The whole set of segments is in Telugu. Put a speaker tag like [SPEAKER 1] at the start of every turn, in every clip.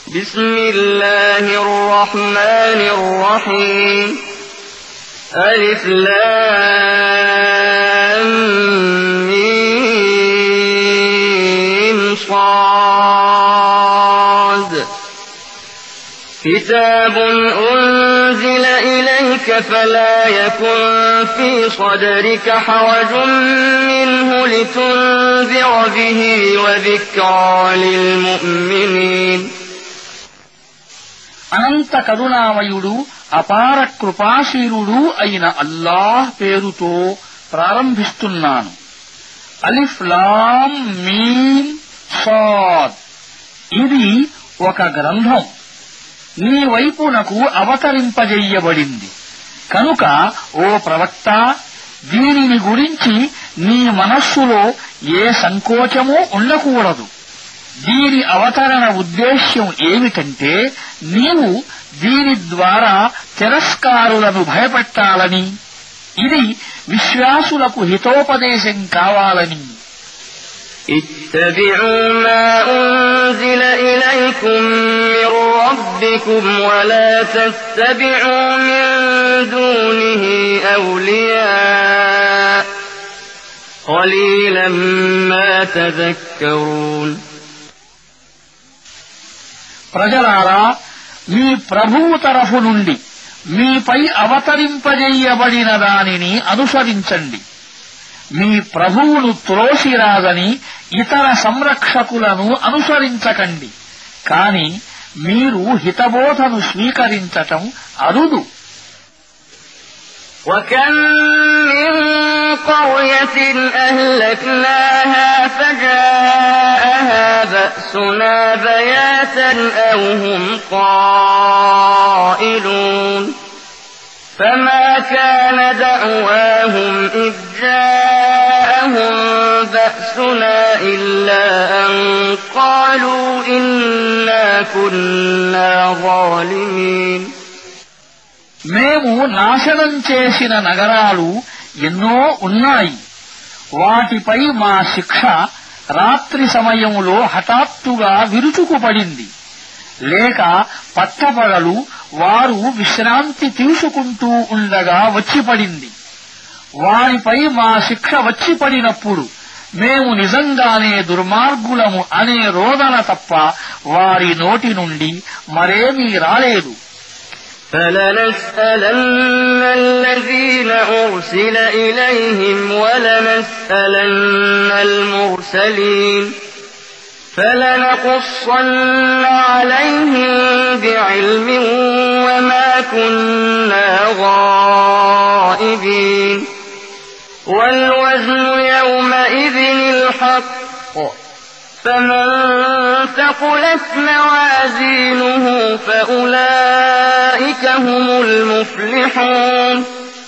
[SPEAKER 1] بسم الله الرحمن الرحيم ألف لام ميم صاد كتاب أنزل إليك فلا يكن في صدرك حرج منه لتنذر به وذكرى للمؤمنين
[SPEAKER 2] అనంత కరుణామయుడు అపార కృపాశీలుడు అయిన అల్లాహ్ పేరుతో ప్రారంభిస్తున్నాను. అలిఫ్ లామ్ మీమ్ సాద్. ఇది ఒక గ్రంథం నీ వైపునకు అవతరింపజెయ్యబడింది కనుక ఓ ప్రవక్త, దీనిని గురించి నీ మనస్సులో ఏ సంకోచమూ ఉండకూడదు. దీని అవతరణ ఉద్దేశ్యం ఏమిటంటే నీవు దీని ద్వారా తిరస్కారులను భయపెట్టాలని, ఇది విశ్వాసులకు హితోపదేశం కావాలని.
[SPEAKER 1] اتبعوا ما أنزل إليكم من ربكم ولا تتبعوا من دونه أولياء قليلا ما تذكرون.
[SPEAKER 2] ప్రజలారా, మీ ప్రభువు తరఫు నుండి మీపై అవతరింపజేయబడిన దానిని అనుసరించండి. మీ ప్రభువును త్రోసిరాదని ఇతర సంరక్షకులను అనుసరించకండి. కాని మీరు హితబోధను స్వీకరించటం అరుదు.
[SPEAKER 1] وكم من قرية أهلكناها فجاءها بأسنا بياتا أو هم قائلون فما كان دعواهم إذ جاءهم بأسنا إلا أن قالوا إنا كنا ظالمين.
[SPEAKER 2] మేము నాశనం చేసిన నగరాలు ఎన్నో ఉన్నాయి. వాటిపై మా శిక్ష రాత్రి సమయంలో హఠాత్తుగా విరుచుకుపడింది. లేక పట్టపగలు వారు విశ్రాంతి తీసుకుంటూ ఉండగా వచ్చిపడింది. వారిపై మా శిక్ష వచ్చిపడినప్పుడు మేము నిజంగానే దుర్మార్గులము అనే రోదన తప్ప వారి నోటి నుండి మరేమీ రాలేదు.
[SPEAKER 1] فلنسألن الذين أرسل إليهم ولنسألن المرسلين فلنقصن عليهم بعلم وما كنا غائبين والوزن يومئذ الحق فمن ثقلت موازينه فأولئك هم المفلحون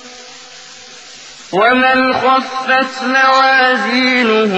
[SPEAKER 1] ومن خفت موازينه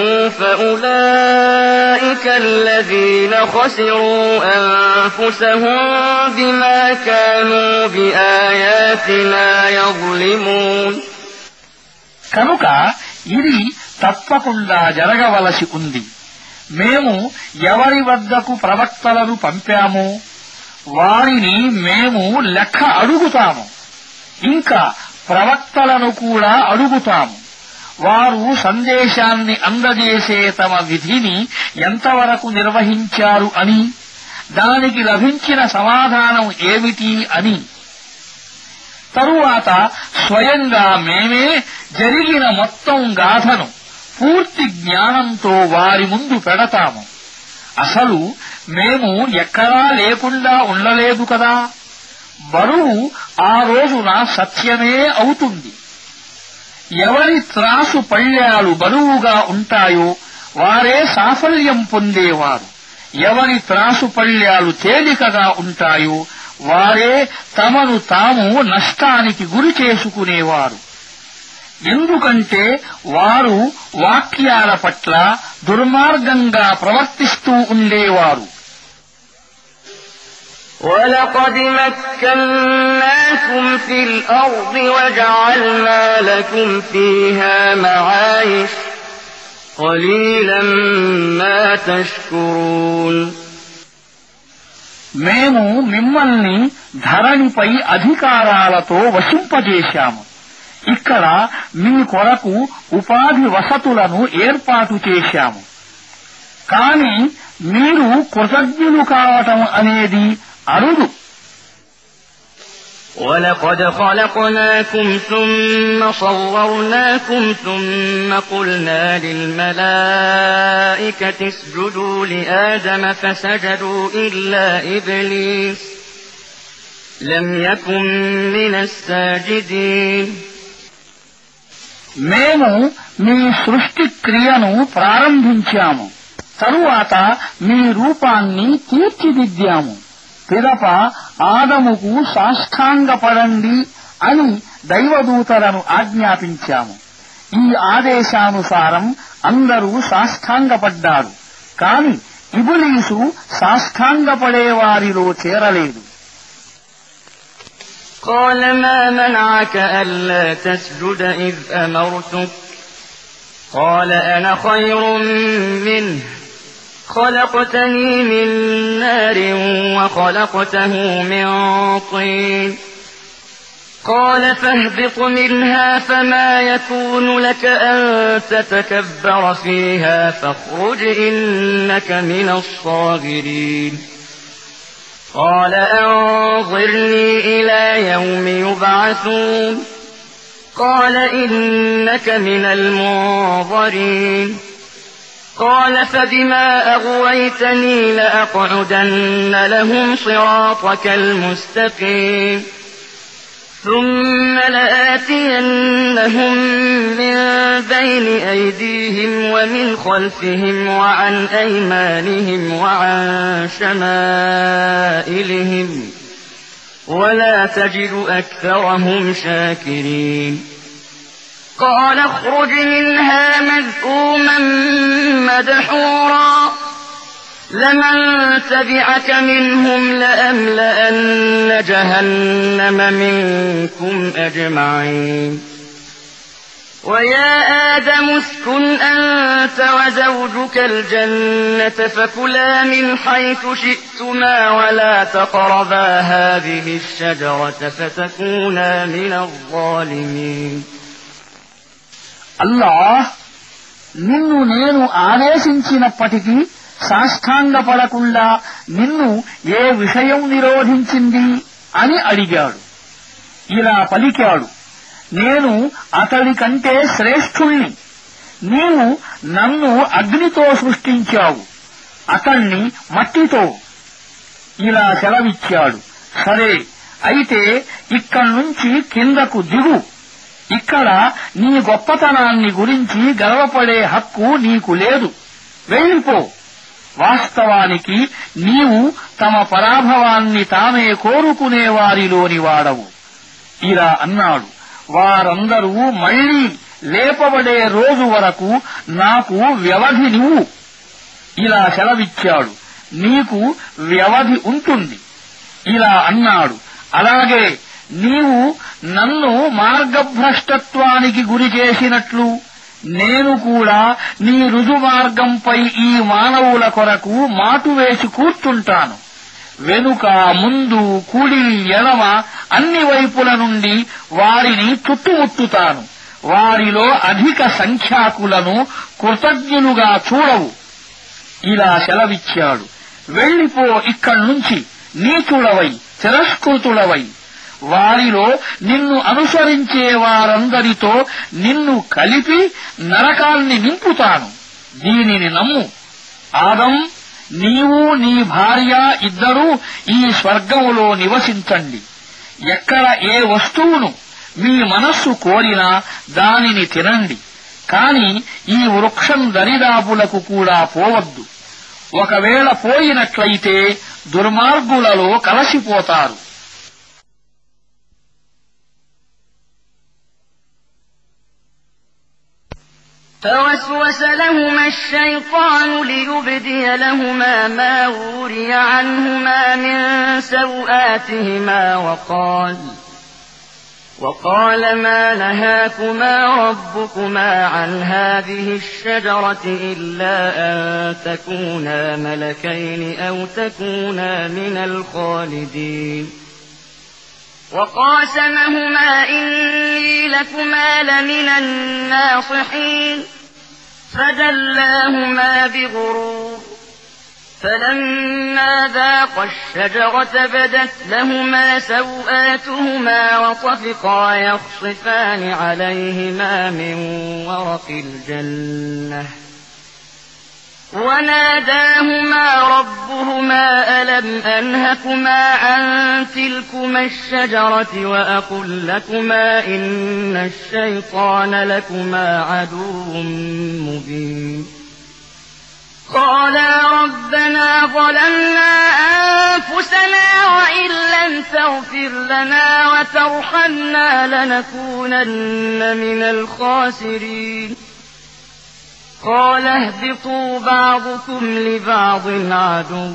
[SPEAKER 1] فأولئك الذين خسروا أنفسهم بما كانوا بآياتنا يظلمون.
[SPEAKER 2] కనుక ఇది తప్పకుండా జరగవలసి ఉంది. మేము ఎవరి వద్దకు ప్రవక్తలను పంపామో వారిని మేము లెక్క అడుగుతాము. ఇంకా ప్రవక్తలను కూడా అడుగుతాము. వారు సందేశాన్ని అందజేసే తమ విధిని ఎంతవరకు నిర్వహించారు అని, దానికి లభించిన సమాధానం ఏమిటి అని. తరువాత స్వయంగా మేమే జరిగిన మొత్తం గాథను పూర్తి జ్ఞానంతో వారి ముందు పెడతాము. అసలు మేము ఎక్కడా లేకుండా ఉండలేదు కదా. బరువు ఆ రోజున సత్యమే అవుతుంది. ఎవరి త్రాసు పళ్ళ్యాలు బరువుగా ఉంటాయో వారే సాఫల్యం పొందేవారు. ఎవరి త్రాసు పళ్ళ్యాలు తేలికగా ఉంటాయో వారే తమను తాము నష్టానికి గురి చేసుకునేవారు. ఎందుకంటే వారు వాక్యాల పట్ల దుర్మార్గంగా ప్రవర్తిస్తూ ఉండేవారు.
[SPEAKER 1] وَلَقَدْ مَكَّنَّاكُمْ فِي الْأَرْضِ وَجَعَلْنَا لَكُمْ فِيهَا مَعَايِشَ قَلِيلًا مَا تَشْكُرُونَ.
[SPEAKER 2] మేము మిమ్మల్ని ధరణిపై అధికారాలతో వశింపజేశాము. ఇక్కడ మీ కొరకు ఉపాధి వసతులను ఏర్పాటు చేశాము. కాని మీరు కృతజ్ఞులు కావటం అనేది అరుదు.
[SPEAKER 1] وَلَقَدْ خَلَقْنَاكُمْ ثُمَّ صَوَّرْنَاكُمْ ثُمَّ قُلْنَا لِلْمَلَائِكَةِ اسْجُدُوا لِآدَمَ فَسَجَدُوا إِلَّا إِبْلِيسَ لَمْ يَكُنْ مِنَ السَّاجِدِينَ.
[SPEAKER 2] మేము మీ సృష్టి క్రియను ప్రారంభించాము. తరువాత మీ రూపాన్ని తీర్చిదిద్దాము. పిదప ఆదముకు సాష్టాంగపడండి అని దైవదూతలను ఆజ్ఞాపించాము. ఈ ఆదేశానుసారం అందరూ సాష్టాంగపడ్డారు. కాని ఇబ్లీసు సాష్టాంగపడే వారిలో చేరలేదు.
[SPEAKER 1] قال ما منعك ألا تسجد إذ أمرتك قال أنا خير منه خلقتني من نار وخلقته من طين قال فاهبط منها فما يكون لك أن تتكبر فيها فاخرج إنك من الصاغرين قال أنظرني إلى يوم يبعثون قال إنك من المنظرين قال فبما أغويتني لأقعدن لهم صراطك المستقيم ثم لآتينهم من بين أيديهم ومن خلفهم وعن أيمانهم وعن شمائلهم ولا تجد أكثرهم شاكرين قال اخرج منها مذءوما مدحورا لمن تبعك منهم لأملأن جهنم منكم أجمعين ويا آدم اسكن أنت وزوجك الجنة فكلا من حيث شئتما ولا تقربا هذه الشجرة فتكونا من الظالمين.
[SPEAKER 2] అల్లాహ్ నిన్ను నేను ఆదేశించినప్పటికీ సాష్టాంగపడకుండా నిన్ను ఏ విషయం నిరోధించింది అని అడిగాడు. ఇలా పలికాడు, నేను అతడి కంటే శ్రేష్ఠుణ్ణి. నీవు నన్ను అగ్నితో సృష్టించావు, అతణ్ణి మట్టితో. ఇలా సెలవిచ్చాడు, సరే అయితే ఇక్కడ్నుంచి కిందకు దిగు. ఇక్కడ నీ గొప్పతనాన్ని గురించి గర్వపడే హక్కు నీకు లేదు. వెళ్ళిపో. వాస్తవానికి నీవు తమ పరాభవాన్ని తామే కోరుకునేవారిలోని వాడవు. ఇలా అన్నాడు, వారందరూ మళ్లీ లేపబడే రోజు వరకు నాకు వ్యవధినివ్వు. ఇలా సెలవిచ్చాడు, నీకు వ్యవధి ఉంటుంది. ఇలా అన్నాడు, అలాగే నీవు నన్ను మార్గభ్రష్టత్వానికి గురి చేసినట్లు నేను కూడా నీ రుజుమార్గంపై ఈ మానవుల కొరకు మాటు వేసి కూర్చుంటాను. వెనుక ముందు కుడి ఎడమ అన్ని వైపుల నుండి వారిని చుట్టుముట్టుతాను. వారిలో అధిక సంఖ్యాకులను కృతజ్ఞులుగా చూడవు. ఇలా సెలవిచ్చాడు, వెళ్ళిపో ఇక్కడ్నుంచి, నీచుడవై తిరస్కృతుడవై. వారిలో నిన్ను అనుసరించే వారందరితో నిన్ను కలిపి నరకాన్ని నింపుతాను. దీనిని నమ్ము. ఆదం, నీవు నీ భార్య ఇద్దరూ ఈ స్వర్గములో నివసించండి. ఎక్కడ ఏ వస్తువును మీ మనస్సు కోరినా దానిని తినండి. కాని ఈ వృక్షం దరిదాపులకు కూడా పోవద్దు. ఒకవేళ పోయినట్లయితే దుర్మార్గులలో కలసిపోతారు.
[SPEAKER 1] فوسوس لهما الشيطان ليبدي لهما ما وري عنهما من سوآتهما وقال ما نهاكما ربكما عن هذه الشجرة إلا أن تكونا ملكين أو تكونا من الخالدين وقاسمهما إني لكما لمن الناصحين فدلاهما بغرور فلما ذاقا الشجرة بدت لهما سوآتهما وطفقا يخصفان عليهما من ورق الجنة وناداهما ربهما ألم أنهكما عن تلكما الشجرة وأقل لكما إن الشيطان لكما عدو مبين قالا ربنا ظلمنا أنفسنا وإن لم تغفر لنا وترحمنا لنكونن من الخاسرين قال اهبطوا بعضكم لبعض عدو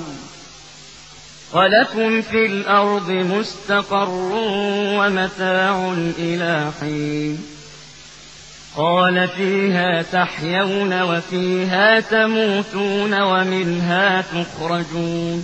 [SPEAKER 1] ولكم في الأرض مستقر ومتاع إلى حين قال فيها تحيون وفيها تموتون ومنها تخرجون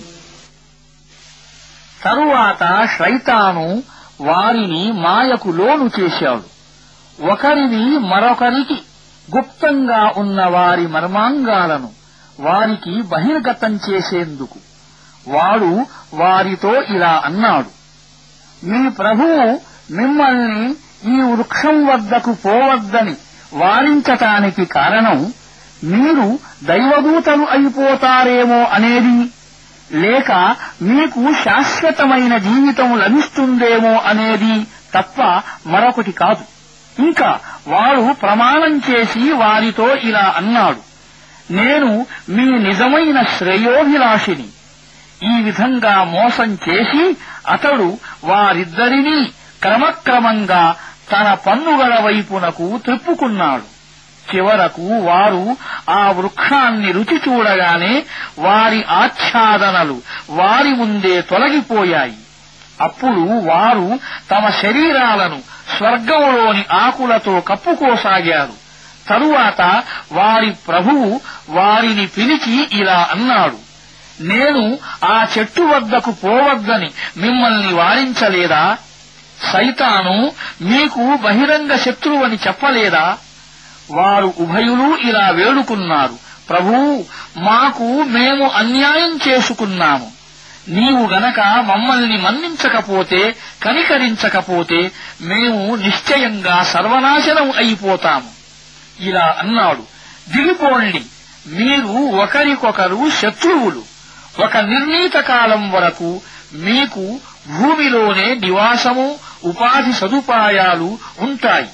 [SPEAKER 2] తరువాత శైతాను వారిని మాయకు లోను చేశాడు. ఒకరిని మరొకరికి గుప్తంగా ఉన్న వారి మర్మాంగాలను వారికి బహిర్గతం చేసేందుకు వాడు వారితో ఇలా అన్నాడు, మీ ప్రభువు మిమ్మల్ని ఈ వృక్షం వద్దకు పోవద్దని వారించటానికి కారణం మీరు దైవదూతలు అయిపోతారేమో అనేది, లేక మీకు శాశ్వతమైన జీవితం లభిస్తుందేమో అనేది తప్ప మరొకటి కాదు. ఇంకా వాడు ప్రమాణం చేసి వారితో ఇలా అన్నాడు, నేను మీ నిజమైన శ్రేయోభిలాషిని. ఈ విధంగా మోసం చేసి అతడు వారిద్దరినీ క్రమక్రమంగా తన పన్నుగల వైపునకు త్రిప్పుకున్నాడు. చివరకు వారు ఆ వృక్షాన్ని రుచి చూడగానే వారి ఆచ్ఛాదనలు వారి ముందే తొలగిపోయాయి. అప్పుడు వారు తమ శరీరాలను స్వర్గంలోని ఆకులతో కప్పుకోసాగారు. తరువాత వారి ప్రభువు వారిని పిలిచి ఇలా అన్నాడు, నేను ఆ చెట్టు వద్దకు పోవద్దని మిమ్మల్ని వారించలేదా? సైతాను మీకు బహిరంగ శత్రువని చెప్పలేదా? వారు ఉభయులు ఇలా వేడుకున్నారు, ప్రభూ, మాకు మేము అన్యాయం చేసుకున్నాము. నీవు గనక మమ్మల్ని మన్నించకపోతే, కనికరించకపోతే మేము నిశ్చయంగా సర్వనాశనం అయిపోతాము. ఇలా అన్నాడు, దిగిపోండి, మీరు ఒకరికొకరు శత్రువులు. ఒక నిర్ణీత కాలం వరకు మీకు భూమిలోనే నివాసము, ఉపాధి సదుపాయాలు ఉంటాయి.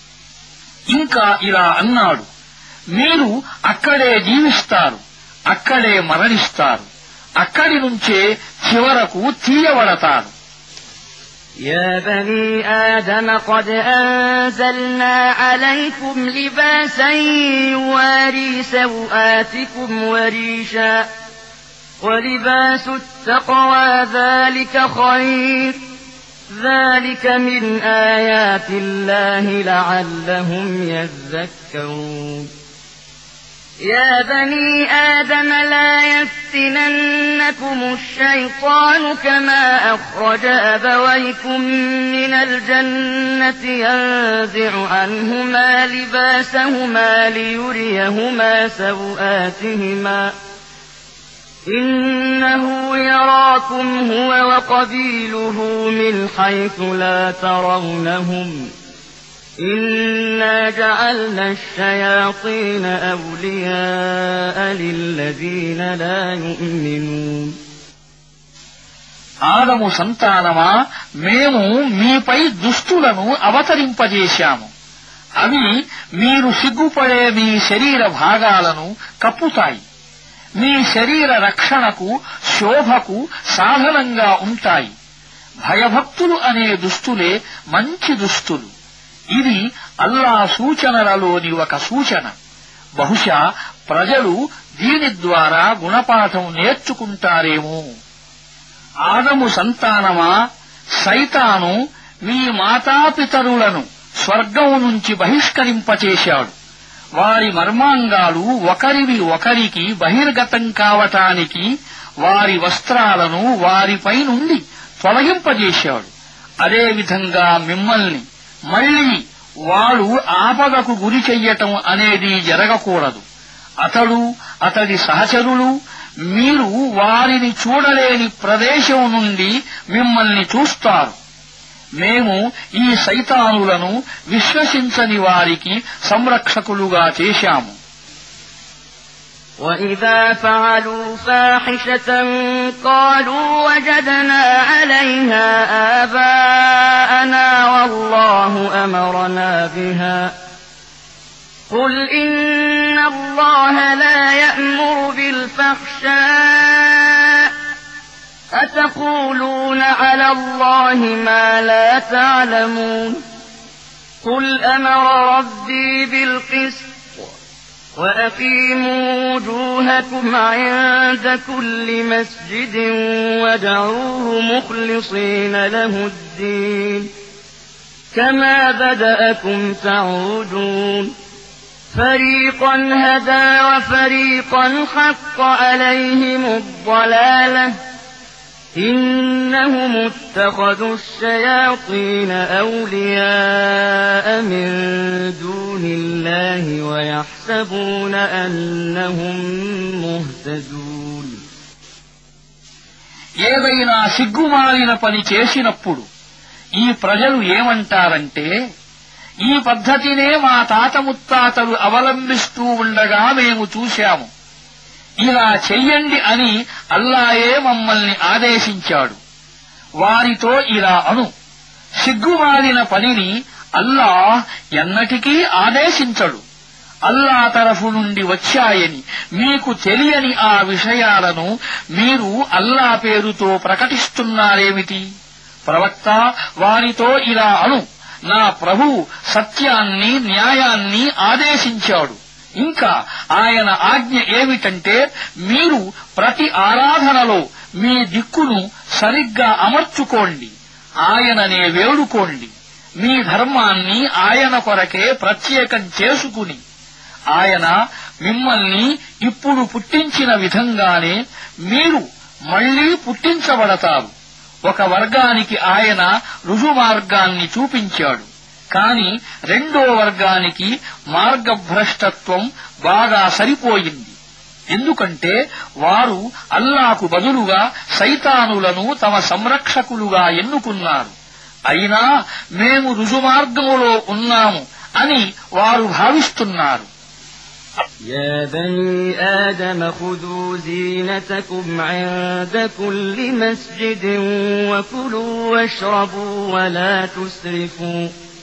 [SPEAKER 2] ఇంకా ఇలా అన్నాడు, మీరు అక్కడే జీవిస్తారు, అక్కడే మరణిస్తారు, అక్కడి నుంచే చివరకు తీయబడతారు.
[SPEAKER 1] يا بني آدم قد أنزلنا عليكم لباسا يواري سوآتكم وريشا ولباس التقوى ذلك خير ذلك من آيات الله لعلهم يذكرون يا بني آدم لا يفتننكم الشيطان كما أخرج أبويكم من الجنة ينزع عنهما لباسهما ليريهما سوآتهما إنه يراكم هو وقبيله من حيث لا ترونهم إنا جعلنا الشياطين أولياء للذين لا يؤمنون
[SPEAKER 2] ఆదము సంతానమా, మేము మీపై దుస్తులను అవతరింపజేశాము. అవి మీరు సిగ్గుపడే మీ శరీర భాగాలను కప్పుతాయి. మీ శరీర రక్షణకు, శోభకు సాధనంగా ఉంటాయి. భయభక్తులు అనే దుస్తులే మంచి దుస్తులు. ఇది అల్లా సూచనలలోని ఒక సూచన. బహుశా ప్రజలు దీని ద్వారా గుణపాఠం నేర్చుకుంటారేమో. ఆదము సంతానమా, సైతాను మీ మాతాపితరులను స్వర్గం నుంచి బహిష్కరింపచేశాడు. వారి మర్మాంగాలు ఒకరివి ఒకరికి బహిర్గతం కావటానికి వారి వస్త్రాలను వారిపై నుండి తొలగింపజేశాడు. అదేవిధంగా మిమ్మల్ని మళ్లీ వాడు ఆపదకు గురి చెయ్యటం అనేది జరగకూడదు. అతడు అతడి సహచరులు మీరు వారిని చూడలేని ప్రదేశం నుండి మిమ్మల్ని చూస్తారు. మేము ఈ శైతానులను విశ్వసించని వారికి సంరక్షకులుగా చేశాము.
[SPEAKER 1] وَإِذَا فَعَلُوا فَاحِشَةً قَالُوا وَجَدْنَا عَلَيْهَا آبَاءَنَا وَاللَّهُ أَمَرَنَا بِهَا قُلْ إِنَّ اللَّهَ لَا يَأْمُرُ بِالْفَحْشَاءِ أَتَقُولُونَ عَلَى اللَّهِ مَا لَا تَعْلَمُونَ قُلْ أَمَرَ رَبِّي بِالْقِسْطِ وَأَقِيمُوا وُجُوهَكُمْ عِندَ كُلِّ مَسْجِدٍ وَادْعُوهُ مُخْلِصِينَ لَهُ الدِّينَ كَمَا بَدَأَكُمْ تَعُودُونَ فَرِيقًا هَدَىٰ وَفَرِيقًا حَقَّ عَلَيْهِمُ الضَّلَالَةُ إِنَّهُمُ اتَّخَذُوا الشَّيَاطِينَ أَوْلِيَاءَ مِن دُونِ اللَّهِ وَيَحْسَبُونَ أَنَّهُم مُهْتَدُونَ.
[SPEAKER 2] ఏదైనా సిగ్గుమాలిన పని చేసినప్పుడు ఈ ప్రజలు ఏమంటారంటే, ఈ పద్ధతినే మా తాత ముత్తాతలు అవలంబిస్తూ ఉండగా మేము చూశాము. ఇలా చెయ్యండి అని అల్లాయే మమ్మల్ని ఆదేశించాడు. వారితో ఇలా అను, సిగ్గుమాలిన పనిని అల్లాహ్ ఎన్నటికీ ఆదేశించడు. అల్లా తరఫు నుండి వచ్చాయని మీకు తెలియని ఆ విషయాలను మీరు అల్లా పేరుతో ప్రకటిస్తున్నారేమిటి? ప్రవక్త వారితో ఇలా అను, నా ప్రభువు సత్యాన్ని న్యాయాన్ని ఆదేశించాడు. ఇంకా ఆయన ఆజ్ఞ ఏమిటంటే, మీరు ప్రతి ఆరాధనలో మీ దిక్కును సరిగ్గా అమర్చుకోండి, ఆయననే వేడుకోండి. మీ ధర్మాన్ని ఆయన కొరకే ప్రత్యేకం చేసుకుని ఆయన మిమ్మల్ని ఇప్పుడు పుట్టించిన విధంగానే మీరు మళ్లీ పుట్టించబడతారు. ఒక వర్గానికి ఆయన రుజుమార్గాన్ని చూపించాడు, కాని రెండో వర్గానికి మార్గభ్రష్టత్వం బాగా సరిపోయింది. ఎందుకంటే వారు అల్లాకు బదులుగా శైతానులను తమ సంరక్షకులుగా ఎన్నుకున్నారు. అయినా మేము రుజుమార్గములో ఉన్నాము అని వారు భావిస్తున్నారు.
[SPEAKER 1] يا بني آدم خذوا زينتكم عند كل مسجد وكلوا واشربوا ولا تسرفوا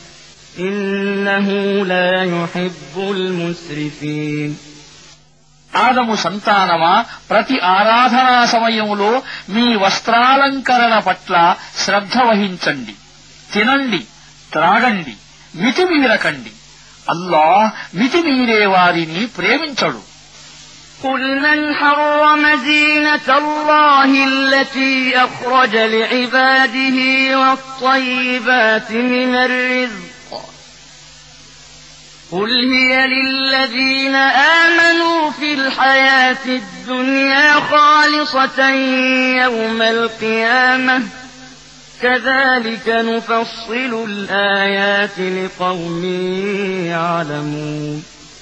[SPEAKER 1] إنه لا يحب المسرفين.
[SPEAKER 2] ఆదము సంతానమా, ప్రతి ఆరాధనా సమయములో మీ వస్త్రాలంకరణ పట్ల శ్రద్ధ వహించండి. తినండి, త్రాగండి, మితిమీరకండి. అల్లాహ్ మితిమీరే వారిని ప్రేమించడు.
[SPEAKER 1] قل من حرم زينة الله التي أخرج لعباده والطيبات من الرزق قل هي للذين آمنوا في الحياة الدنيا خالصة يوم القيامة كذلك نفصل الآيات لقوم يعلمون.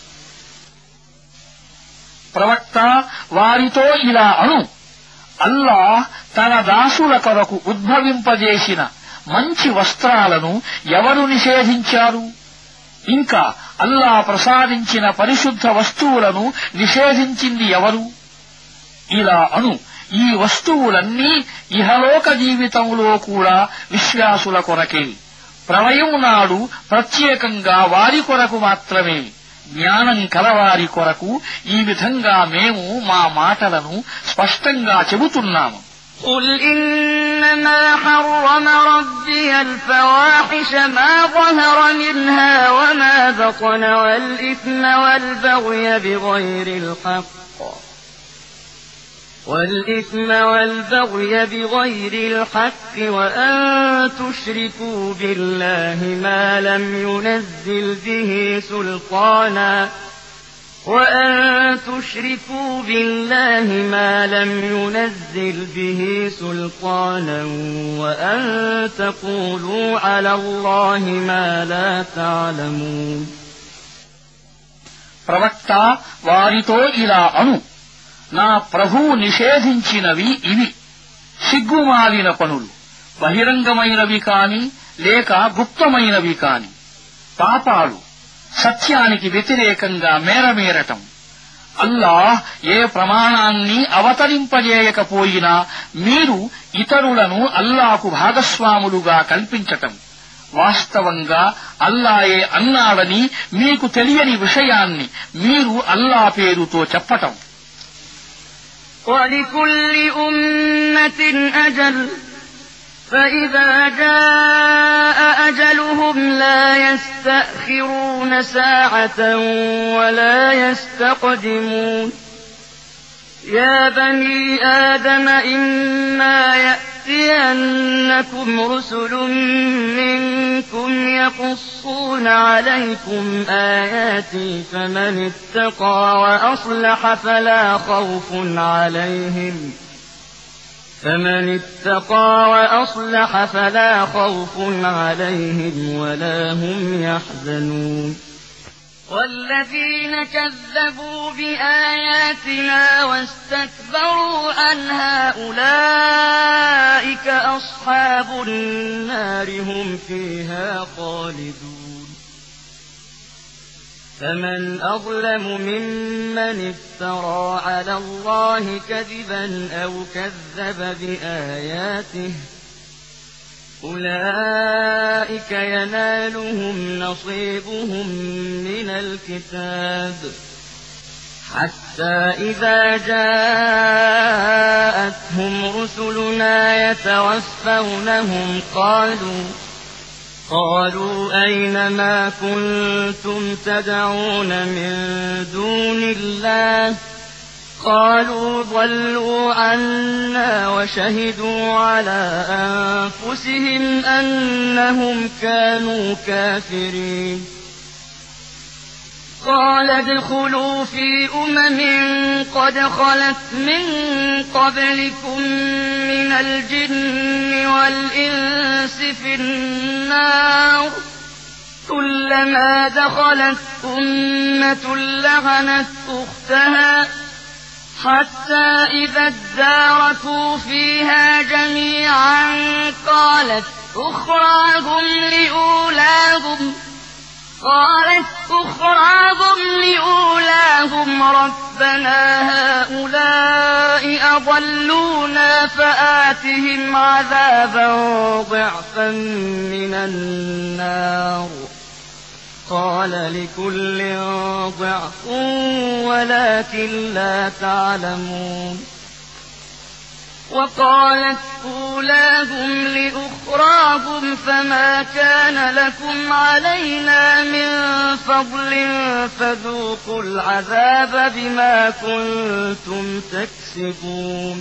[SPEAKER 2] ప్రవక్త వారితో ఇలా అను, అల్లాహ్ తన దాసుల కొరకు ఉద్భవింపజేసిన మంచి వస్త్రాలను ఎవరు నిషేధించారు? ఇంకా అల్లాహ్ ప్రసాదించిన పరిశుద్ధ వస్తువులను నిషేధించింది ఎవరు? ఇలా అను, ఈ వస్తువులన్నీ ఇహలోక జీవితంలో కూడా విశ్వాసుల కొరకే. ప్రళయం నాడు ప్రత్యేకంగా వారి కొరకు మాత్రమే. జ్ఞానం కలవారి కొరకు ఈ విధంగా మేము మా మాటలను స్పష్టంగా చెబుతున్నాము.
[SPEAKER 1] قل إنما حرم ربي الفواحش ما ظهر منها وما بطن والإثم والبغي بغير الحق والإثم والبغي بغير الحق وأن تشركوا بالله ما لم ينزل به سلطانا وأن تقولوا على الله ما لا تعلمون
[SPEAKER 2] ప్రవక్త వారితో ఇలా అను, నా ప్రభువు నిషేధించినవి ఇవి: సిగ్గుమాలిన పనులు, బహిరంగమైనవి కాని లేక గుప్తమైనవి కాని, పాపాలు, సత్యానికి వ్యతిరేకంగా మేరమేరటం, అల్లాహ్ ఏ ప్రమాణాన్ని అవతరింపజేయకపోయినా మీరు ఇతరులను అల్లాహకు భాగస్వాములుగా కల్పించటం, వాస్తవంగా అల్లాయే అన్నాడని మీకు తెలియని విషయాన్ని మీరు అల్లా పేరుతో చెప్పటం.
[SPEAKER 1] وَلِكُلِّ أُمَّةٍ أَجَلٌ فَإِذَا جَاءَ أَجَلُهُمْ لَا يَسْتَأْخِرُونَ سَاعَةً وَلَا يَسْتَقْدِمُونَ يَا بَنِي آدَمَ إِمَّا يَأْتِيَنَّكُمْ رُسُلٌ مِّنكُمْ يَقُصُّونَ عَلَيْكُمْ آيَاتِي فَمَنِ اتَّقَىٰ وَأَصْلَحَ فَلَا خَوْفٌ عَلَيْهِمْ وَلَا هُمْ يَحْزَنُونَ وَالَّذِينَ كَذَّبُوا بِآيَاتِنَا وَاسْتَكْبَرُوا عَنْهَا أُولَٰئِكَ أَصْحَابُ النَّارِ هُمْ فِيهَا خَالِدُونَ فَمَنْ أَظْلَمُ مِمَّنِ افْتَرَىٰ عَلَى اللَّهِ كَذِبًا أَوْ كَذَّبَ بِآيَاتِهِ أُولَئِكَ يَنَالُهُمْ نَصِيبُهُم مِّنَ الْكِتَابِ حَتَّىٰ إِذَا جَاءَتْهُمْ رُسُلُنَا يَتَوَفَّوْنَهُمْ قَالُوا أَيْنَ مَا كُنتُمْ تَدْعُونَ مِن دُونِ اللَّهِ قَالُوا ضَلُّوا عَنَّا وَشَهِدُوا عَلَىٰ أَنفُسِهِمْ أَنَّهُمْ كَانُوا كَافِرِينَ قَالَ ادْخُلُوا فِي أُمَمٍ قَدْ خَلَتْ مِن قَبْلِكُم مِّنَ الْجِنِّ وَالْإِنسِ فِي النَّارِ كُلَّمَا دَخَلَتْ أُمَّةٌ لَّعَنَتْ أُخْتَهَا حَتَّىٰ إِذَا ادَّارَكُوا فِيهَا جَمِيعًا قَالَتْ أُخْرَاهُمْ لِأُولَاهُمْ رَبَّنَا هَٰؤُلَاءِ أَضَلُّونَا فَآتِهِمْ عَذَابًا ضِعْفًا مِّنَ النَّارِ قَالَ لِكُلٍّ ضِعْفٌ وَلَٰكِن لَّا تَعْلَمُونَ وَقَالَتْ أُولَاهُمْ لِأُخْرَاهُمْ فَمَا كَانَ لَكُمْ عَلَيْنَا مِن فَضْلٍ فَذُوقُوا الْعَذَابَ بِمَا كُنتُمْ تَكْسِبُونَ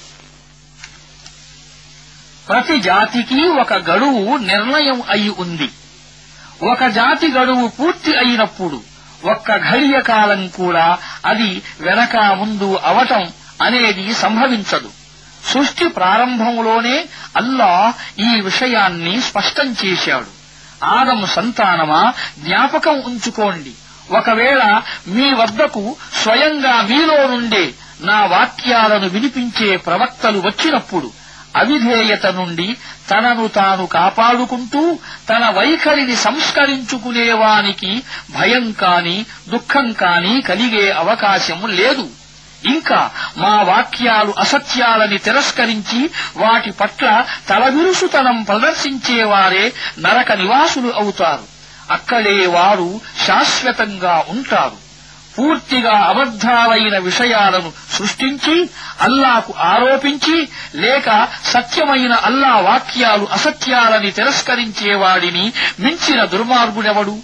[SPEAKER 2] ప్రతి జాతికి ఒక గడువు నిర్ణయం అయి ఉంది. ఒక జాతి గడువు పూర్తి అయినప్పుడు ఒక్క ఘడియ కాలం కూడా అది వెనక ముందు అవటం అనేది సంభవించదు. సృష్టి ప్రారంభంలోనే అల్లాహ్ ఈ విషయాన్ని స్పష్టం చేశాడు. ఆదము సంతానమా, జ్ఞాపకం ఉంచుకోండి, ఒకవేళ మీ వద్దకు స్వయంగా మీలో నుండే నా వాక్యాలను వినిపించే ప్రవక్తలు వచ్చినప్పుడు అవిధేయత నుండి తనను తాను కాపాడుకుంటూ తన వైఖరిని సంస్కరించుకునేవానికి భయం కాని దుఃఖం కాని కలిగే అవకాశం లేదు. ఇంకా మా వాక్యాలు అసత్యాలని తిరస్కరించి వాటి పట్ల తలవిరుసుతనం ప్రదర్శించేవారే నరక నివాసులు అవుతారు. అక్కడే వారు శాశ్వతంగా ఉంటారు. పూర్తిగా అబద్ధాలైన విషయాలను సృష్టించి అల్లాకు ఆరోపించి లేక సత్యమైన అల్లా వాక్యాలు అసత్యాలని తిరస్కరించేవాడిని మించిన దుర్మార్గుడెవడు?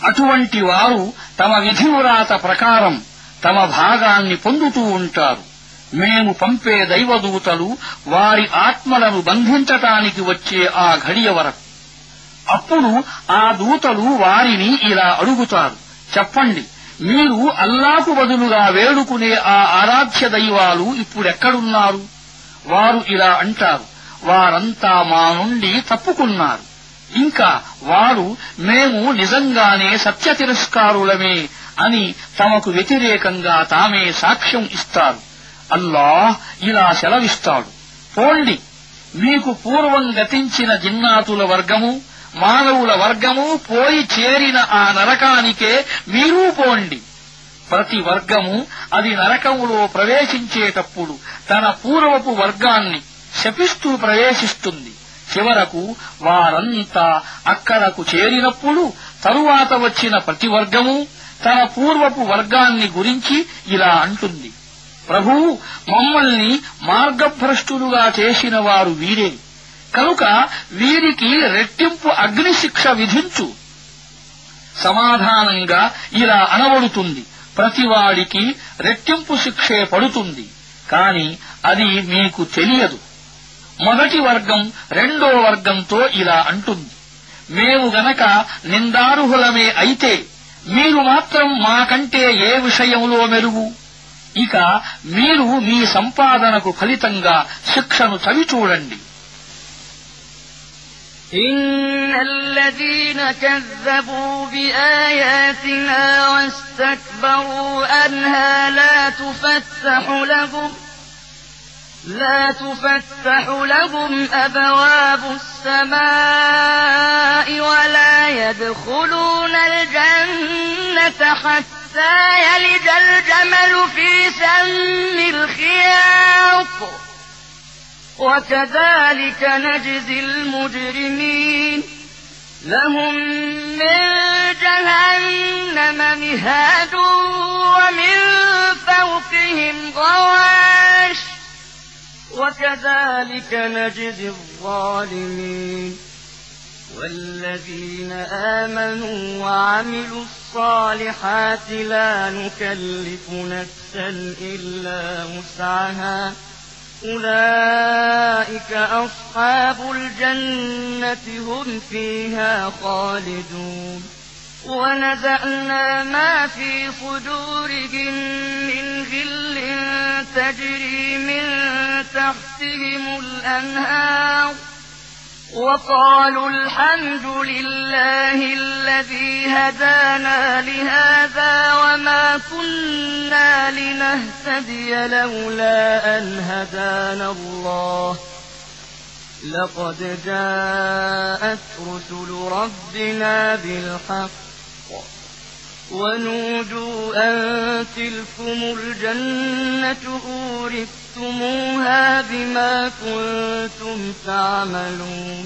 [SPEAKER 2] అటువంటి వారు తమ విధివ్రాత ప్రకారం తమ భాగాన్ని పొందుతూ ఉంటారు. మేము పంపే దైవదూతలు వారి ఆత్మలను బంధించటానికి వచ్చే ఆ ఘడియ వరకు. అప్పుడు ఆ దూతలు వారిని ఇలా అడుగుతారు, చెప్పండి, మీరు అల్లాకు బదులుగా వేడుకునే ఆ ఆరాధ్య దైవాలు ఇప్పుడెక్కడున్నారు? వారు ఇలా అంటారు, వారంతా మా నుండి తప్పుకున్నారు. ఇంకా వారు మేము నిజంగానే సత్య తిరస్కారులమే అని తమకు వ్యతిరేకంగా తామే సాక్ష్యం ఇస్తారు. అల్లాహ్ ఇలా సెలవిస్తాడు, పోండి, మీకు పూర్వం గతించిన జిన్నాతుల వర్గము మానవుల వర్గము పోయి చేరిన ఆ నరకానికే మీరూ పోండి. ప్రతి వర్గము అది నరకములో ప్రవేశించేటప్పుడు తన పూర్వపు వర్గాన్ని శపిస్తూ ప్రవేశిస్తుంది. చివరకు వారంతా అక్కడకు చేరినప్పుడు తరువాత వచ్చిన ప్రతి వర్గము తన పూర్వపు వర్గాన్ని గురించి ఇలా అంటుంది, ప్రభూ, మమ్మల్ని మార్గభ్రష్టులుగా చేసిన వారు వీరే, కనుక వీరికి రెట్టింపు అగ్నిశిక్ష విధించు. సమాధానంగా ఇలా అనబడుతుంది, ప్రతివాడికి రెట్టింపు శిక్షే పడుతుంది, కాని అది మీకు తెలియదు. మొదటి వర్గం రెండో వర్గంతో ఇలా అంటుంది, మేము గనక నిందార్హులమే అయితే మీరు మాత్రం మాకంటే ఏ విషయంలో మెరుగు? ఇక మీరు మీ సంపాదనకు ఫలితంగా శిక్షను చవిచూడండి.
[SPEAKER 1] إن الذين كذبوا بآياتنا واستكبروا عنها لا تفتح لهم أبواب السماء ولا يدخلون الجنة حتى يلج الجمل في سم الخياط وكذلك نجزي المجرمين لهم من جهنم مهاد ومن فوقهم غواش وكذلك نجزي الظالمين والذين آمنوا وعملوا الصالحات لا نكلف نفسا إلا وسعها أولئك أصحاب الجنة هم فيها خالدون ونزعنا ما في صدورهم من غل تجري من تحتهم الأنهار وقالوا الحمد لله الذي هدانا لهذا وما كنا لنهتدي لولا أن هدانا الله لقد جاءت رسل ربنا بالحق ونودوا أن تلكم الجنة أورثتموها بما كنتم تعملون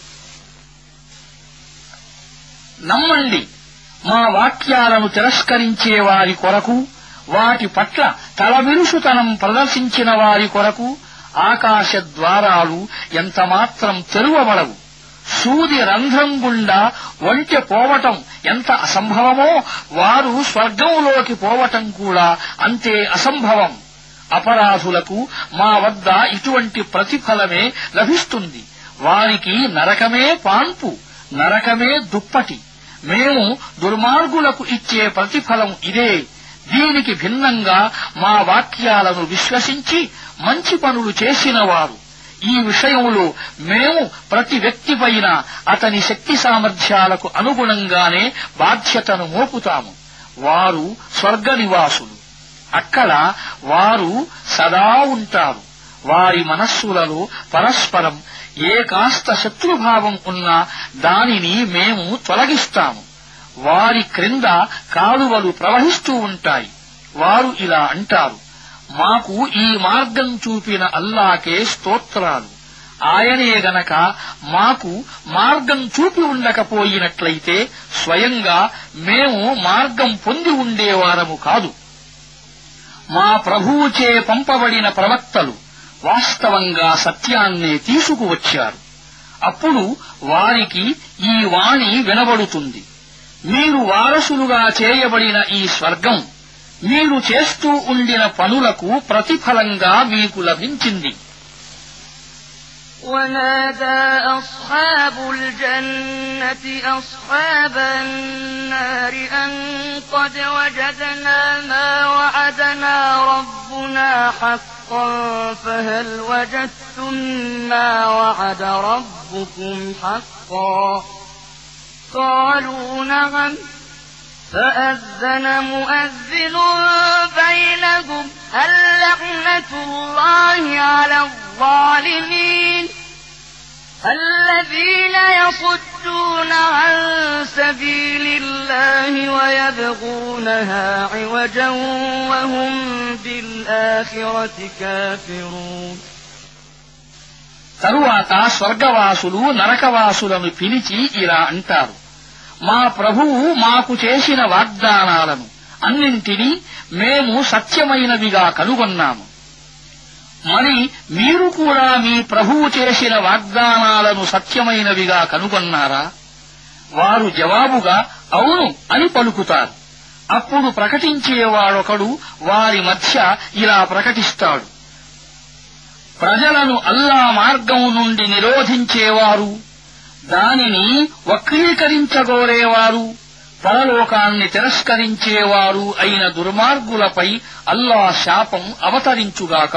[SPEAKER 2] నమ్మండి, మా వాక్యాలను తిరస్కరించే వారి కొరకు, వాటి పట్ల తలవిరుసుతనం ప్రదర్శించిన వారి కొరకు ఆకాశ ద్వారాలు ఎంతమాత్రం తెరువబడవు. సూది రంధ్రం గుండా ఒంటె పోవటం ఎంత అసంభవమో వారు స్వర్గంలోకి పోవటం కూడా అంతే అసంభవం. అపరాధులకు మా వద్ద ఇటువంటి ప్రతిఫలమే లభిస్తుంది. వారికి నరకమే పాన్పు, నరకమే దుప్పటి. మేము దుర్మార్గులకు ఇచ్చే ప్రతిఫలం ఇదే. దీనికి భిన్నంగా మా వాక్యాలను విశ్వసించి మంచి పనులు చేసినవారు, ఈ విషయంలో మేము ప్రతి వ్యక్తిపైన అతని శక్తి సామర్థ్యాలకు అనుగుణంగానే బాధ్యతను మోపుతాము. వారు స్వర్గ నివాసులు, అక్కడ వారు సదా ఉంటారు. వారి మనస్సులలో పరస్పరం ఏ కాస్త శత్రుభావం ఉన్నా దానిని మేము తొలగిస్తాము. వారి క్రింద కాలువలు ప్రవహిస్తూ ఉంటాయి. వారు ఇలా అంటారు, మాకు ఈ మార్గం చూపిన అల్లాకే స్తోత్రాలు. ఆయనే గనక మాకు మార్గం చూపి ఉండకపోయినట్లయితే స్వయంగా మేము మార్గం పొంది ఉండేవారము కాదు. మా ప్రభువుచే పంపబడిన ప్రవక్తలు వాస్తవంగా సత్యాన్నే తీసుకువచ్చారు. అప్పుడు వారికి ఈ వాణి వినబడుతుంది, మీరు వారసులుగా చేయబడిన ఈ స్వర్గం మీరు చేస్తూ ఉండిన పనులకు ప్రతిఫలంగా మీకు లభించింది.
[SPEAKER 1] ونادى أصحاب الجنة أصحاب النار أن قد وجدنا ما وعدنا ربنا حقا فهل وجدتم ما وعد ربكم حقا قالوا نعم فأذن مؤذن بينهم اللعنة الله على الظالمين الذين يصدون عن سبيل الله ويبغونها عوجا وهم بالآخرة كافرون.
[SPEAKER 2] తరువాత స్వర్గవాసులు నరకవాసులను పిలిచి ఇలా అంటారు, మా ప్రభువు మాకు చేసిన వాగ్దానాలను అన్నింటినీ మేము సత్యమైనవిగా కనుగొన్నాము. మరి మీరు కూడా మీ ప్రభువు చేసిన వాగ్దానాలను సత్యమైనవిగా కనుగొన్నారా? వారు జవాబుగా అవును అని పలుకుతారు. అప్పుడు ప్రకటించేవాడొకడు వారి మధ్య ఇలా ప్రకటిస్తాడు, ప్రజలను అల్లా మార్గం నుండి నిరోధించేవారు, దానిని వక్రీకరించగోరేవారు, పరలోకాన్ని తిరస్కరించేవారు అయిన దుర్మార్గులపై అల్లా శాపం అవతరించుగాక.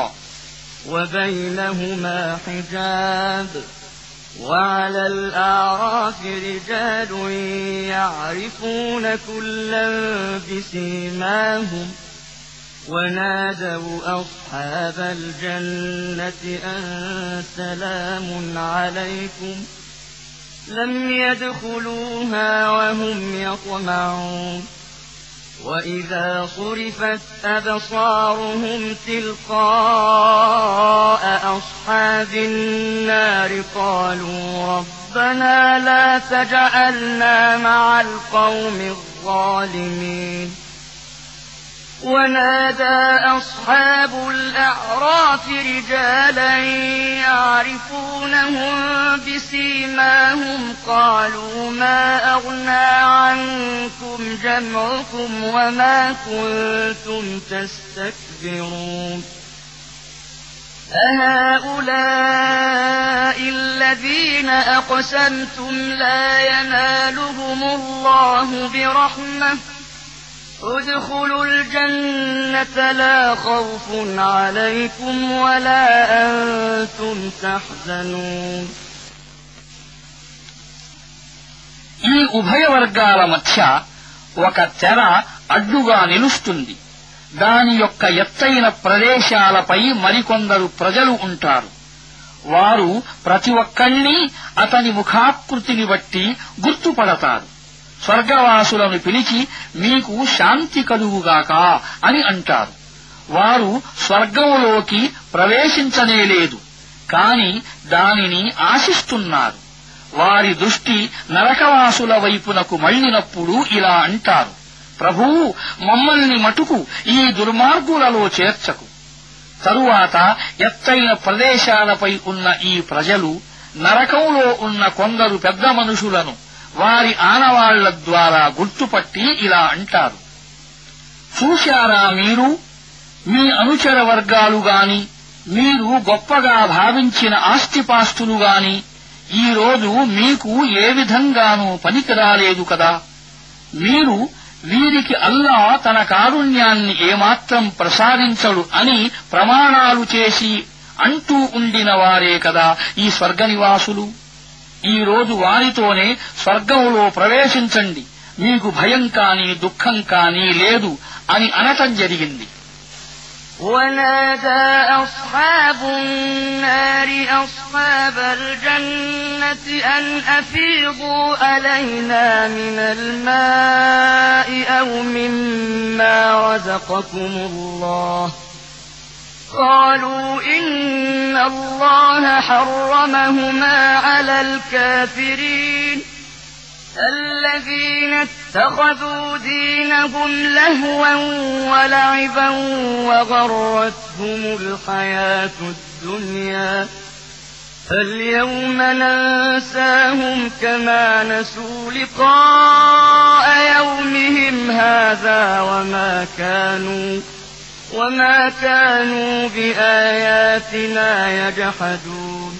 [SPEAKER 1] وبينهما حجاب وعلى الأعراف رجال يعرفون كلا بسيماهم ونادوا أصحاب الجنة أن سلام عليكم لم يدخلوها وهم يطمعون وإذا صرفت أبصارهم تلقاء أصحاب النار قالوا ربنا لا تجعلنا مع القوم الظالمين ونادى أصحاب الأعراف رجالا يعرفونهم بسيماهم قالوا ما أغنى عنكم جمعكم وما كنتم تستكبرون أهؤلاء الذين أقسمتم لا ينالهم الله برحمة ادخلوا الجنة لا خوف عليكم ولا أنتم تحزنون.
[SPEAKER 2] ఈ ఉభయ వర్గాల మధ్య ఒక తెర అడ్డుగా నిలుస్తుంది. దాని యొక్క ఎత్తైన ప్రదేశాలపై మరికొందరు ప్రజలు ఉంటారు. వారు ప్రతి ఒక్కణ్ణీ అతని ముఖాకృతిని బట్టి గుర్తుపడతారు. స్వర్గవాసులను పిలిచి మీకు శాంతి కలుగుగాక అని అంటారు. వారు స్వర్గంలోకి ప్రవేశించనేలేదు, కాని దానిని ఆశిస్తున్నారు. వారి దృష్టి నరకవాసుల వైపునకు మళ్లినప్పుడు ఇలా అంటారు, ప్రభువు మమ్మల్ని మటుకు ఈ దుర్మార్గులలో చేర్చకు. తరువాత ఎత్తైన ప్రదేశాలపై ఉన్న ఈ ప్రజలు నరకంలో ఉన్న కొందరు పెద్ద మనుషులను వారి ఆనవాళ్ల ద్వారా గుర్తుపట్టి ఇలా అంటారు, చూశారా మీరు మీ అనుచర వర్గాలు గాని మీరు గొప్పగా భావించిన ఆస్తిపాస్తులు గాని ఈ రోజు మీకు ఏ విధంగానూ పనికిరాలేదు కదా. మీరు వీరికి అల్లా తన కారుణ్యాన్ని ఏమాత్రం ప్రసాదించడు అని ప్రమాణాలు చేసి అంటూ ఉండిన వారే కదా ఈ స్వర్గనివాసులు. ఈ రోజు వారితోనే స్వర్గంలో ప్రవేశించండి, మీకు భయం కాని దుఃఖం కాని లేదు అని అనటం జరిగింది.
[SPEAKER 1] ونادى أصحاب النار أصحاب الجنة أن أفيضوا علينا من الماء أو مما رزقكم الله قالوا إن الله حرمهما على الكافرين الذين اتخذوا دينهم لهوا ولعبا وغرتهم الحياة الدنيا فاليوم ننساهم كما نسوا لقاء يومهم هذا وما كانوا بآياتنا يجحدون.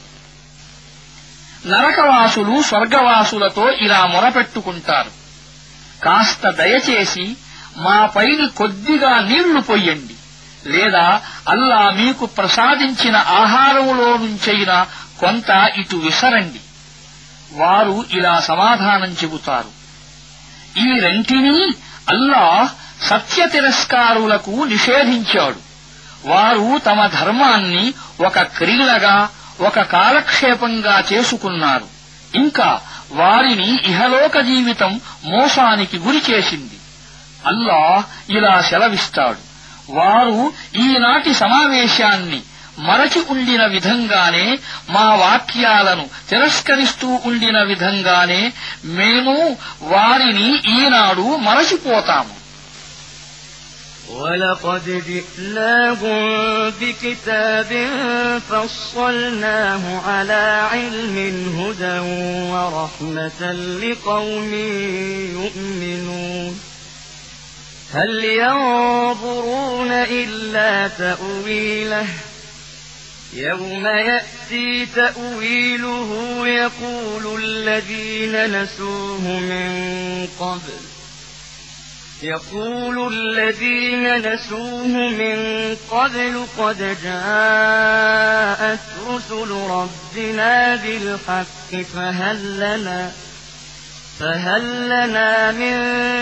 [SPEAKER 2] నరకవాసులు స్వర్గవాసులతో ఇలా మొరపెట్టుకుంటారు, కాస్త దయచేసి మా పైని కొద్దిగా నీళ్లు పొయ్యండి, లేదా అల్లా మీకు ప్రసాదించిన ఆహారంలో నుంచైనా కొంత ఇటు విసరండి. వారు ఇలా సమాధానం చెబుతారు, ఈ రెంటినీ అల్లాహ్ సత్య తిరస్కారులకు నిషేధించాడు. వారు తమ ధర్మాన్ని ఒక క్రీడగా, ఒక కాలక్షేపంగా చేసుకున్నారు. ఇంకా వారిని ఇహలోక జీవితం మోసానికి గురిచేసింది. అల్లాహ్ ఇలా సెలవిస్తాడు, వారు ఈనాటి సమావేశాన్ని మరచి ఉండిన విధంగానే, మా వాక్యాలను తిరస్కరిస్తూ ఉండిన విధంగానే మేము వారిని ఈనాడు మరచిపోతాము.
[SPEAKER 1] وَلَقَدْ جِئْنَاهُم بِكِتَابٍ فَصَّلْنَاهُ عَلَى عِلْمٍ هُدًى وَرَحْمَةً لِقَوْمٍ يُؤْمِنُونَ. هَلْ يَنظُرُونَ إِلَّا تَأْوِيلَهُ يَوْمَ يَأْتِي تَأْوِيلُهُ يَقُولُ الَّذِينَ نسوه من قبل قد جاءت رسل ربنا بالحق فهل لنا من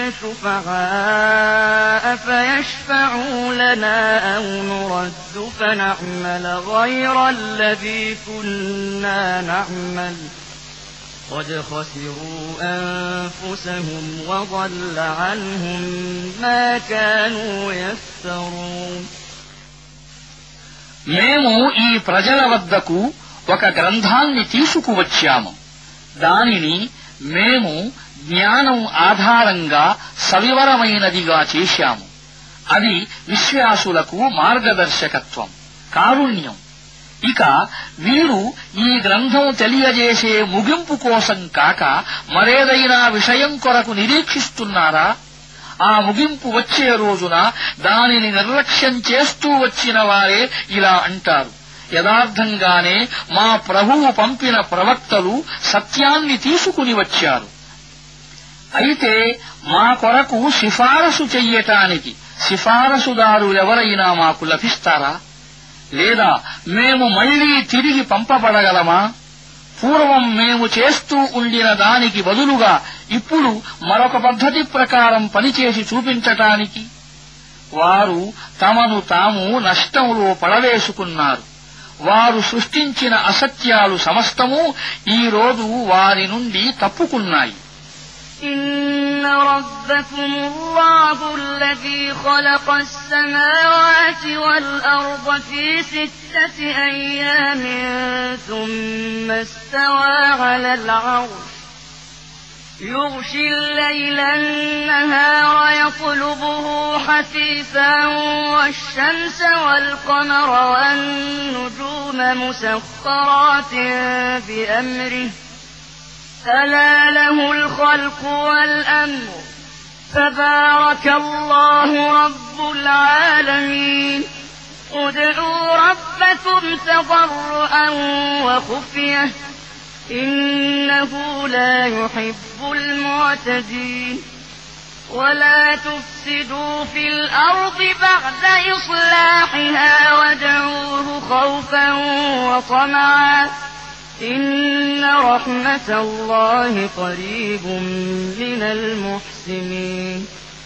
[SPEAKER 1] شفعاء فيشفعوا لنا أو نرد فنعمل غير الذي كنا نعمل قد خسروا أنفسهم وضل عنهم ما كانوا يفترون.
[SPEAKER 2] మేము ఈ ప్రజల వద్దకు ఒక గ్రంథాన్ని తీసుకువచ్చాము. దానిని మేము జ్ఞానం ఆధారంగా సవివరమైనదిగా చేశాము. అది విశ్వాసులకు మార్గదర్శకత్వం, కారుణ్యం. ఇక వీరు ఈ గ్రంథం తెలియజేసే ముగింపు కోసం కాక మరేదైనా విషయం కొరకు నిరీక్షిస్తున్నారా? ఆ ముగింపు వచ్చే రోజున దానిని నిర్లక్ష్యం చేస్తూ వచ్చిన వారే ఇలా అంటారు, యథార్థంగానే మా ప్రభువు పంపిన ప్రవక్తలు సత్యాన్ని తీసుకుని వచ్చారు. అయితే మా కొరకు సిఫారసు చెయ్యటానికి సిఫారసుదారులెవరైనా మాకు లభిస్తారా? లేదా మేము మళ్లీ తిరిగి పంపబడగలమా? పూర్వం మేము చేస్తూ ఉండిన దానికి బదులుగా ఇప్పుడు మరొక పద్ధతి ప్రకారం పనిచేసి చూపించటానికి? వారు తమను తాము నష్టంలో పడవేసుకున్నారు. వారు సృష్టించిన అసత్యాలు సమస్తము ఈ రోజు వారి నుండి తప్పుకున్నాయి.
[SPEAKER 1] إن ربكم الله الذي خلق السماوات والأرض في 6 أيام ثم استوى على العرش يغشي الليل النهار يطلبه حثيثا والشمس والقمر والنجوم مسخرات بأمره ألا له الخلق والأمر تبارك الله رب العالمين ادعوا ربكم تضرعا وخفية إنه لا يحب المعتدين ولا تفسدوا في الأرض بعد إصلاحها وادعوه خوفا وطمعا إن رحمة الله قريب من المحسنين.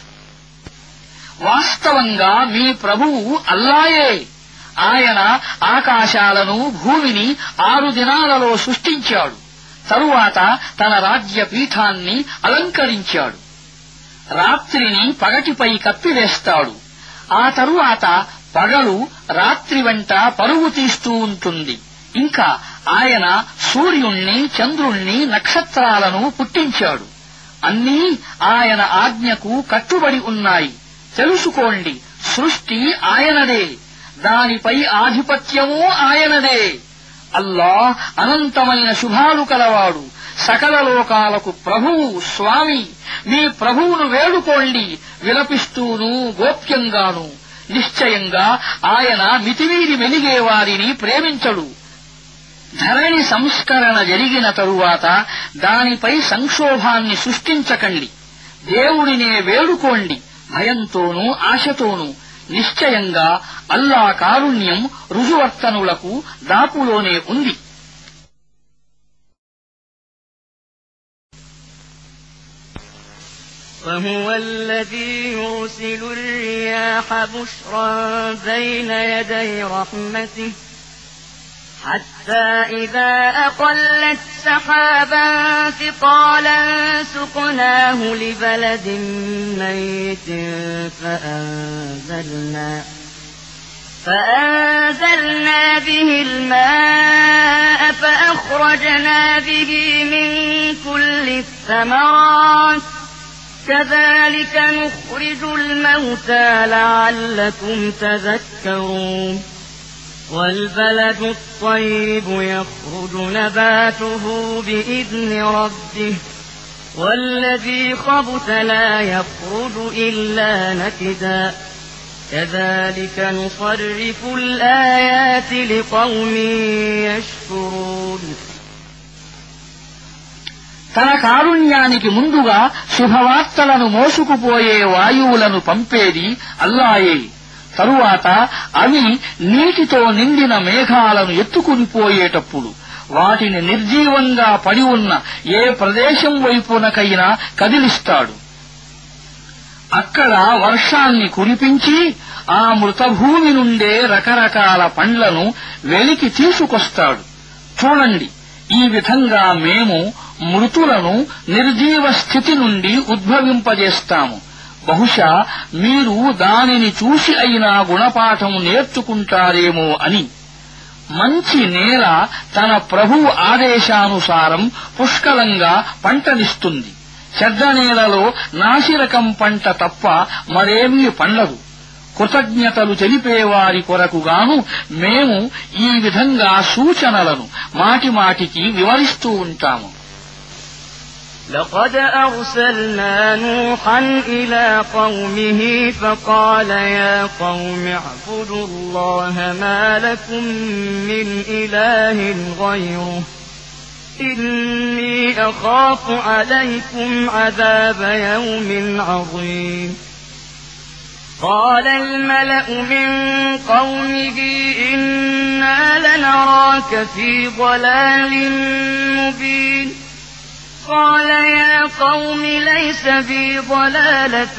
[SPEAKER 2] వాస్తవంగా మీ ప్రభువు అల్లాయే. ఆయన ఆకాశాలను భూమిని 6 దినాలలో సృష్టించాడు. తరువాత తన రాజ్య పీఠాన్ని అలంకరించాడు. రాత్రిని పగటిపై కప్పివేస్తాడు. ఆ తరువాత పగలు రాత్రి వెంట పరుగు తీస్తూ ఉంటుంది. ఇంకా ఆయన సూర్యుణ్ణి, చంద్రుణ్ణి, నక్షత్రాలను పుట్టించాడు. అన్నీ ఆయన ఆజ్ఞకు కట్టుబడి ఉన్నాయి. తెలుసుకోండి, సృష్టి ఆయనదే, దానిపై ఆధిపత్యమూ ఆయనదే. అల్లాహ్ అనంతమైన శుభాలు కలవాడు, సకల లోకాలకు ప్రభువు, స్వామి. మీ ప్రభువును వేడుకోండి విలపిస్తూనూ గోప్యంగానూ. నిశ్చయంగా ఆయన మితిమీరి మెలిగే వారిని ప్రేమించడు. ధరణి సంస్కరణ జరిగిన తరువాత దానిపై సంక్షోభాన్ని సృష్టించకండి. దేవుడినే వేడుకోండి భయంతోనూ ఆశతోనూ. నిశ్చయంగా అల్లా కారుణ్యం రుజువర్తనులకు దాపులోనే ఉంది.
[SPEAKER 1] وهو الذي يرسل الرياح بشرا بين يدي رحمته حتى إذا أقلت سحابا ثقالا سقناه لبلد ميت فأنزلنا به الماء فأخرجنا به من كل الثمرات كذلك نخرج الموتى لعلكم تذكرون والبلد الطيب يخرج نباته بإذن ربه والذي خبث لا يخرج إلا نكدا كذلك نصرف الآيات لقوم يشكرون.
[SPEAKER 2] తన కారుణ్యానికి ముందుగా శుభవార్తలను మోసుకుపోయే వాయువులను పంపేది అల్లాయే. తరువాత అవి నీటితో నిండిన మేఘాలను ఎత్తుకునిపోయేటప్పుడు వాటిని నిర్జీవంగా పడి ఉన్న ఏ ప్రదేశం వైపునకైనా కదిలిస్తాడు. అక్కడ వర్షాన్ని కురిపించి ఆ మృతభూమి నుండే రకరకాల పండ్లను వెలికి తీసుకొస్తాడు. చూడండి, ఈ విధంగా మేము మృతులను నిర్జీవ స్థితి నుండి ఉద్భవింపజేస్తాము. బహుశా మీరు దానిని చూసి అయినా గుణపాఠం నేర్చుకుంటారేమో అని. మంచి నేల తన ప్రభువు ఆదేశానుసారం పుష్కలంగా పంటనిస్తుంది. చెడ్డ నేలలో నాసిరకం పంట తప్ప మరేమీ పండదు. కృతజ్ఞతలు తెలిపేవారి కొరకుగాను మేము ఈ విధంగా సూచనలను మాటిమాటికి వివరిస్తూ ఉంటాము.
[SPEAKER 1] لقد أرسلنا نوحا إلى قومه فقال يا قوم اعبدوا الله ما لكم من إله غيره إني أخاف عليكم عذاب يوم عظيم. قال الملأ من قومه إنا لنراك في ضلال مبين. قال يا قوم ليس بي ضلالة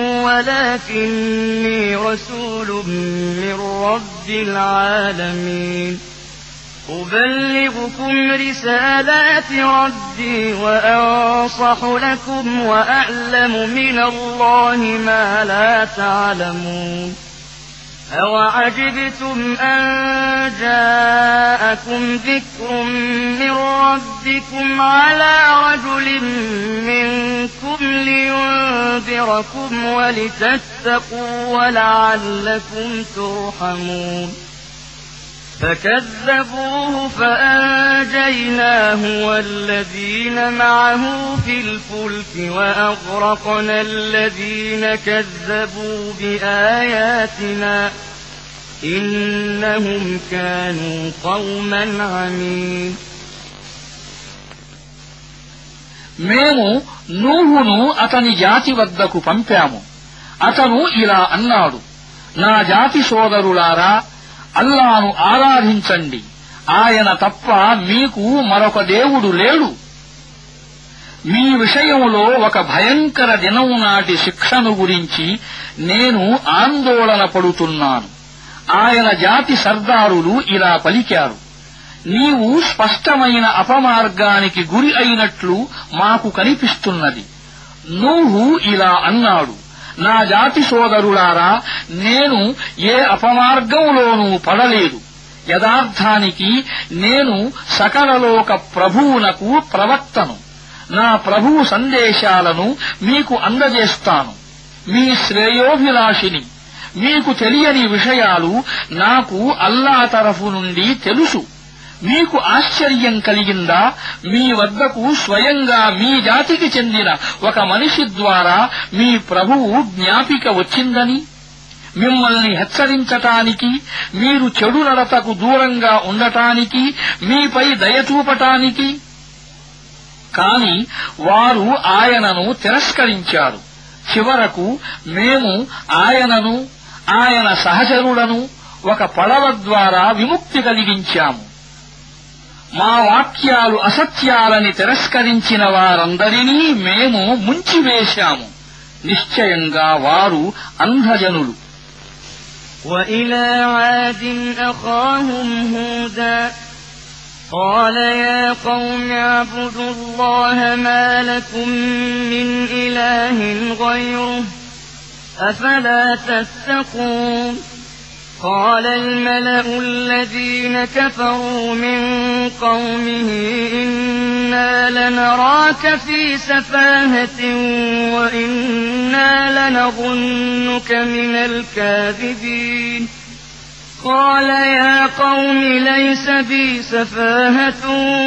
[SPEAKER 1] ولكني رسول من رب العالمين أبلغكم رسالات ربي وأنصح لكم وأعلم من الله ما لا تعلمون. أوعجبتم أن جاءكم ذكر من ربكم على رجل منكم لينذركم ولتتقوا ولعلكم ترحمون. فكذبوه فأنجيناه والذين معه في الفلك وأغرقنا الذين كذبوا بآياتنا إنهم كانوا قوما عمين.
[SPEAKER 2] మేము నూహును అతని జాతి వద్దకు పంపాము. అతను ఇలా అన్నాడు, నా జాతి సోదరులారా, అల్లాను ఆరాధించండి. ఆయన తప్ప మీకు మరొక దేవుడు లేడు. మీ విషయంలో ఒక భయంకర దినం నాటి శిక్షను గురించి నేను ఆందోళన పడుతున్నాను. ఆయన జాతి సర్దారులు ఇలా పలికారు, నీవు స్పష్టమైన అపమార్గానికి గురి అయినట్లు మాకు కనిపిస్తున్నది. నూహు ఇలా అన్నాడు, నా జాతి సోదరులారా, నేను ఏ అపమార్గంలోనూ పడలేదు. యథార్థానికి నేను సకలలోక ప్రభువునకు ప్రవక్తను. నా ప్రభువు సందేశాలను మీకు అందజేస్తాను. మీ శ్రేయోభిలాషిని. మీకు తెలియని విషయాలు నాకు అల్లా తరఫు నుండి తెలుసు. మీకు ఆశ్చర్యం కలిగిందా? మీ వద్దకు స్వయంగా మీ జాతికి చెందిన ఒక మనిషి ద్వారా మీ ప్రభువు జ్ఞాపిక వచ్చిందని, మిమ్మల్ని హెచ్చరించటానికి, మీరు చెడు నడతకు దూరంగా ఉండటానికి, మీపై దయచూపటానికి. కాని వారు ఆయనను తిరస్కరించారు. చివరకు మేము ఆయనను, ఆయన సహచరులను ఒక పడవ ద్వారా విముక్తి కలిగించాము. మా వాక్యాలు అసత్యాలని తిరస్కరించిన వారందరినీ మేము ముంచివేశాము. నిశ్చయంగా వారు అంధజనులు.
[SPEAKER 1] وإلى عاد أخاهم هودا قال يا قوم اعبدوا الله ما لكم من إله غيره أفلا تتقون قال الملأ الذين كفروا من قومه إنا لنراك في سفاهة وإنا لنظنك من الكاذبين قال يا قوم ليس بي سفاهة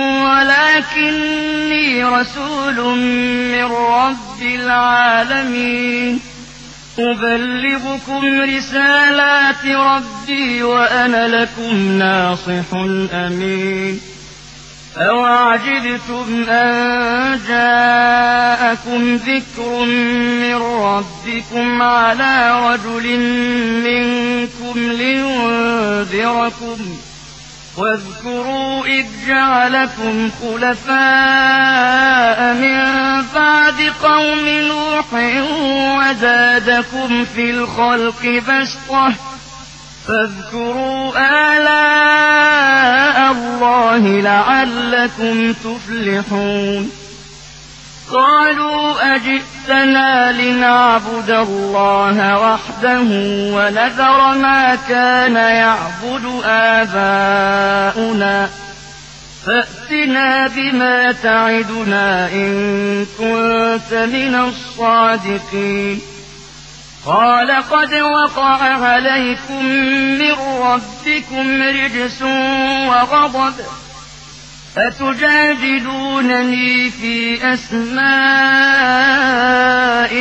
[SPEAKER 1] ولكني رسول من رب العالمين أبلغكم رسالات ربي وأنا لكم ناصح أمين أوعجبتم أن جاءكم ذكر من ربكم على رجل منكم لينذركم واذكروا إذ جعلكم خلفاء من بعد قوم نوح وزادكم في الخلق بسطة فاذكروا آلاء الله لعلكم تفلحون قالوا أجئتنا لنعبد الله وحده ونذر ما كان يعبد آباؤنا فأتنا بما تعدنا إن كنت من الصادقين قال قد وقع عليكم من ربكم رجس وغضب أتجادلونني في أسماء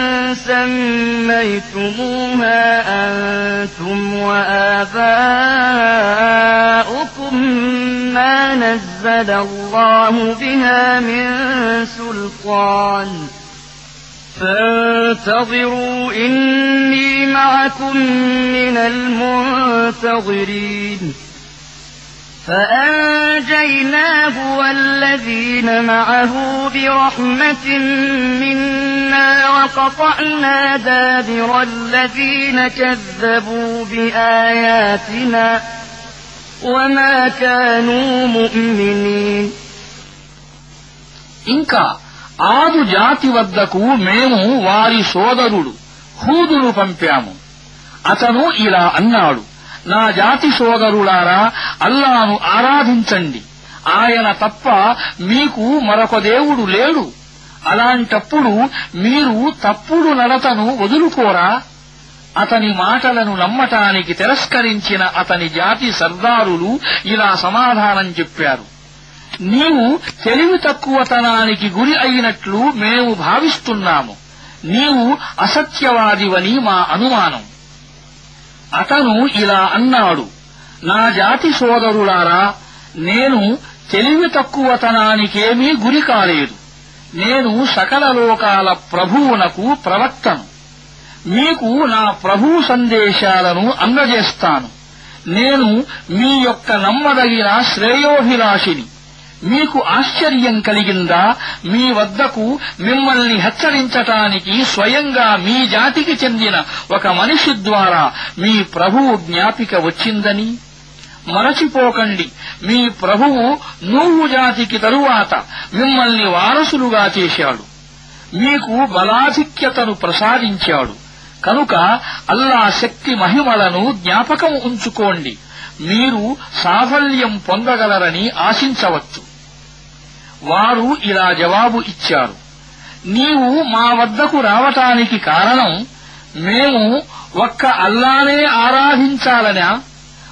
[SPEAKER 1] سميتموها أنتم وآباؤكم ما نزل الله بها من سلطان فانتظروا إني معكم من المنتظرين فأنجيناه والذين معه برحمة منا وقطعنا دابر الذين كذبوا بآياتنا وما كانوا مؤمنين
[SPEAKER 2] ఇంకా ఆదు జాతి వద్దకు మేము వారి సోదరుడు హూదును పంపాము. అతను ఇలా అన్నాడు: నా జాతి సోదరులారా, అల్లాను ఆరాధించండి. ఆయన తప్ప మీకు మరొక దేవుడు లేడు. అలాంటప్పుడు మీరు తప్పుడు నడతను వదులుకోరా? అతని మాటలను నమ్మటానికి తిరస్కరించిన అతని జాతి సర్దారులు ఇలా సమాధానం చెప్పారు: నీవు తెలివి తక్కువతనానికి గురి అయినట్లు మేము భావిస్తున్నాము. నీవు అసత్యవాదివని మా అనుమానం. అతను ఇలా అన్నాడు: నా జాతి సోదరులారా, నేను తెలివి తక్కువతనానికేమీ గురి కాలేదు. నేను సకల లోకాల ప్రభువునకు ప్రవక్తను. మీకు నా ప్రభువు సందేశాలను అందజేస్తాను. నేను మీ యొక్క నమ్మదగిన శ్రేయోభిలాషిని. మీకు ఆశ్చర్యం కలిగిందా? మీ వద్దకు మిమ్మల్ని హెచ్చరించటానికి స్వయంగా మీ జాతికి చెందిన ఒక మనిషి ద్వారా మీ ప్రభువు జ్ఞాపిక వచ్చిందని. మరచిపోకండి, మీ ప్రభువు నూహు జాతికి తరువాత మిమ్మల్ని వారసులుగా చేశాడు. మీకు బలాధిక్యతను ప్రసాదించాడు. కనుక అల్లా శక్తి మహిమలను జ్ఞాపకం ఉంచుకోండి. మీరు సాఫల్యం పొందగలరని ఆశించవచ్చు. వారు ఇలా జవాబు ఇచ్చారు: నీవు మా వద్దకు రావటానికి కారణం మేము ఒక్క అల్లానే ఆరాధించాలనా?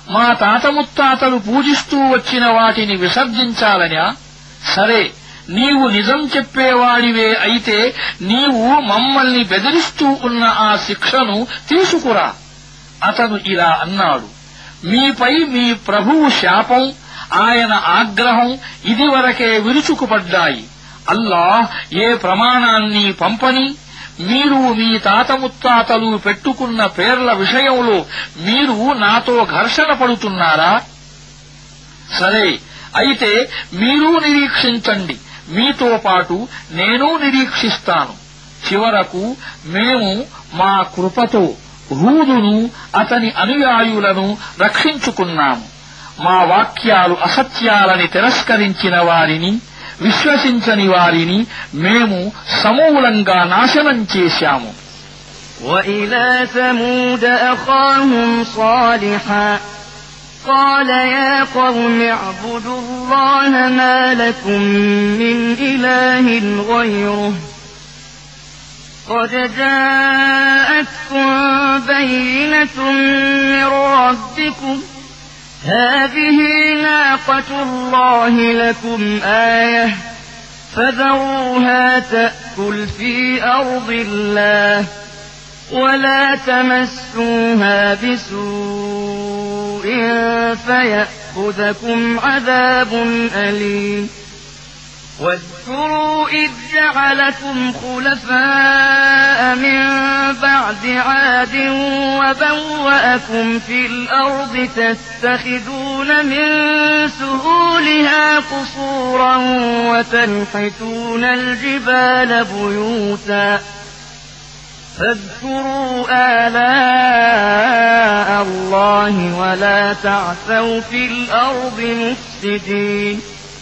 [SPEAKER 2] మా తాత ముత్తాతలు పూజిస్తూ వచ్చిన వాటిని విసర్జించాలనా? సరే, నీవు నిజం చెప్పేవాడివే అయితే నీవు మమ్మల్ని బెదిరిస్తూ ఉన్న ఆ శిక్షను తీసుకురా. అతను ఇలా అన్నాడు, మీపై మీ ప్రభువు శాపం, ఆయన ఆగ్రహం ఇదివరకే విరుచుకుపడ్డాయి. అల్లాహ్ ఏ ప్రమాణాన్ని పంపని, మీరు మీ తాత ముత్తాతలు పెట్టుకున్న పేర్ల విషయంలో మీరు నాతో ఘర్షణ పడుతున్నారా? సరే, అయితే మీరూ నిరీక్షించండి, మీతో పాటు నేనూ నిరీక్షిస్తాను. చివరకు మేము మా కృపతో హూదును అతని అనుయాయులను రక్షించుకున్నాము. మా వాక్యాలు అసత్యాలని తిరస్కరించిన వారిని, విశ్వసించని వారిని మేము సమూలంగా నాశనం చేశాము.
[SPEAKER 1] وإلى ثمود أخاهم صالحا قال يا قوم اعبدوا الله ما لكم من إله غيره قد جاءتكم بينة من ربكم هذه ناقة الله لكم آية فذروها تأكل في أرض الله ولا تمسوها بسوء فيأخذكم عذاب أليم واذكروا إذ جعلكم خلفاء من بعد عاد وبوأكم في الأرض تتخذون من سهولها قصورا وتنحتون الجبال بيوتا فاذكروا آلاء الله ولا تعثوا في الأرض مفسدين.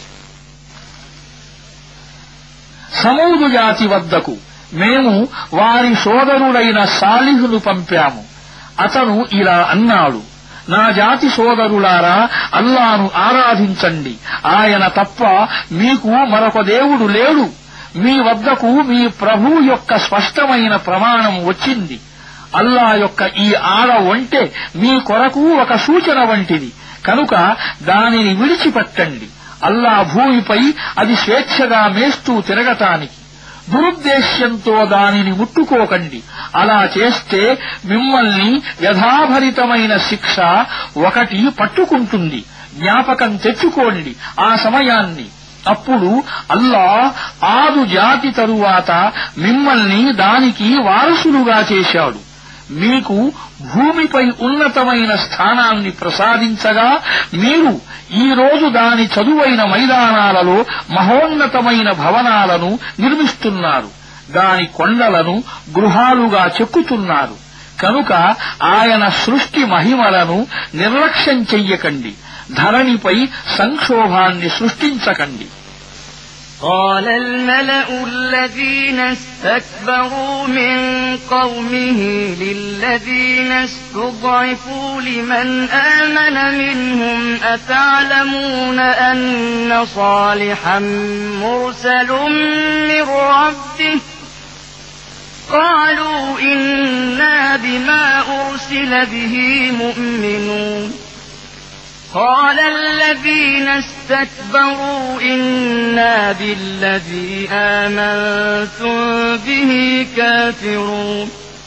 [SPEAKER 2] సమూదు జాతి వద్దకు మేము వారి సోదరుడైన సాలిహును పంపాము. అతను ఇలా అన్నాడు, నా జాతి సోదరులారా, అల్లాను ఆరాధించండి. ఆయన తప్ప మీకు మరొక దేవుడు లేడు. మీ వద్దకు మీ ప్రభువు యొక్క స్పష్టమైన ప్రమాణం వచ్చింది. అల్లా యొక్క ఈ ఆడ ఒంటె మీ కొరకు ఒక సూచన వంటిది కనుక దానిని విడిచిపెట్టండి. అల్లా భూమిపై అది స్వేచ్ఛగా మేస్తూ తిరగటానికి. దురుద్దేశ్యంతో దానిని ముట్టుకోకండి. అలా చేస్తే మిమ్మల్ని వ్యధాభరితమైన శిక్ష ఒకటి పట్టుకుంటుంది. జ్ఞాపకం తెచ్చుకోండి ఆ సమయాన్ని. అప్పుడు అల్లాహ్ ఆదు జాతి తరువాత మిమ్మల్ని దానికి వారసులుగా చేశాడు. మీకు భూమిపై ఉన్నతమైన స్థానాన్ని ప్రసాదించగా మీరు ఈ రోజు దాని చదువైన మైదానాలలో మహోన్నతమైన భవనాలను నిర్మిస్తున్నారు. దాని కొండలను గృహాలుగా చెక్కుతున్నారు. కనుక ఆయన సృష్టి మహిమలను నిర్లక్ష్యం చెయ్యకండి. ధరణిపై సంక్షోభాన్ని సృష్టించకండి.
[SPEAKER 1] قال الملأ الذين استكبروا من قومه للذين استضعفوا لمن آمن منهم أتعلمون أن صالحا مرسل من ربه قالوا إنا بما أرسل به مؤمنون قال الذين استكبروا إنا بالذي آمنتم به كافرون.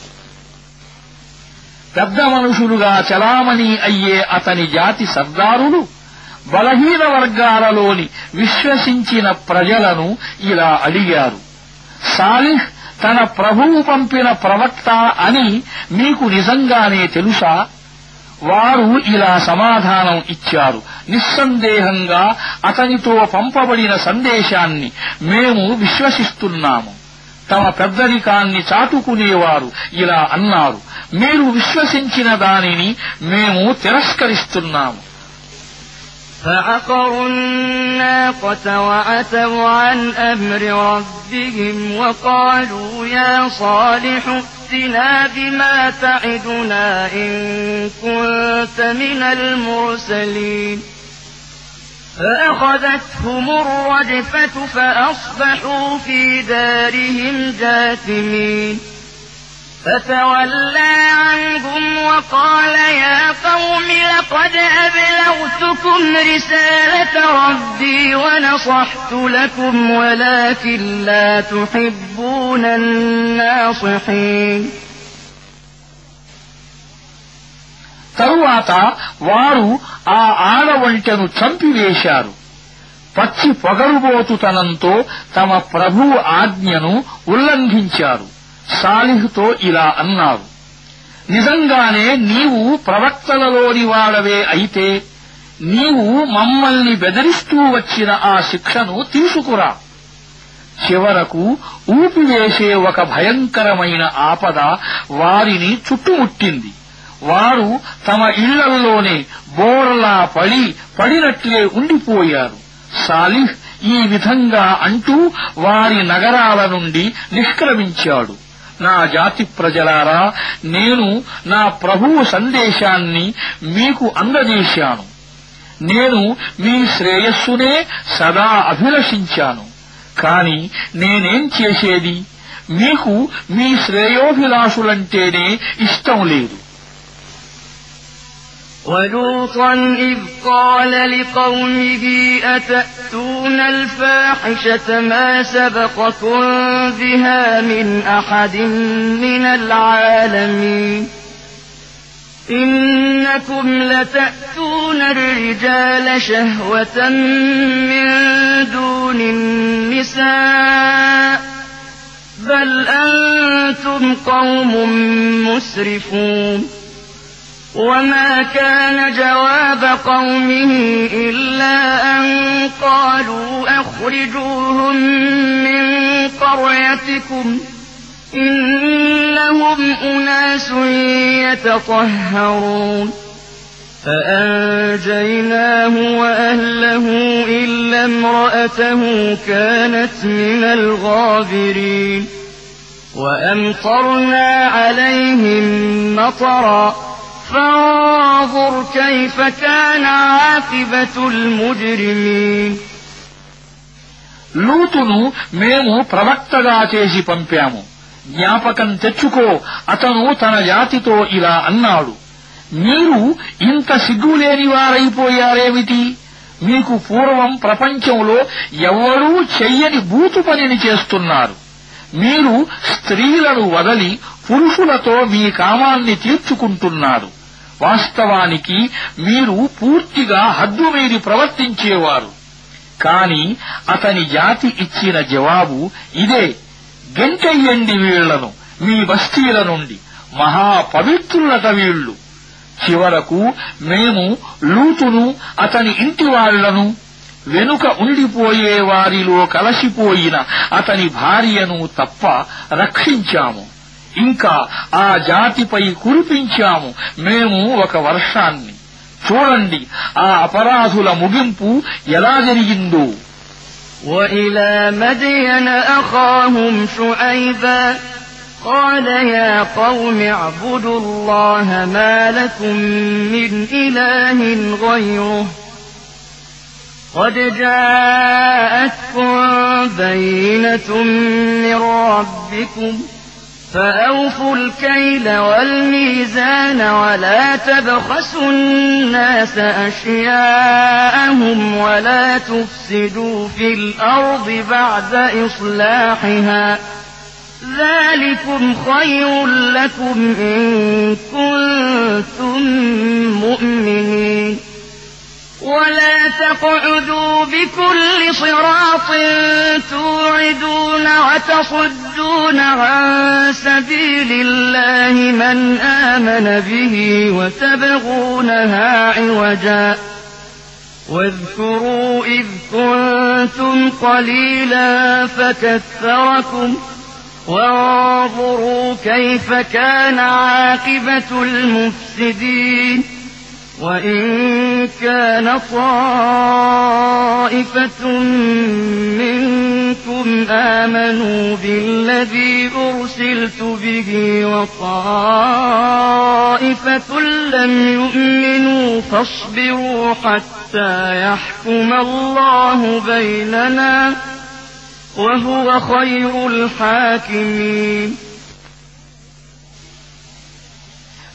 [SPEAKER 2] పెద్ద మనుషులుగా చలామణి అయ్యే అతని జాతి సర్దారులు బలహీన వర్గాలలోని విశ్వసించిన ప్రజలను ఇలా అడిగారు, సాలిహ్ తన ప్రభువు పంపిన ప్రవక్త అని మీకు నిజంగానే తెలుసా? వారు ఇలా సమాధానం ఇచ్చారు, నిస్సందేహంగా అతనితో పంపబడిన సందేశాన్ని మేము విశ్వసిస్తున్నాము. తమ పెద్దరికాన్ని చాటుకునేవారు ఇలా అన్నారు, మీరు విశ్వసించిన దానిని మేము తిరస్కరిస్తున్నాము.
[SPEAKER 1] فعقروا الناقة وعتوا عن أمر ربهم وقالوا يا صالح ائتنا بما تعدنا إن كنت من المرسلين فأخذتهم الرجفة فأصبحوا في دارهم جاثمين. فتولى عنهم وقال يا قوم لقد أبلغتكم رسالة ربي ونصحت لكم ولكن لا تحبون الناصحين.
[SPEAKER 2] తరువాత వారు ఆ ఆడవంటను చంపివేశారు. పచ్చి పొగరుబోతుతనంతో తమ ప్రభువు ఆజ్ఞను ఉల్లంఘించారు. సాలిహుతో ఇలా అన్నారు, నిజంగానే నీవు ప్రవక్తలలోని వాడవే అయితే నీవు మమ్మల్ని బెదిరిస్తూ వచ్చిన ఆ శిక్షను తీసుకురా. చివరకు ఊపివేసే ఒక భయంకరమైన ఆపద వారిని చుట్టుముట్టింది. వారు తమ ఇళ్లల్లోనే బోర్లా పడినట్లే ఉండిపోయారు. సాలిహ్ ఈ విధంగా అంటూ వారి నగరాల నుండి నిష్క్రమించాడు. నా జాతి ప్రజలారా, నేను నా ప్రభువు సందేశాన్ని మీకు అందజేశాను. నేను మీ శ్రేయస్సునే సదా అభిలషించాను. కాని నేనేం చేసేది? మీకు మీ శ్రేయోభిలాషులంటేనే ఇష్టం లేదు.
[SPEAKER 1] ولوطا إذ قال لقومه أتأتون الفاحشة ما سبقكم بها من أحد من العالمين إنكم لتأتون الرجال شهوة من دون النساء بل أنتم قوم مسرفون. وما كان جواب قومه إلا أن قالوا أخرجوهم من قريتكم إنهم أناس يتطهرون. فأنجيناه وأهله إلا امرأته كانت من الغابرين. وأمطرنا عليهم مطرا فانظر كيف كان عاقبة المجرمين.
[SPEAKER 2] లూతును మేము ప్రవక్తగా చేసి పంపాము. జ్ఞాపకం తెచ్చుకో, అతను తన జాతితో ఇలా అన్నాడు, మీరు ఇంత సిగ్గులేనివారైపోయారేమిటి? మీకు పూర్వం ప్రపంచంలో ఎవ్వరూ చెయ్యని బూతు పనిని చేస్తున్నారు. మీరు స్త్రీలను వదలి పురుషులతో మీ కామాన్ని తీర్చుకుంటున్నారు. వాస్తవానికి మీరు పూర్తిగా హద్దుమీరి ప్రవర్తించేవారు. కాని అతని జాతి ఇచ్చిన జవాబు ఇదే, గెంటెయ్యండి వీళ్లను మీ బస్తీల నుండి, మహాపవిత్రులట వీళ్లు. చివరకు మేము లూతును అతని ఇంటి వాళ్లను, వెనుక ఉండిపోయే వారిలో కలసిపోయిన అతని భార్యను తప్ప రక్షించాము. ఇంకా ఆ జాతిపై కురిపించాము మేము ఒక వర్షాన్ని. చూడండి ఆ అపరాధుల ముగింపు ఎలా జరిగిందో.
[SPEAKER 1] وإلى مدين أخاهم شعيبا قال يا قوم اعبدوا الله ما لكم من إله غيره قد جاءتكم بينة من ربكم فأوفوا الكيل والميزان ولا تبخسوا الناس أشياءهم ولا تفسدوا في الأرض بعد إصلاحها ذلكم خير لكم إن كنتم مؤمنين. ولا تقعدوا بكل صراط توعدون وتصدون عن سبيل الله من آمن به وتبغونها عوجا واذكروا إذ كنتم قليلا فكثركم وانظروا كيف كان عاقبة المفسدين. وإن كان طائفة منكم آمنوا بالذي أرسلت به وطائفة لم يؤمنوا فاصبروا حتى يحكم الله بيننا وهو خير الحاكمين.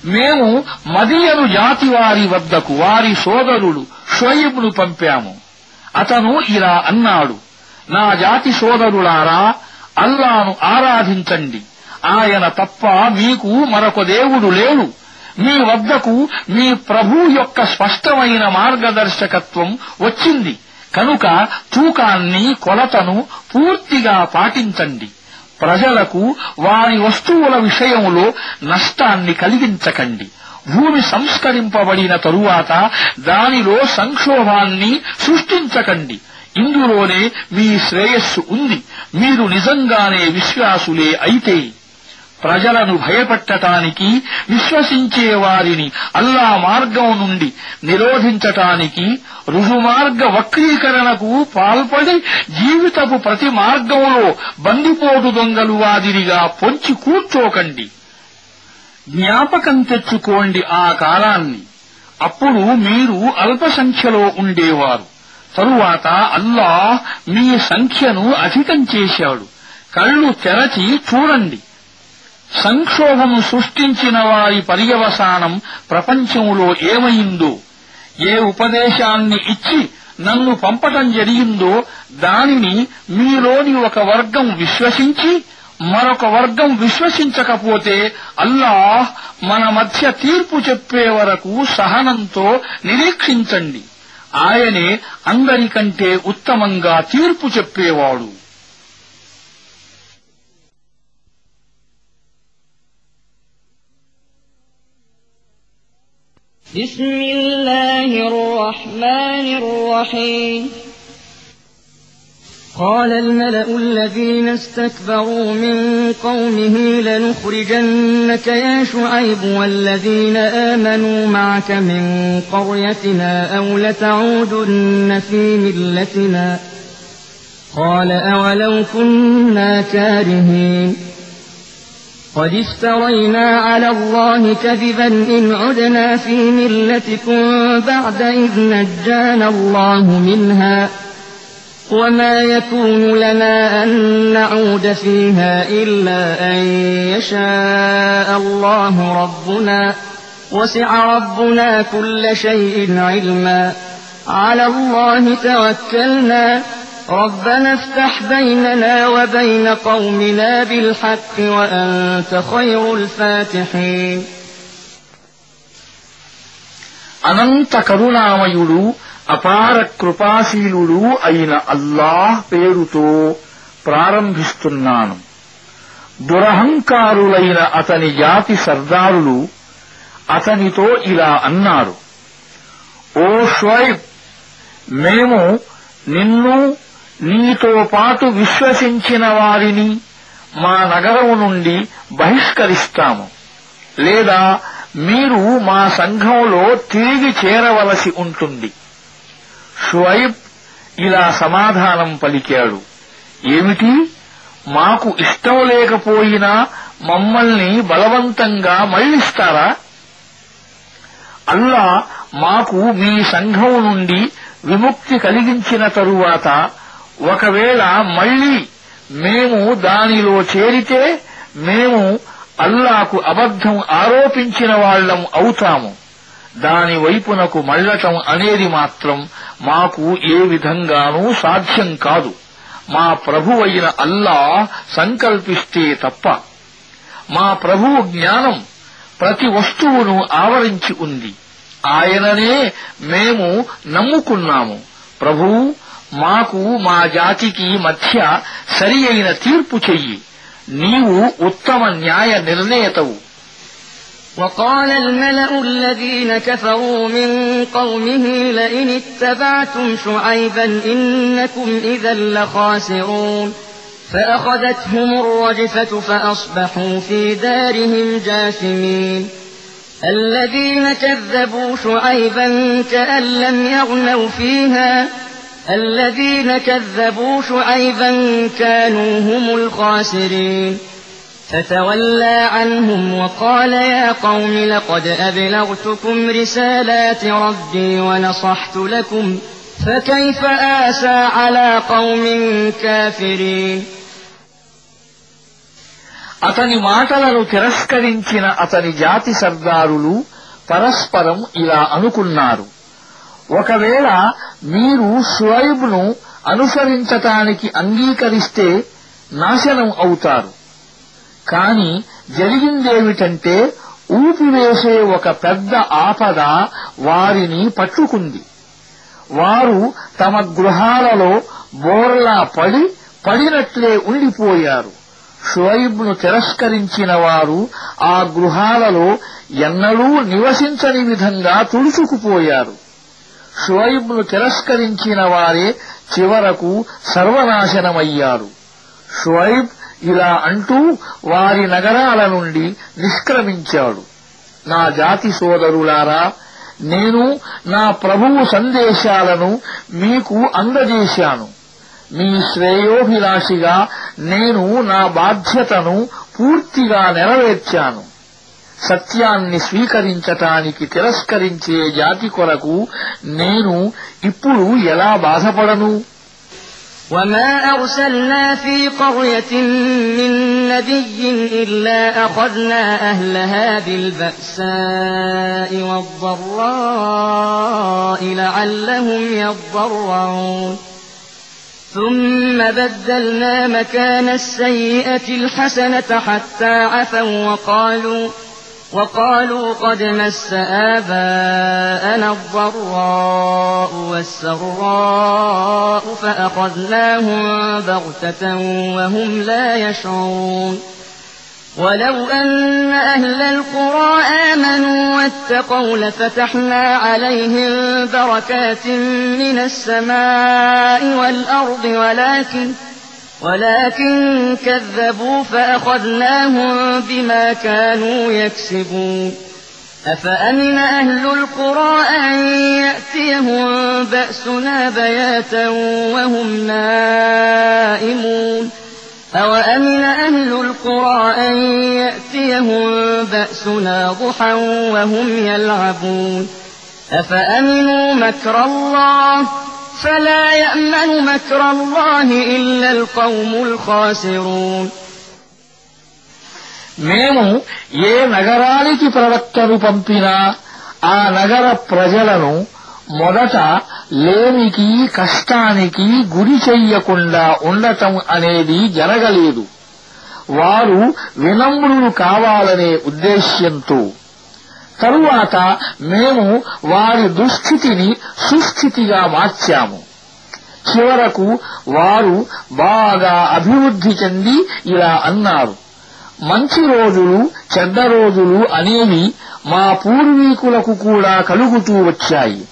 [SPEAKER 2] మేము మదియను జాతి వారి వద్దకు వారి సోదరుడు షుఐబును పంపాము. అతను ఇలా అన్నాడు, నా జాతి సోదరులారా, అల్లాను ఆరాధించండి. ఆయన తప్ప మీకు మరొక దేవుడు లేడు. మీ వద్దకు మీ ప్రభువు యొక్క స్పష్టమైన మార్గదర్శకత్వం వచ్చింది కనుక తూకాన్ని కొలతను పూర్తిగా పాటించండి. ప్రజలకు వారి వస్తువుల విషయంలో నష్టాన్ని కలిగించకండి. భూమి సంస్కరింపబడిన తరువాత దానిలో సంక్షోభాన్ని సృష్టించకండి. ఇందులోనే మీ శ్రేయస్సు ఉంది. మీరు నిజంగానే విశ్వాసులే అయితే. ప్రజలను భయపెట్టటానికి, విశ్వసించే వారిని అల్లా మార్గం నుండి నిరోధించటానికి, రుజుమార్గ వక్రీకరణకు పాల్పడి జీవితపు ప్రతి మార్గంలో బందిపోటు దొంగలు వాదిరిగా పొంచి కూర్చోకండి. జ్ఞాపకం తెచ్చుకోండి ఆ కాలాన్ని. అప్పుడు మీరు అల్పసంఖ్యలో ఉండేవారు. తరువాత అల్లాహ్ మీ సంఖ్యను అధికం చేశాడు. కళ్ళు తెరచి చూడండి. సంక్షోభం సృష్టించిన వారి పర్యవసానం ప్రపంచంలో ఏమైందో. ఏ ఉపదేశాన్ని ఇచ్చి నన్ను పంపటం జరిగిందో దానిని మీలోని ఒక వర్గం విశ్వసించి మరొక వర్గం విశ్వసించకపోతే అల్లాహ్ మన మధ్య తీర్పు చెప్పే వరకు సహనంతో నిరీక్షించండి. ఆయనే అందరికంటే ఉత్తమంగా తీర్పు చెప్పేవాడు.
[SPEAKER 1] بسم الله الرحمن الرحيم قال الملأ الذين استكبروا من قومه لنخرجنك يا شعيب والذين آمنوا معك من قريتنا أو لتعودن في ملتنا قال أولو كنا كارهين قد افترينا على الله كذبا إن عدنا في ملتكم بعد إذ نجانا الله منها وما يكون لنا أن نعود فيها إلا أن يشاء الله ربنا وسع ربنا كل شيء علما على الله توكلنا ربنا افتح بيننا وبين قومنا بالحق وأنت خير الفاتحين
[SPEAKER 2] అనంత కరుణామయుడు అపార కృపాశీలుడు అయిన అల్లాహ్ పేరుతో ప్రారంభిస్తున్నాను. దురహంకారులైన అతని జాతి సర్దారులు అతనితో ఇలా అన్నారు, ఓ షుఐబ్, మేము నిన్ను నీతో పాటు విశ్వసించిన వారిని మా నగరం నుండి బహిష్కరిస్తాము, లేదా మీరు మా సంఘంలో తిరిగి చేరవలసి ఉంటుంది. షుఐబ్ ఇలా సమాధానం పలికాడు, ఏమిటి, మాకు ఇష్టం లేకపోయినా మమ్మల్ని బలవంతంగా మళ్లిస్తారా? అల్లా మాకు మీ సంఘం నుండి విముక్తి కలిగించిన తరువాత ఒకవేళ మళ్లీ మేము దానిలో చేరితే మేము అల్లాకు అబద్ధం ఆరోపించిన వాళ్లం అవుతాము. దాని వైపునకు మళ్లటం అనేది మాత్రం మాకు ఏ విధంగానూ సాధ్యం కాదు. మా ప్రభువైన అల్లాహ్ సంకల్పిస్తే తప్ప. మా ప్రభువు జ్ఞానం ప్రతి వస్తువును ఆవరించి ఉంది. ఆయననే మేము నమ్ముకున్నాము. ప్రభువు, మాకు మా జాతికి మధ్య సరి అయిన తీర్పు చెయ్యి. నీవు ఉత్తమ న్యాయ నిర్ణేతవు.
[SPEAKER 1] وقال الملأ الذين كفروا من قومه لئن اتبعتم شعيبا إنكم إذا لخاسرون فأخذتهم الرجفة فأصبحوا في دارهم جاثمين الذين كذبوا شعيبا كأن لم يغنوا فيها الذين كذبوا شعيبا كانوا هم الخاسرين فتولى عنهم وقال يا قوم لقد أبلغتكم رسالات ربي ونصحت لكم فكيف آسى على قوم كافرين
[SPEAKER 2] అతని మాటలను తిరస్కరించిన అతని జాతి సర్దారులు పరస్పరం ఇలా అనుకున్నారు, ఒకవేళ మీరు షుఐబ్ను అనుసరించటానికి అంగీకరిస్తే నాశనం అవుతారు. కాని జరిగిందేమిటంటే ఊపివేసే ఒక పెద్ద ఆపద వారిని పట్టుకుంది. వారు తమ గృహాలలో బోర్లా పడినట్లే ఉండిపోయారు. షుఐబ్ను తిరస్కరించిన వారు ఆ గృహాలలో ఎన్నడూ నివసించని విధంగా తుడుచుకుపోయారు. షుఐబ్ను తిరస్కరించిన వారే చివరకు సర్వనాశనమయ్యారు. షుఐబ్ ఇలా అంటూ వారి నగరాల నుండి నిష్క్రమించాడు, నా జాతి సోదరులారా, నేను నా ప్రభువు సందేశాలను మీకు అందజేశాను. మీ శ్రేయోభిలాషిగా నేను నా బాధ్యతను పూర్తిగా నెరవేర్చాను. సత్యాన్ని స్వీకరించటానికి తిరస్కరించే జాతి కొరకు నేను ఇప్పుడు ఎలా బాధపడను?
[SPEAKER 1] وما أرسلنا في قرية من نبي إلا أخذنا أهلها بالبأساء والضراء لعلهم يضرعون ثم بدلنا مكان السيئة الحسنة حتى عفوا وقالوا قد مس آباءنا الضراء والسراء فأخذناهم بغتة وهم لا يشعرون ولو أن أهل القرى آمنوا واتقوا لفتحنا عليهم بركات من السماء والأرض ولكن كذبوا فأخذناهم بما كانوا يكسبون أفأمن أهل القرى أن يأتيهم بأسنا بياتا وهم نائمون أوأمن أهل القرى أن يأتيهم بأسنا ضحى وهم يلعبون أفأمنوا مكر الله فلا يأمن مكر الله إلا القوم الخاسرون
[SPEAKER 2] మేము ఏ నగరానికి ప్రవక్తను పంపినా ఆ నగర ప్రజలను మొదట లేమికి కష్టానికి గురి చెయ్యకుండా ఉండటం అనేది జరగలేదు. వారు వినమ్రులు కావాలనే ఉద్దేశ్యంతో. తరువాత మేము వారి దుస్థితిని సుస్థితిగా మార్చాము. చివరకు వారు బాగా అభివృద్ధి చెంది ఇలా అన్నారు, మంచి రోజులు చెడ్డ రోజులు అనేవి మా పూర్వీకులకు కూడా కలుగుతూ వచ్చాయి.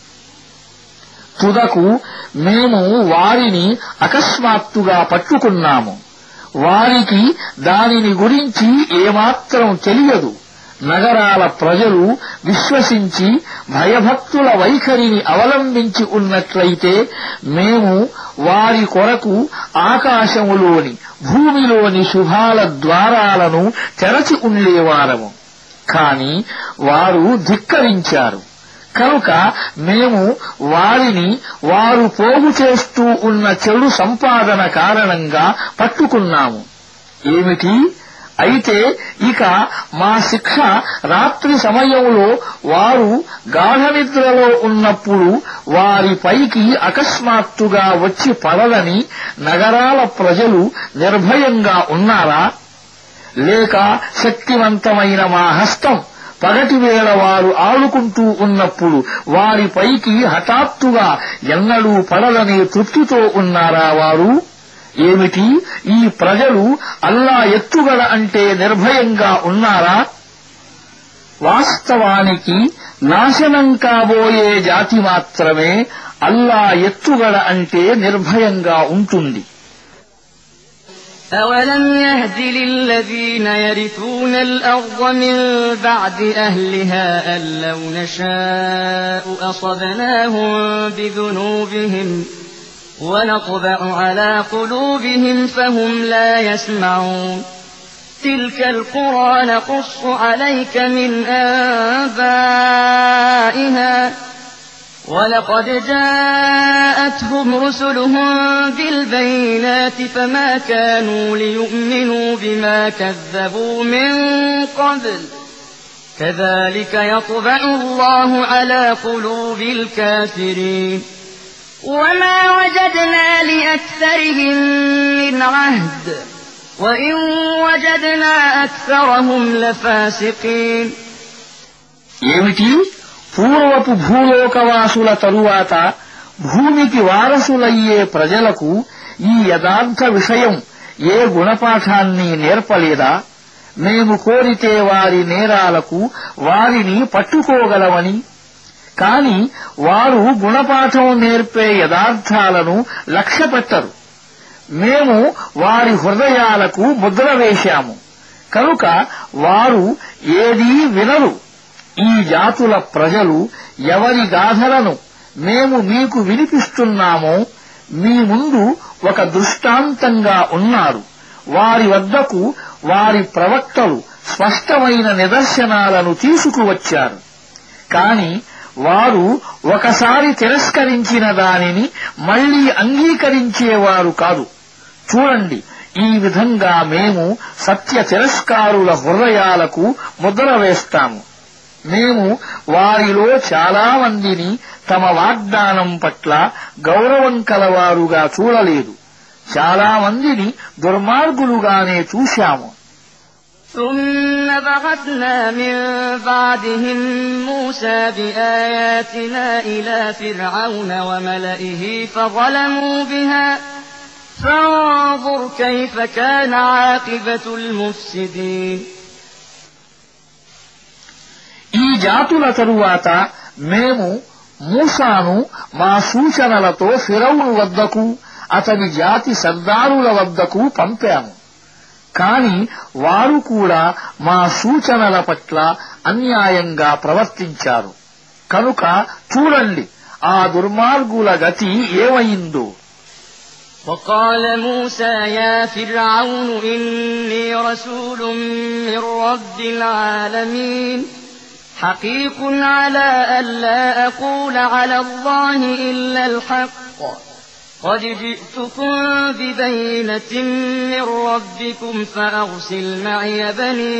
[SPEAKER 2] తుదకు మేము వారిని అకస్మాత్తుగా పట్టుకున్నాము. వారికి దానిని గురించి ఏమాత్రం తెలియదు. నగరాల ప్రజలు విశ్వసించి భయభక్తుల వైఖరిని అవలంబించి ఉన్నట్లయితే మేము వారి కొరకు ఆకాశములోని భూమిలోని శుభాల ద్వారాలను తెరచి ఉండేవారము. కాని వారు ధిక్కరించారు. కనుక మేము వారిని వారు పోగు చేస్తూ ఉన్న చెడు సంపాదన కారణంగా పట్టుకున్నాము. ఏమిటి? అయితే ఇక మా శిక్ష రాత్రి సమయంలో వారు గాఢనిద్రలో ఉన్నప్పుడు వారిపైకి అకస్మాత్తుగా వచ్చి పడదని నగరాల ప్రజలు నిర్భయంగా ఉన్నారా? లేక శక్తివంతమైన మా హస్తం పగటివేళ వారు ఆడుకుంటూ ఉన్నప్పుడు వారిపైకి హఠాత్తుగా ఎన్నడూ పడలనే తృప్తితో ఉన్నారా వారు? ఏమిటి? ఈ ప్రజలు అల్లా ఎత్తుగడ అంటే నిర్భయంగా ఉన్నారా? వాస్తవానికి నాశనం కాబోయే జాతి మాత్రమే అల్లా ఎత్తుగడ అంటే నిర్భయంగా ఉంటుంది.
[SPEAKER 1] أَوَلَمْ يَهْدِ لِلَّذِينَ يَرِثُونَ الْأَرْضَ مِنْ بَعْدِ أَهْلِهَا أَنْ لَوْ نَشَاءُ أَصَبْنَاهُمْ بِذُنُوبِهِمْ وَنَطْبَعُ عَلَى قُلُوبِهِمْ فَهُمْ لَا يَسْمَعُونَ تِلْكَ الْقُرَى نَقُصُّ عَلَيْكَ مِنْ أَنْبَائِهَا ولقد جاءتهم رسلهم بالبينات فما كانوا ليؤمنوا بما كذبوا من قبل كذلك يطبع الله على قلوب الكافرين وما وجدنا لأكثرهم من عهد وإن وجدنا أكثرهم لفاسقين
[SPEAKER 2] ఏమిటి పూర్వపు భూలోకవాసుల తరువాత భూమికి వారసులయ్యే ప్రజలకు ఈ యథార్థ విషయం ఏ గుణపాఠాన్ని నేర్పలేదా మేము కోరితే వారి నేరాలకు వారిని పట్టుకోగలమని కాని వారు గుణపాఠం నేర్పే యథార్థాలను లక్ష్యపెట్టరు మేము వారి హృదయాలకు ముద్ర వేశాము కనుక వారు ఏదీ వినరు ఈ జాతుల ప్రజలు ఎవరి గాథలను మేము మీకు వినిపిస్తున్నామో మీ ముందు ఒక దృష్టాంతంగా ఉన్నారు వారి వద్దకు వారి ప్రవక్తలు స్పష్టమైన నిదర్శనాలను తీసుకువచ్చారు కాని వారు ఒకసారి తిరస్కరించిన దానిని మళ్లీ అంగీకరించేవారు కాదు చూడండి ఈ విధంగా మేము సత్య తిరస్కారుల హృదయాలకు ముద్ర వేస్తాము మేము వారిలో చాలా మందిని తమ వాగ్దానం పట్ల గౌరవం కలవారుగా చూడలేదు చాలా మందిని దుర్మార్గులుగానే చూశాము
[SPEAKER 1] ثم بعثنا من بعدهم موسى بآياتنا إلى فرعون وملئه فظلموا بها فانظر كيف كان عاقبة المفسدين
[SPEAKER 2] ఈ జాతుల తరువాత మేము మూసాను మా సూచనలతో ఫిరౌను వద్దకు అతని జాతి సర్దారుల వద్దకు పంపాము కాని వారు కూడా మా సూచనల పట్ల అన్యాయంగా ప్రవర్తించారు కనుక చూడండి ఆ దుర్మార్గుల గతి ఏమైందో
[SPEAKER 1] وقال موسى يا فرعون إني رسول من رب العالمين حقيق على ألا أقول على الله إلا الحق قد جئتكم ببينة من ربكم فأرسل معي بني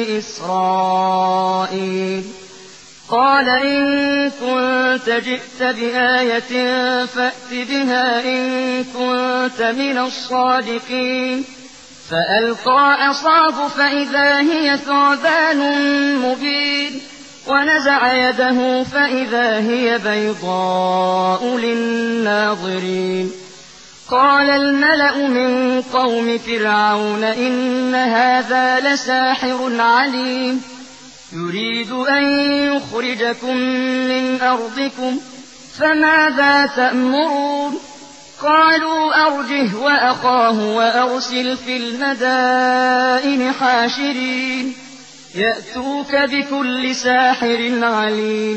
[SPEAKER 1] إسرائيل قال إن كنت جئت بآية فأت بها إن كنت من الصادقين فألقى عصاه فإذا هي ثعبان مبين ونزع يده فإذا هي بيضاء للناظرين قال الملأ من قوم فرعون إن هذا لساحر عليم يريد أن يخرجكم من أرضكم فماذا تأمرون قالوا أرجه وأخاه وأرسل في المدائن حاشرين يأتوك بكل ساحر عليم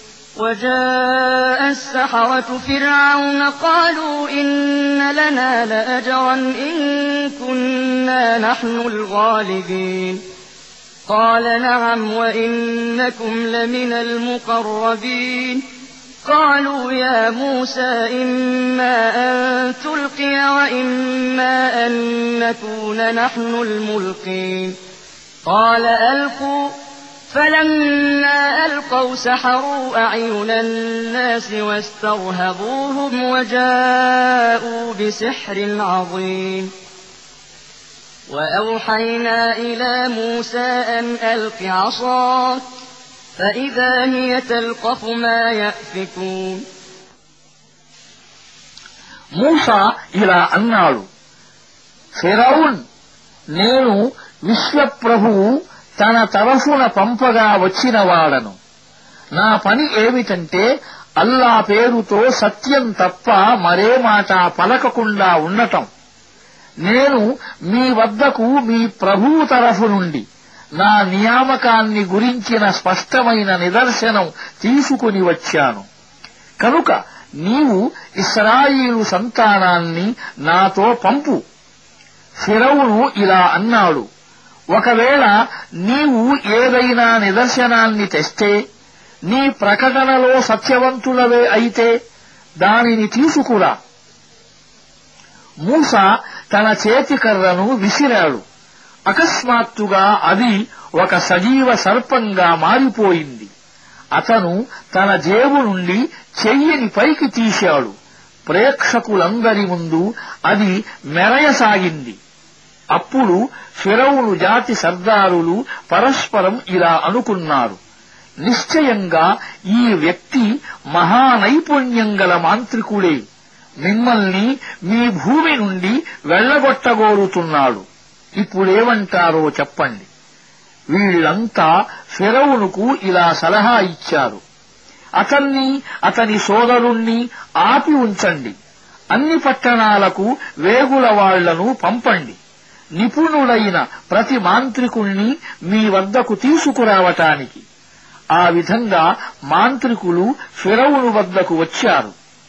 [SPEAKER 1] وجاء السحرة فرعون قالوا إن لنا لأجرا إن كنا نحن الغالبين قال نعم وإنكم لمن المقربين قالوا يا موسى إما أن تلقي وإما أن نكون نحن الملقين قال ألقوا فلما ألقوا سحروا أعين الناس واسترهبوهم وجاءوا بسحر عظيم وأوحينا إلى موسى أن ألق عصاك فإذا هي تلقف ما يأفكون
[SPEAKER 2] మూసా ఇలా అన్నాడు ఫిరౌన్ నేను విశ్వప్రభువు తన తరఫున పంపగా వచ్చినవాడను నా పని ఏమిటంటే అల్లా పేరుతో సత్యం తప్ప మరే మాట పలకకుండా ఉండటం నేను మీ వద్దకు మీ ప్రభువు తరఫు నుండి నా నియామకాన్ని గురించిన స్పష్టమైన నిదర్శనం తీసుకుని వచ్చాను కనుక నీవు ఇశ్రాయేలు సంతానాన్ని నాతో పంపు ఫిరౌను ఇలా అన్నాడు ఒకవేళ నీవు ఏదైనా నిదర్శనాన్ని తెస్తే నీ ప్రకటనలో సత్యవంతులవే అయితే దానిని తీసుకురా. మూసా తన చేతికర్రను విసిరాడు. అకస్మాత్తుగా అది ఒక సజీవ సర్పంగా మారిపోయింది. అతను తన జేబు నుండి చెయ్యిని పైకి తీశాడు. ప్రేక్షకులందరి ముందు అది మెరయసాగింది. అప్పుడు ఫిరౌను జాతి సర్దారులు పరస్పరం ఇలా అనుకున్నారు, నిశ్చయంగా ఈ వ్యక్తి మహానైపుణ్యం గల మాంత్రికుడే. మిమ్మల్ని మీ భూమి నుండి వెళ్లగొట్టగోరుతున్నాడు. ఇప్పుడేమంటారో చెప్పండి. వీళ్లంతా ఫిరౌనుకు ఇలా సలహా ఇచ్చారు, అతన్ని అతని సోదరుణ్ణి ఆపి ఉంచండి. అన్ని పట్టణాలకు వేగుల వాళ్లను పంపండి. నిపుణులైన ప్రతి మాంత్రికుణ్ణి మీ వద్దకు తీసుకురావటానికి. ఆ విధంగా మాంత్రికులు ఫిరౌను వద్దకు వచ్చారు.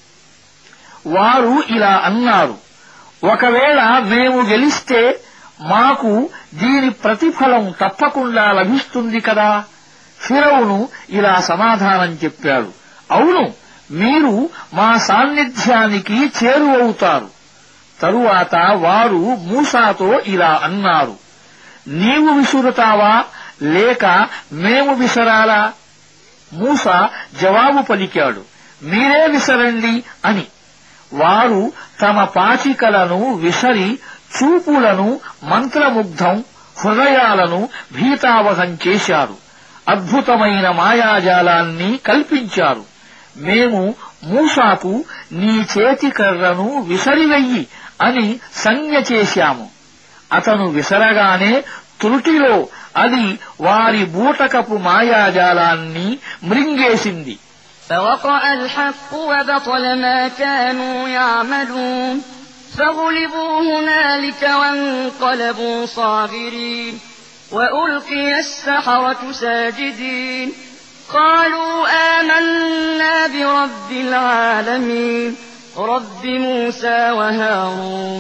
[SPEAKER 2] వారు ఇలా అన్నారు, ఒకవేళ మేము గెలిస్తే మాకు దీని ప్రతిఫలం తప్పకుండా లభిస్తుంది కదా. ఫిరౌను ఇలా సమాధానం చెప్పాడు, అవును, మీరు మా సాన్నిధ్యానికి చేరువవుతారు. తరువాత వారు మూసాతో ఇలా అన్నారు, నీవు విసురుతావా లేక మేము విసరాలా? మూసా జవాబు పలికాడు, మీరే విసరండి అని. వారు తమ పాచికలను విసరి చూపులను మంత్రముగ్ధం, హృదయాలను భీతావహం చేశారు. అద్భుతమైన మాయాజాలాన్ని కల్పించారు. మేము మూసాకు నీ చేతికర్రను విసరివెయ్యి అని సంజ్ఞ చేశాము. అతను విసరగానే త్రుటిలో అది వారి బూటకపు మాయాజాలాన్ని మృంగేసింది.
[SPEAKER 1] فوقع الحق وبطل ما كانوا يعملون فغلبوا هنالك وانقلبوا صاغرين وألقي السحرة ساجدين قالوا آمنا برب العالمين رب موسى وهارون.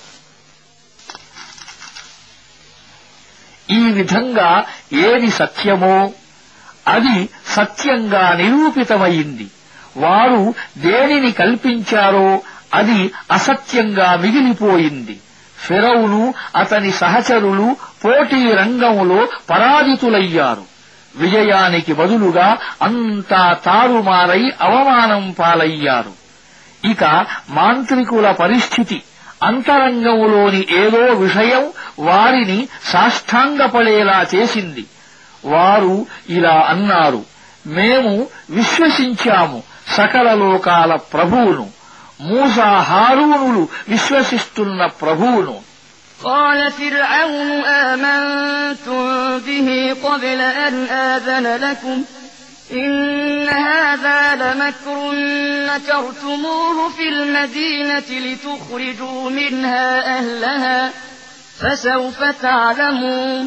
[SPEAKER 2] ఈ విధంగా ఏది సత్యమో అది సత్యంగా నిరూపితమైంది. వారు దేనిని కల్పించారో అది అసత్యంగా మిగిలిపోయింది. ఫిరౌను అతని సహచరులు పోటీ రంగంలో పరాజితులయ్యారు. విజయానికి బదులుగా అంతా తారుమారై అవమానం పాలయ్యారు. ఇక మాంత్రికుల పరిస్థితి, అంతరంగంలోని ఏదో విషయం వారిని సాష్టాంగపడేలా చేసింది. వారు ఇలా అన్నారు, మేము విశ్వసించాము సకల లోకాల ప్రభువును, మూసా హారూనులు విశ్వసిస్తున్న ప్రభువును.
[SPEAKER 1] قال فرعون آمنتم به قبل أن آذن لكم إن هذا لمكر مكرتموه في المدينة لتخرجوا منها أهلها فسوف تعلمون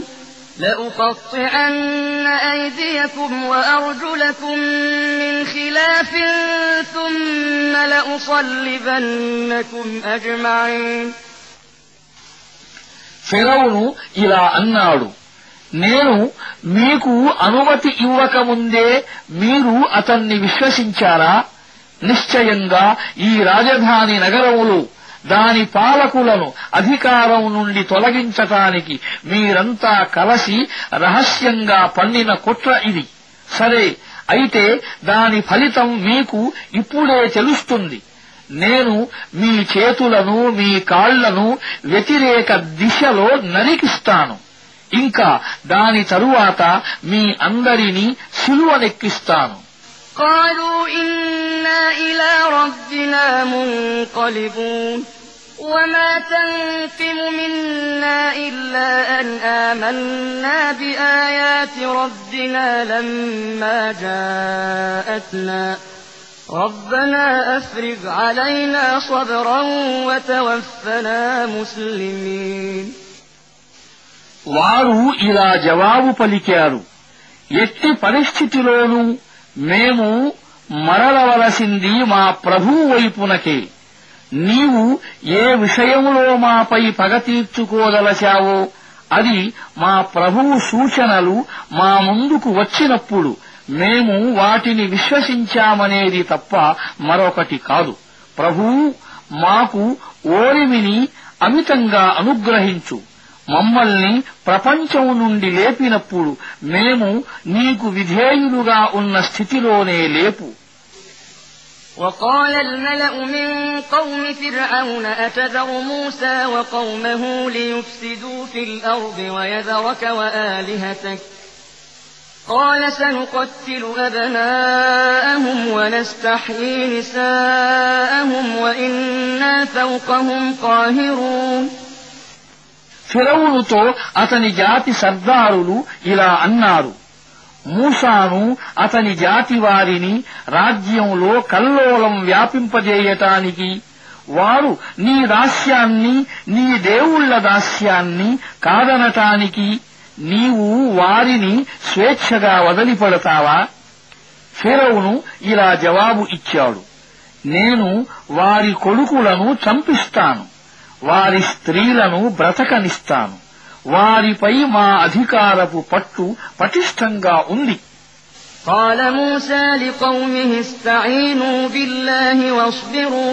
[SPEAKER 1] لأقطعن أيديكم وأرجلكم من خلاف ثم لأصلبنكم أجمعين.
[SPEAKER 2] ఫిరౌను ఇలా అన్నాడు, నేను మీకు అనుమతి ఇవ్వకముందే మీరు అతన్ని విశ్వసించారా? నిశ్చయంగా ఈ రాజధాని నగరములో దాని పాలకులను అధికారం నుండి తొలగించటానికి మీరంతా కలసి రహస్యంగా పన్నిన కుట్ర ఇది. సరే, అయితే దాని ఫలితం మీకు ఇప్పుడే తెలుస్తుంది. నేను మీ చేతులను మీ కాళ్లను వ్యతిరేక దిశలో నరికిస్తాను. ఇంకా దాని తరువాత మీ అందరినీ సిలువనెక్కిస్తాను.
[SPEAKER 1] قالوا إنا إلى ربنا منقلبون وما تنقم منا إلا أن آمنا بآيات ربنا لما جاءتنا ربنا أفرغ علينا صبرا وتوفنا مسلمين.
[SPEAKER 2] వారు ఇలా జవాబు పలికారు, ఎట్టి పరిస్థితిలోనూ మేము మరలవలసింది మా ప్రభువు వైపునకే. నీవు ఏ విషయంలో మాపై పగ తీర్చుకోదలచావో అది మా ప్రభువు సూచనలు మా ముందుకు వచ్చినప్పుడు మేము వాటిని విశ్వసించామనేది తప్ప మరొకటి కాదు. ప్రభూ, మాకు ఓరిమిని అమితంగా అనుగ్రహించు. మమ్మల్ని ప్రపంచం నుండి లేపినప్పుడు మేము నీకు విధేయులుగా ఉన్న స్థితిలోనే లేపు.
[SPEAKER 1] وقال الملأ من قوم فرعون أتذر موسى وقومه ليفسدوا في الأرض ويذرك وآلهتك قال سنقتل أبناءهم ونستحيي نساءهم وإنا فوقهم قاهرون.
[SPEAKER 2] ఫిరౌనుతో అతని జాతి సర్దారులు ఇలా అన్నారు, మూసాను అతని జాతి వారిని రాజ్యంలో కల్లోలం వ్యాపింపజేయటానికి, వారు నీ దాస్యాన్ని నీ దేవుళ్ల దాస్యాన్ని కాదనటానికి నీవు వారిని స్వేచ్ఛగా వదిలిపెడతావా? ఫిరౌను ఇలా జవాబు ఇచ్చాడు, నేను వారి కొడుకులను చంపిస్తాను, వారి స్త్రీలను బ్రతకనిస్తాను, వారిపై మా అధికారపు పట్టు పటిష్టంగా ఉంది.
[SPEAKER 1] قال موسى لقومه استعينوا بالله واصبروا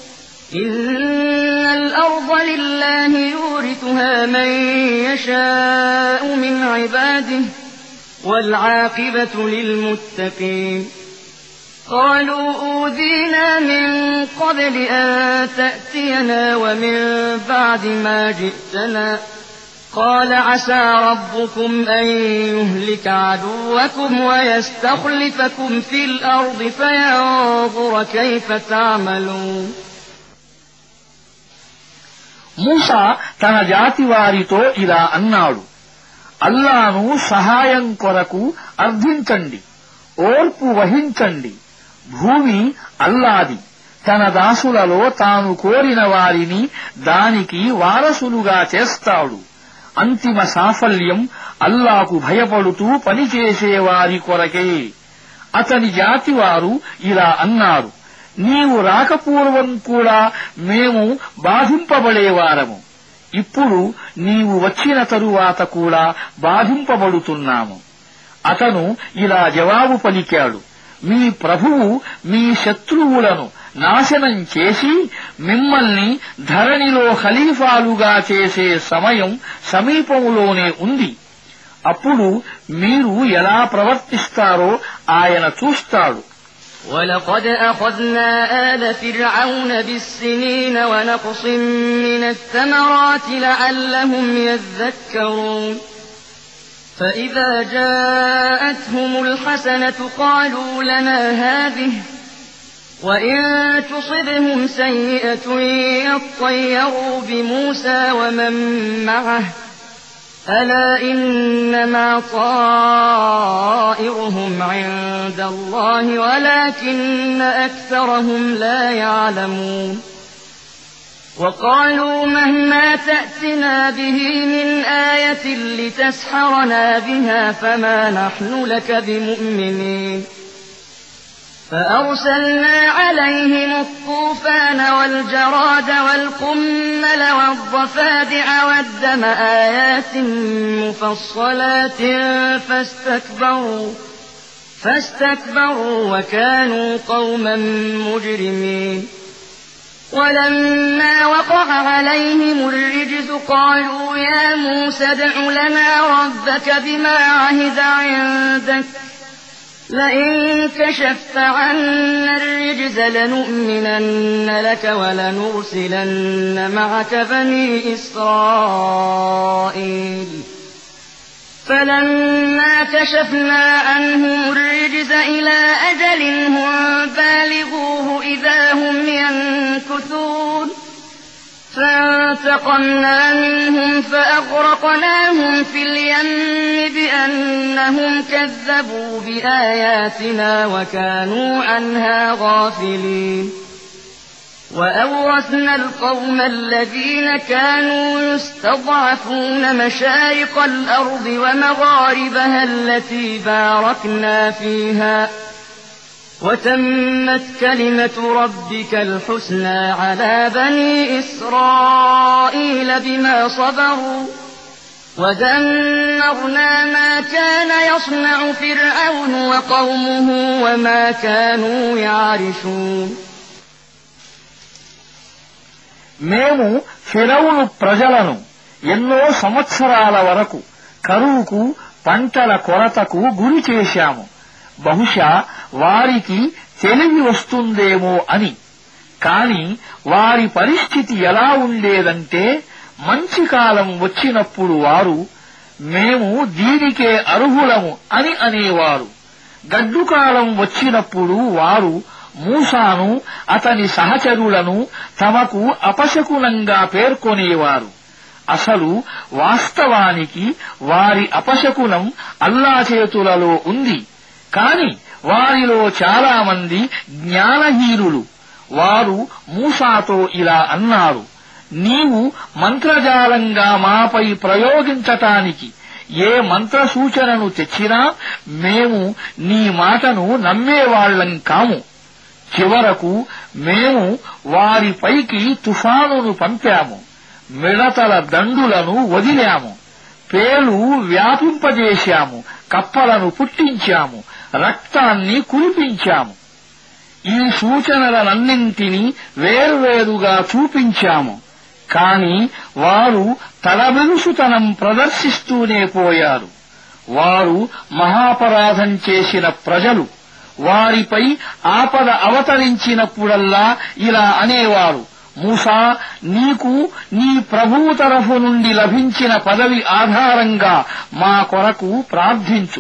[SPEAKER 1] إن الأرض لله يورثها من يشاء من عباده والعاقبة للمتقين. قالوا أوذينا من قبل أن تأتينا ومن بعد ما جئتنا قال عسى ربكم أن يهلك عدوكم ويستخلفكم في الأرض فينظر كيف تعملون.
[SPEAKER 2] మూసా తన జాతి వారితో ఇలా అన్నాడు, అల్లాను సహాయం కొరకు అర్థించండి, ఓర్పు వహించండి. భూమి అల్లాది, తన దాసులలో తాను కోరిన వారిని దానికి వారసులుగా చేస్తాడు. అంతిమ సాఫల్యం అల్లాకు భయపడుతూ పనిచేసేవారి కొరకే. అతని జాతివారు ఇలా అన్నారు, నీవు రాకపూర్వం కూడా మేము బాధింపబడేవారము, ఇప్పుడు నీవు వచ్చిన తరువాత కూడా బాధింపబడుతున్నాము. అతను ఇలా జవాబు పలికాడు, మీ ప్రభువు మీ శత్రువులను నాశనం చేసి మిమ్మల్ని ధరణిలో ఖలీఫాలుగా చేసే సమయం సమీపంలోనే ఉంది. అప్పుడు మీరు ఎలా ప్రవర్తిస్తారో ఆయన చూస్తాడు.
[SPEAKER 1] وَلَقَدْ أَخَذْنَا آلَ فِرْعَوْنَ بِالسِّنِينَ وَنَقْصٍ مِّنَ الثَّمَرَاتِ لَعَلَّهُمْ يَذَّكَّرُونَ. فَإِذَا جَاءَتْهُمُ الْحَسَنَةُ قَالُوا لَنَا هَٰذِهِ وَإِن تُصِبْهُمْ سَيِّئَةٌ يَطَّيَّرُوا بِمُوسَىٰ وَمَن مَّعَهُ أَلَا إِنَّمَا طَائِرُهُمْ عِندَ اللَّهِ وَلَٰكِنَّ أَكْثَرَهُمْ لَا يَعْلَمُونَ. وَقَالُوا مَهْمَا تَأْتِنَا بِهِ مِنْ آيَةٍ لِتَسْحَرَنَا بِهَا فَمَا نَحْنُ لَكَ بِمُؤْمِنِينَ. فَأَرْسَلْنَا عَلَيْهِمُ الطُّوفَانَ وَالْجَرَادَ وَالْقُمَّلَ وَالضَّفَادِعَ وَالدَّمَ آيَاتٍ مُفَصَّلَاتٍ فَاسْتَكْبَرُوا وَكَانُوا قَوْمًا مُجْرِمِينَ. وَلَمَّا وَقَعَ عَلَيْهِمُ الرِّجْزُ قَالُوا يَا مُوسَى ادْعُ لَنَا رَبَّكَ بِمَا عَهِدَ عِندَكَ لئن كشفت عنا الرجز لنؤمنن لك ولنرسلن معك بني إسرائيل. فلما كشفنا عنهم الرجز إلى أجل هم بالغوه إذا هم ينكثون. فانتقمنا منهم فأغرقناهم في اليم بأنهم كذبوا بآياتنا وكانوا عنها غافلين. وأورثنا القوم الذين كانوا يستضعفون مشارق الأرض ومغاربها التي باركنا فيها وتمت كلمة ربك الحسنى على بني إسرائيل بما صبروا ودمرنا ما كان يصنع فرعون وقومه وما كانوا يعرشون
[SPEAKER 2] మేము ఫిరౌను ప్రజలను ఎన్నో సంవత్సరాల వరకు కరువుకు పంటల కొరతకు గురి చేశాము. బహుశా వారికి తెలివి వస్తుందేమో అని. కాని వారి పరిస్థితి ఎలా ఉండేదంటే, మంచి కాలం వచ్చినప్పుడు వారు మేము దీనికే అర్హులము అని అనేవారు. గడ్డుకాలం వచ్చినప్పుడు వారు మూసాను అతని సహచరులను తమకు అపశకునంగా పేర్కొనేవారు. అసలు వాస్తవానికి వారి అపశకునం అల్లా చేతులలో ఉంది. కాని వారిలో చాలా మంది జ్ఞానహీనులు. వారు మూసాతో ఇలా అన్నారు: నీవు మంత్రజాలంగా మాపై ప్రయోగించటానికి ఏ మంత్ర సూచనను తెచ్చినా మేము నీ మాటను నమ్మేవాళ్లం కాము. చివరకు మేము వారిపైకి తుఫానును పంపాము, మిడతల దండులను వదిలాము, పేలు వ్యాపింపజేశాము, కప్పలను పుట్టించాము, రక్తాన్ని కురిపించాము. ఈ సూచనలనన్నింటినీ వేర్వేరుగా చూపించాము. కాని వారు తలబిరుసుతనం ప్రదర్శిస్తూనే పోయారు. వారు మహాపరాధం చేసిన ప్రజలు. వారిపై ఆపద అవతరించినప్పుడల్లా ఇలా అనేవారు: మూసా, నీకు నీ ప్రభువు తరఫు నుండి లభించిన పదవి ఆధారంగా మా కొరకు ప్రార్థించు.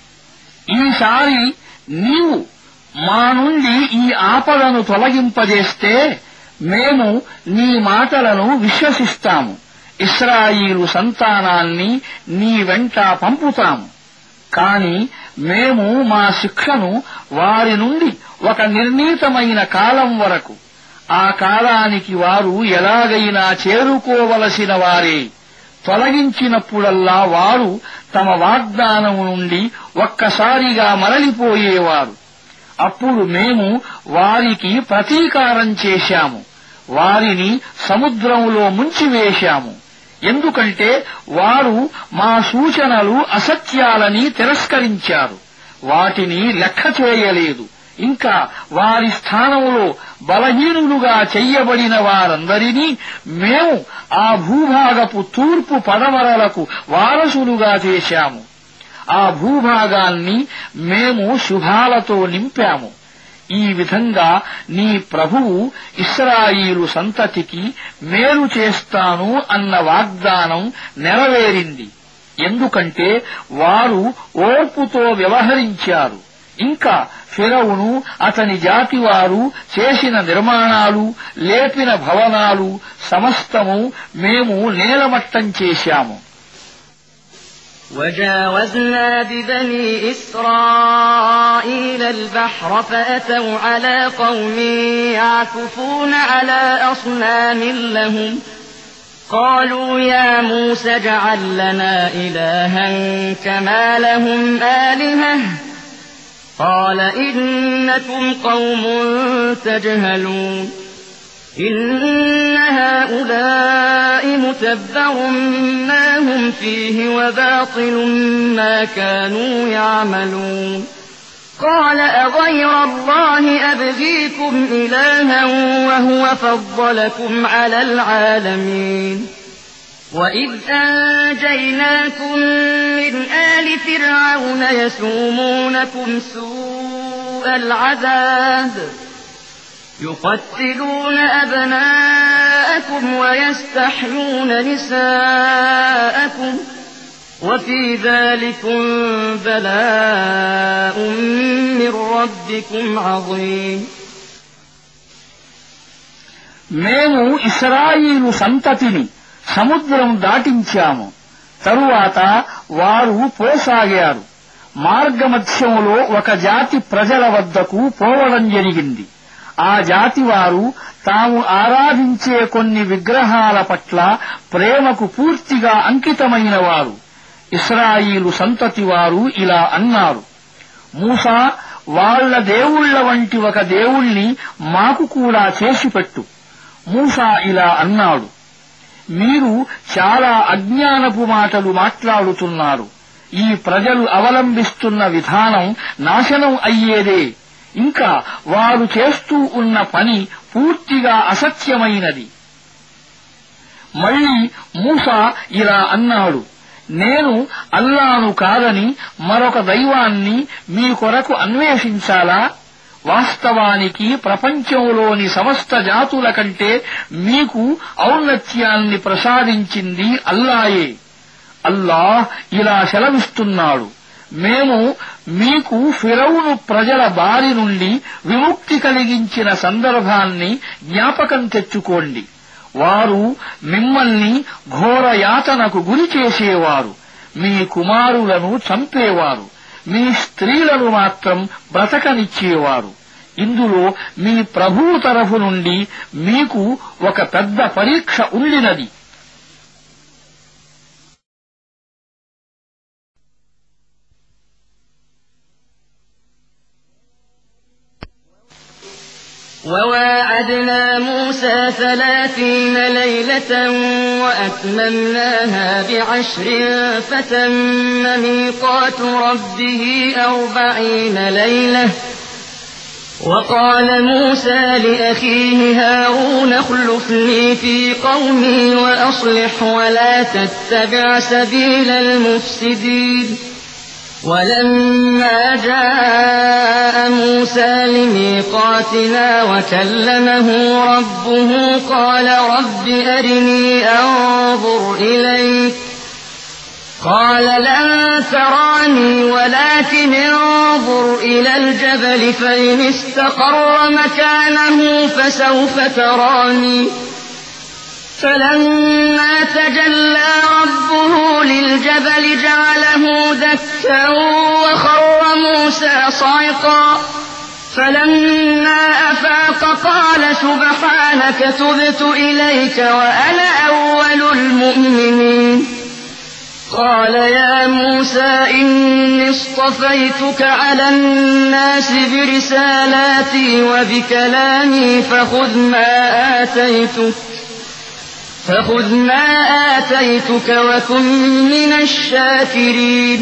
[SPEAKER 2] ఈసారి నీవు మా నుండి ఈ ఆపదను తొలగింపజేస్తే మేము నీ మాటలను విశ్వసిస్తాము. ఇశ్రాయీలు సంతానాన్ని నీ వెంట పంపుతాము. కాని మేము మా శిక్షను వారి నుండి ఒక నిర్ణీతమైన కాలం వరకు, ఆ కాలానికి వారు ఎలాగైనా చేరుకోవలసిన వారే, తొలగించినప్పుడల్లా వారు తమ వాగ్దానం నుండి ఒక్కసారిగా మరలిపోయేవారు. అప్పుడు మేము వారికి ప్రతీకారం చేశాము, వారిని సముద్రంలో ముంచివేశాము. ఎందుకంటే వారు మా సూచనలు అసత్యాలని తిరస్కరించారు, వాటిని లెక్క చేయలేదు. ఇంకా వారి స్థానంలో బలహీనులుగా చెయ్యబడిన వారందరినీ మేము ఆ భూభాగపు తూర్పు పడమరలకు వారసులుగా చేశాము. ఆ భూభాగాన్ని మేము శుభాలతో నింపాము. ఈ విధంగా నీ ప్రభువు ఇశ్రాయీలు సంతతికి మేలు చేస్తాను అన్న వాగ్దానం నెరవేరింది. ఎందుకంటే వారు ఓర్పుతో వ్యవహరించారు. ఇంకా ఫిరౌను అతని జాతివారు చేసిన నిర్మాణాలు, లేపిన భవనాలు సమస్తము మేము నేలమట్టం చేశాము.
[SPEAKER 1] وجاوزنا ببني إسرائيل البحر فأتوا على قوم يعكفون على أصنام لهم قالوا يا موسى اجعل لنا إلها كما لهم آلهة قال إنكم قوم تجهلون إن هؤلاء متبر ما هم فيه وباطل ما كانوا يعملون قال أغير الله أبغيكم إلها وهو فضلكم على العالمين وإذ أنجيناكم من آل فرعون يسومونكم سوء العذاب يقتلون أبناءكم ويستحيون نساءكم وفي ذلكم بلاء من ربكم عظيم
[SPEAKER 2] మేము ఇశ్రాయేలు సంతతిని సముద్రం దాటించాము. తరువాత వారు పోసాగారు. మార్గమధ్యంలో ఒక జాతి ప్రజల వద్దకు పోవడం జరిగింది. ఆ జాతివారు తాము ఆరాధించే కొన్ని విగ్రహాల పట్ల ప్రేమకు పూర్తిగా అంకితమైన వారు. ఇశ్రాయీలు సంతతి వారు ఇలా అన్నారు: మూసా, వాళ్ల దేవుళ్ల వంటి ఒక దేవుణ్ణి మాకు కూడా చేసిపెట్టు. మూసా ఇలా అన్నాడు: మీరు చాలా అజ్ఞానపు మాటలు మాట్లాడుతున్నారు. ఈ ప్రజలు అవలంబిస్తున్న విధానం నాశనం అయ్యేదే. ఇంకా వారు చేస్తూ ఉన్న పని పూర్తిగా అసత్యమైనది. మళ్లీ మూసా ఇలా అన్నాడు, నేను అల్లాను కాదని మరొక దైవాన్ని మీ కొరకు అన్వేషించాలా? వాస్తవానికి ప్రపంచంలోని సమస్త జాతుల కంటే మీకు ఔన్నత్యాన్ని ప్రసాదించింది అల్లాయే. అల్లాహ్ ఇలా సెలవిస్తున్నాడు, మేము మీకు ఫిరౌను ప్రజల బారి నుండి విముక్తి కలిగించిన సందర్భాన్ని జ్ఞాపకం తెచ్చుకోండి. వారు మిమ్మల్ని ఘోర యాతనకు గురి చేసేవారు, మీ కుమారులను చంపేవారు, మీ స్త్రీలను మాత్రం బ్రతకనిచ్చేవారు. ఇందులో మీ ప్రభువు తరఫు నుండి మీకు ఒక పెద్ద పరీక్ష ఉండినది.
[SPEAKER 1] وواعدنا موسى 30 ليلة وأتممناها ب10 فتم ميقات ربه 40 ليلة وقال موسى لأخيه هارون اخلفني في قومي وأصلح ولا تتبع سبيل المفسدين ولما جاء موسى لميقاتنا وكلمه ربه قال رب أرني أنظر إليك قال لن تراني ولكن انظر إلى الجبل فإن استقر مكانه فسوف تراني فلما تجلى ربه للجبل جعله دكا وخر موسى صعقا فلما أفاق قال سبحانك تبت إليك وأنا أول المؤمنين قال يا موسى إني اصطفيتك على الناس برسالاتي وبكلامي فخذ ما آتيتك وكن من الشاكرين.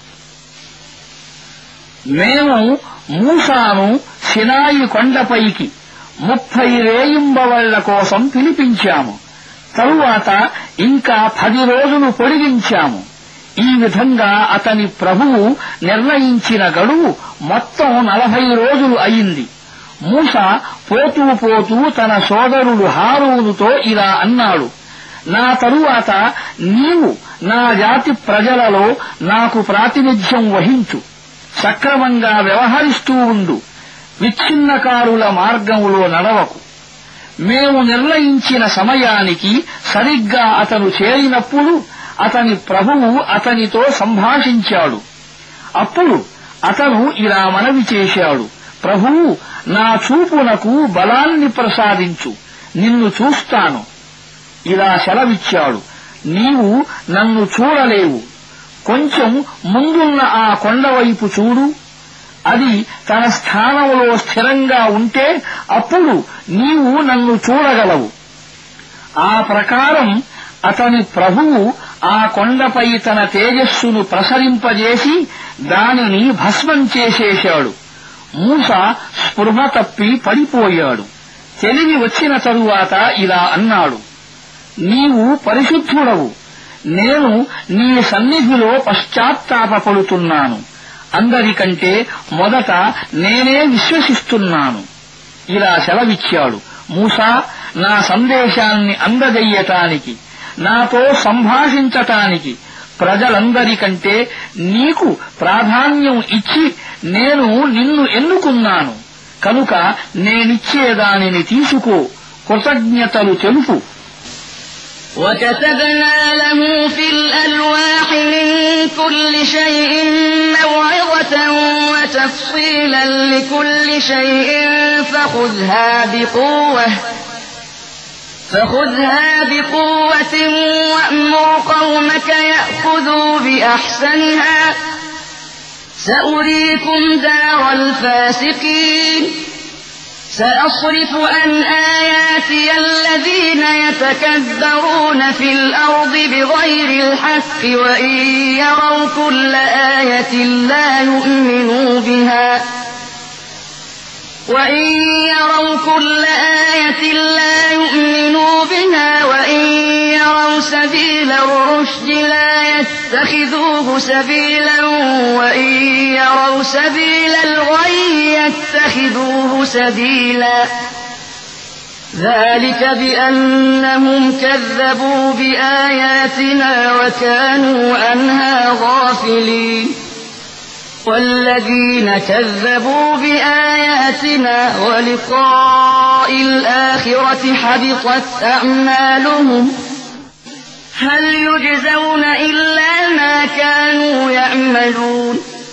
[SPEAKER 2] మేము మూసాను సినాయి కొండపైకి 30 రేయింబవళ్ల కోసం పిలిపించాము. తరువాత ఇంకా 10 రోజులు పొడిగించాము. ఈ విధంగా అతని ప్రభువు నిర్ణయించిన గడువు మొత్తం 40 రోజులు అయింది. మూసా పోతూ పోతూ తన సోదరుడు హారూనుతో ఇలా అన్నాడు, నా తరువాత నీవు నా జాతి ప్రజలలో నాకు ప్రాతినిధ్యం వహించు. సక్రమంగా వ్యవహరిస్తూ ఉండు. విచ్ఛిన్నకారుల మార్గంలో నడవకు. మేము నిర్ణయించిన సమయానికి సరిగ్గా అతను చేరినప్పుడు అతని ప్రభువు అతనితో సంభాషించాడు. అప్పుడు అతను ఇలా మనవి చేశాడు, ప్రభువు, నా చూపునకు బలాన్ని ప్రసాదించు, నిన్ను చూస్తాను. ఇలా సెలవిచ్చాడు, నీవు నన్ను చూడలేవు. కొంచెం ముందున్న ఆ కొండవైపు చూడు. అది తన స్థానంలో స్థిరంగా ఉంటే అప్పుడు నీవు నన్ను చూడగలవు. ఆ ప్రకారం అతని ప్రభువు ఆ కొండపై తన తేజస్సును ప్రసరింపజేసి దానిని భస్మం చేసేశాడు. మూసా స్పృహ తప్పి పడిపోయాడు. తెలివి వచ్చిన తరువాత ఇలా అన్నాడు, నీవు పరిశుద్ధుడవు. నేను నీ సన్నిధిలో పశ్చాత్తాపపడుతున్నాను. అందరికంటే మొదట నేనే విశ్వసిస్తున్నాను. ఇలా సెలవిచ్చాడు, మూసా, నా సందేశాన్ని అందజెయ్యటానికి, నాతో సంభాషించటానికి ప్రజలందరికంటే నీకు ప్రాధాన్యం ఇచ్చి నేను నిన్ను ఎన్నుకున్నాను. కనుక నేనిచ్చేదానిని తీసుకో, కృతజ్ఞతలు తెలుపు.
[SPEAKER 1] وكتبنا له في الألواح من كل شيء موعظة وتفصيلا لكل شيء فخذها بقوة وأمر قومك يأخذوا بأحسنها سأريكم دار الفاسقين. سأصرف عن آياتي الذين يتكبرون في الأرض بغير الحق وإن يروا كل آية لا يؤمنوا بها وإن يروا سبيل الرشد لا يتخذوه سبيلا وإن يروا سبيل الغي يتخذوه سبيلا ذلك بأنهم كذبوا بآياتنا وكانوا عنها غافلين والذين كذبوا بآياتنا ولقاء الآخرة حبطت أعمالهم هل يجزون إلا ما كانوا يعملون.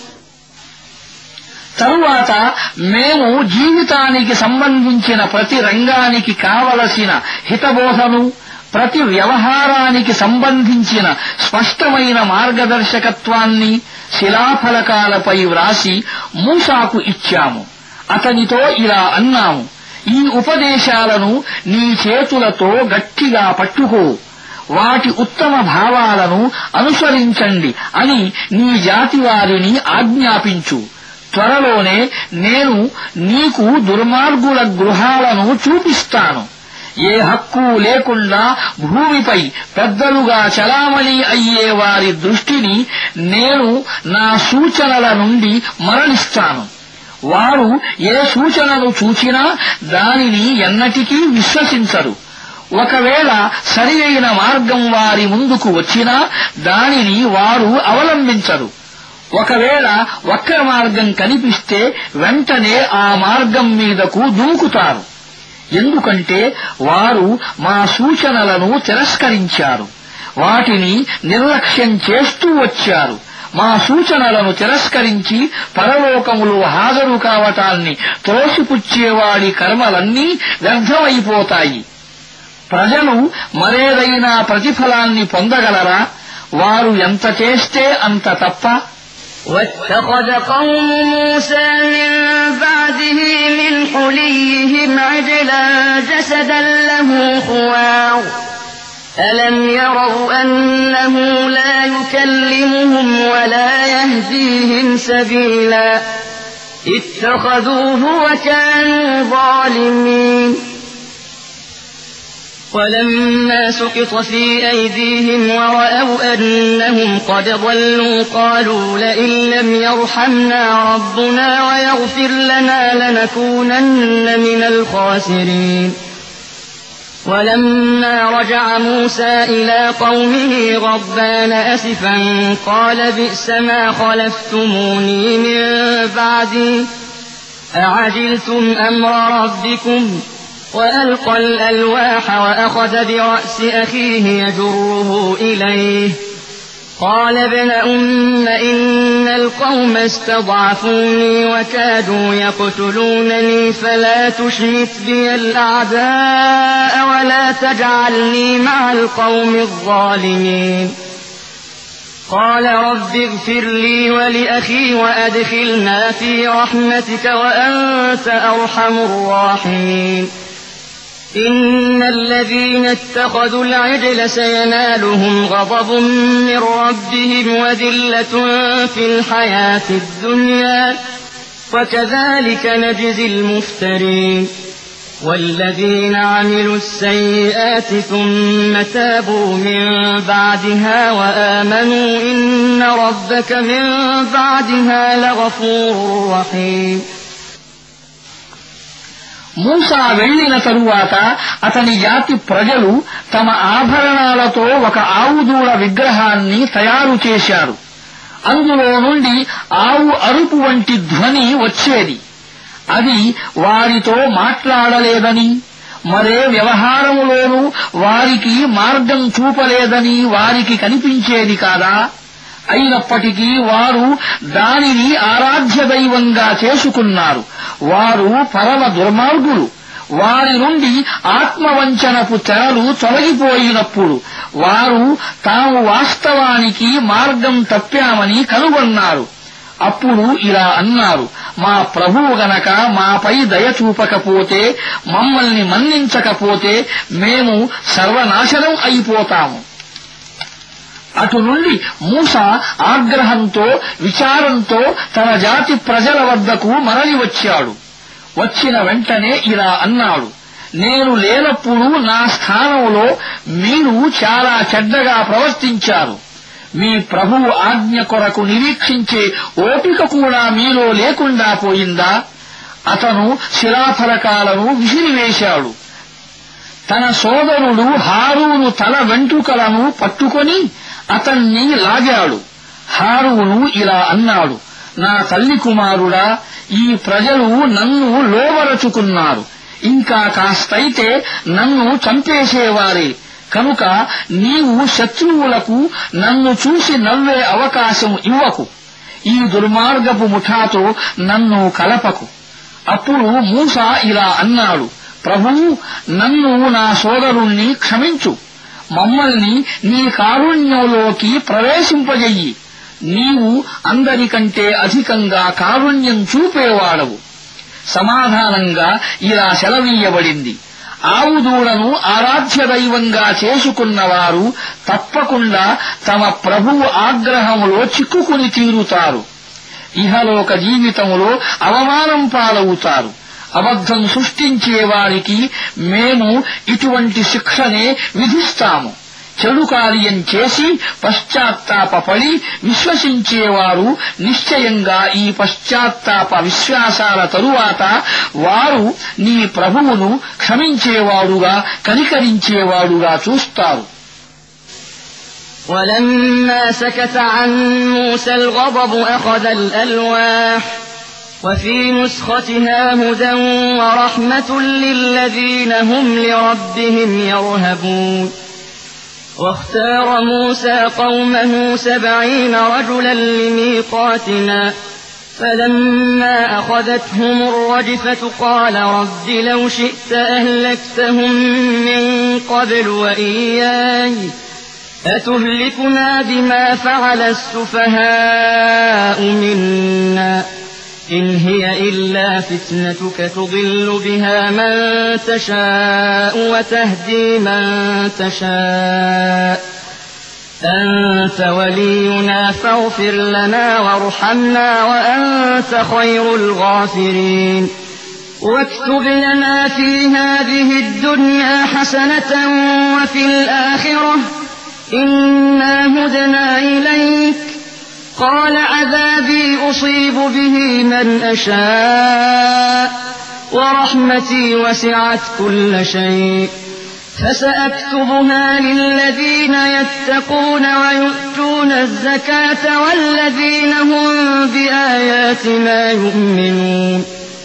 [SPEAKER 2] తరువాత మేము జీవితానికి సంబంధించిన ప్రతి రంగానికి కావలసిన హితబోధను ప్రతి వ్యవహారానికి సంబంధించిన స్పష్టమైన మార్గదర్శకత్వాన్ని శిలాఫలకాలపై వ్రాసి మూసాకు ఇచ్చాము. అతనితో ఇలా అన్నాము, ఈ ఉపదేశాలను నీ చేతులతో గట్టిగా పట్టుకో, వాటి ఉత్తమ భావాలను అనుసరించండి అని నీ జాతి వారిని ఆజ్ఞాపించు. త్వరలోనే నేను నీకు దుర్మార్గుల గృహాలను చూపిస్తాను. ఏ హక్కు లేకుండా భూమిపై పెద్దలుగా చలామణి అయ్యే వారి దృష్టిని నేను నా సూచనల నుండి మరలిస్తాను. వారు ఏ సూచనను చూచినా దానిని ఎన్నటికీ విశ్వసించరు. ఒకవేళ సరియైన మార్గం వారి ముందుకు వచ్చినా దానిని వారు అవలంబించరు. ఒకవేళ వక్ర మార్గం కనిపిస్తే వెంటనే ఆ మార్గం మీదకు దూకుతారు. ఎందుకంటే వారు మా సూచనలను తిరస్కరించారు, వాటిని నిర్లక్ష్యం చేస్తూ వచ్చారు. మా సూచనలను తిరస్కరించి పరలోకములో హాజరు కావటాన్ని త్రోసిపుచ్చేవాడి కర్మలన్నీ వ్యర్థమైపోతాయి. ప్రజలు మరేదైనా ప్రతిఫలాన్ని పొందగలరా? వారు ఎంత చేస్తే అంత తప్ప.
[SPEAKER 1] واتخذ قوم موسى من بعده من حليهم عجلا جسدا له خوار ألم يروا أنه لا يكلمهم ولا يهديهم سبيلا اتخذوه وكانوا ظالمين. ولما سقط في أيديهم ورأوا أنهم قد ضلوا قالوا لئن لم يرحمنا ربنا ويغفر لنا لنكونن من الخاسرين. ولما رجع موسى إلى قومه غضبان أسفا قال بئس ما خلفتموني من بعدي أعجلتم أمر ربكم وألقى الألواح وأخذ برأس أخيه يجره إليه قال ابن أم إن القوم استضعفوني وكادوا يقتلونني فلا تشمت بي الأعداء ولا تجعلني مع القوم الظالمين. قال رب اغفر لي ولأخي وأدخلنا في رحمتك وأنت أرحم الراحمين. إن الذين اتخذوا العجل سينالهم غضب من ربهم وذلة في الحياة الدنيا وكذلك نجزي المفترين. والذين عملوا السيئات ثم تابوا من بعدها وآمنوا إن ربك من بعدها لغفور رحيم.
[SPEAKER 2] మూసా వెళ్లిన తరువాత అతని జాతి ప్రజలు తమ ఆభరణాలతో ఒక ఆవుదూడ విగ్రహాన్ని తయారు చేశారు. అందులో నుండి ఆవు అరుపు వంటి ధ్వని వచ్చేది. అది వారితో మాట్లాడలేదని, మరే వ్యవహారములోనూ వారికి మార్గం చూపలేదని వారికి కనిపించేది కాదా? అయినప్పటికీ వారు దానిని ఆరాధ్య దైవంగా చేసుకున్నారు. వారు పరమ దుర్మార్గులు. వారి నుండి ఆత్మవంచనపు తెరలు తొలగిపోయినప్పుడు వారు తాము వాస్తవానికి మార్గం తప్పామని కనుగొన్నారు. అప్పుడు ఇలా అన్నారు, మా ప్రభువు గనక మాపై దయ చూపకపోతే, మమ్మల్ని మన్నించకపోతే మేము సర్వనాశనం అయిపోతాము. అటు నుండి మూసా ఆగ్రహంతో విచారంతో తన జాతి ప్రజల వద్దకు మరలి వచ్చాడు. వచ్చిన వెంటనే ఇలా అన్నాడు, నేను లేనప్పుడు నా స్థానంలో మీరు చాలా చెడ్డగా ప్రవర్తించారు. మీ ప్రభువు ఆజ్ఞ కొరకు నిరీక్షించే ఓపిక కూడా మీలో లేకుండా పోయిందా? అతను శిలాఫలకాలను విసిరివేశాడు. తన సోదరుడు హారూను తల వెంట్రుకలను పట్టుకొని అతన్ని లాగాడు. హారూను ఇలా అన్నాడు, నా తల్లి కుమారుడా, ఈ ప్రజలు నన్ను లోబరచుకున్నారు. ఇంకా కాస్తైతే నన్ను చంపేసేవారే. కనుక నీవు శత్రువులకు నన్ను చూసి నవ్వే అవకాశం ఇవ్వకు. ఈ దుర్మార్గపు ముఠాతో నన్ను కలపకు. అప్పుడు మూసా ఇలా అన్నాడు, ప్రభువు, నన్ను నా సోదరుణ్ణి క్షమించు. మమ్మల్ని నీ కారుణ్యంలోకి ప్రవేశింపజెయ్యి. నీవు అందరికంటే అధికంగా కారుణ్యం చూపేవాడవు. సమాధానంగా ఇలా సెలవీయబడింది, ఆవుదూడను ఆరాధ్య దైవంగా చేసుకున్నవారు తప్పకుండా తమ ప్రభువు ఆగ్రహంలో చిక్కుకుని తీరుతారు. ఇహలోక జీవితంలో అవమానం పాలవుతారు. అబద్ధం సృష్టించే వారికి మేము ఇటువంటి శిక్షనే విధిస్తాము. చెడు కార్యం చేసి పశ్చాత్తాపపడి విశ్వసించేవారు నిశ్చయంగా ఈ పశ్చాత్తాప విశ్వాసాల తరువాత వారు నీ ప్రభువును క్షమించేవాడుగా కనికరించేవాడుగా చూస్తారు.
[SPEAKER 1] ولما سكت عن موسى الغضب أخذ الألواح وفي نسختها هدى ورحمة للذين هم لربهم يرهبون واختار موسى قومه 70 رجلا لميقاتنا فلما أخذتهم الرجفة قال رب لو شئت أهلكتهم من قبل وإياي أتهلكنا بما فعل السفهاء منا إن هي إلا فتنتك تضل بها من تشاء وتهدي من تشاء أنت ولينا فاغفر لنا وارحمنا وأنت خير الغافرين واكتب لنا في هذه الدنيا حسنة وفي الآخرة إنا هدنا إليك قال عذابي أصيب به من أشاء ورحمتي وسعت كل شيء فسأكتبها للذين يتقون ويؤتون الزكاة والذين هم بآياتنا يؤمنون.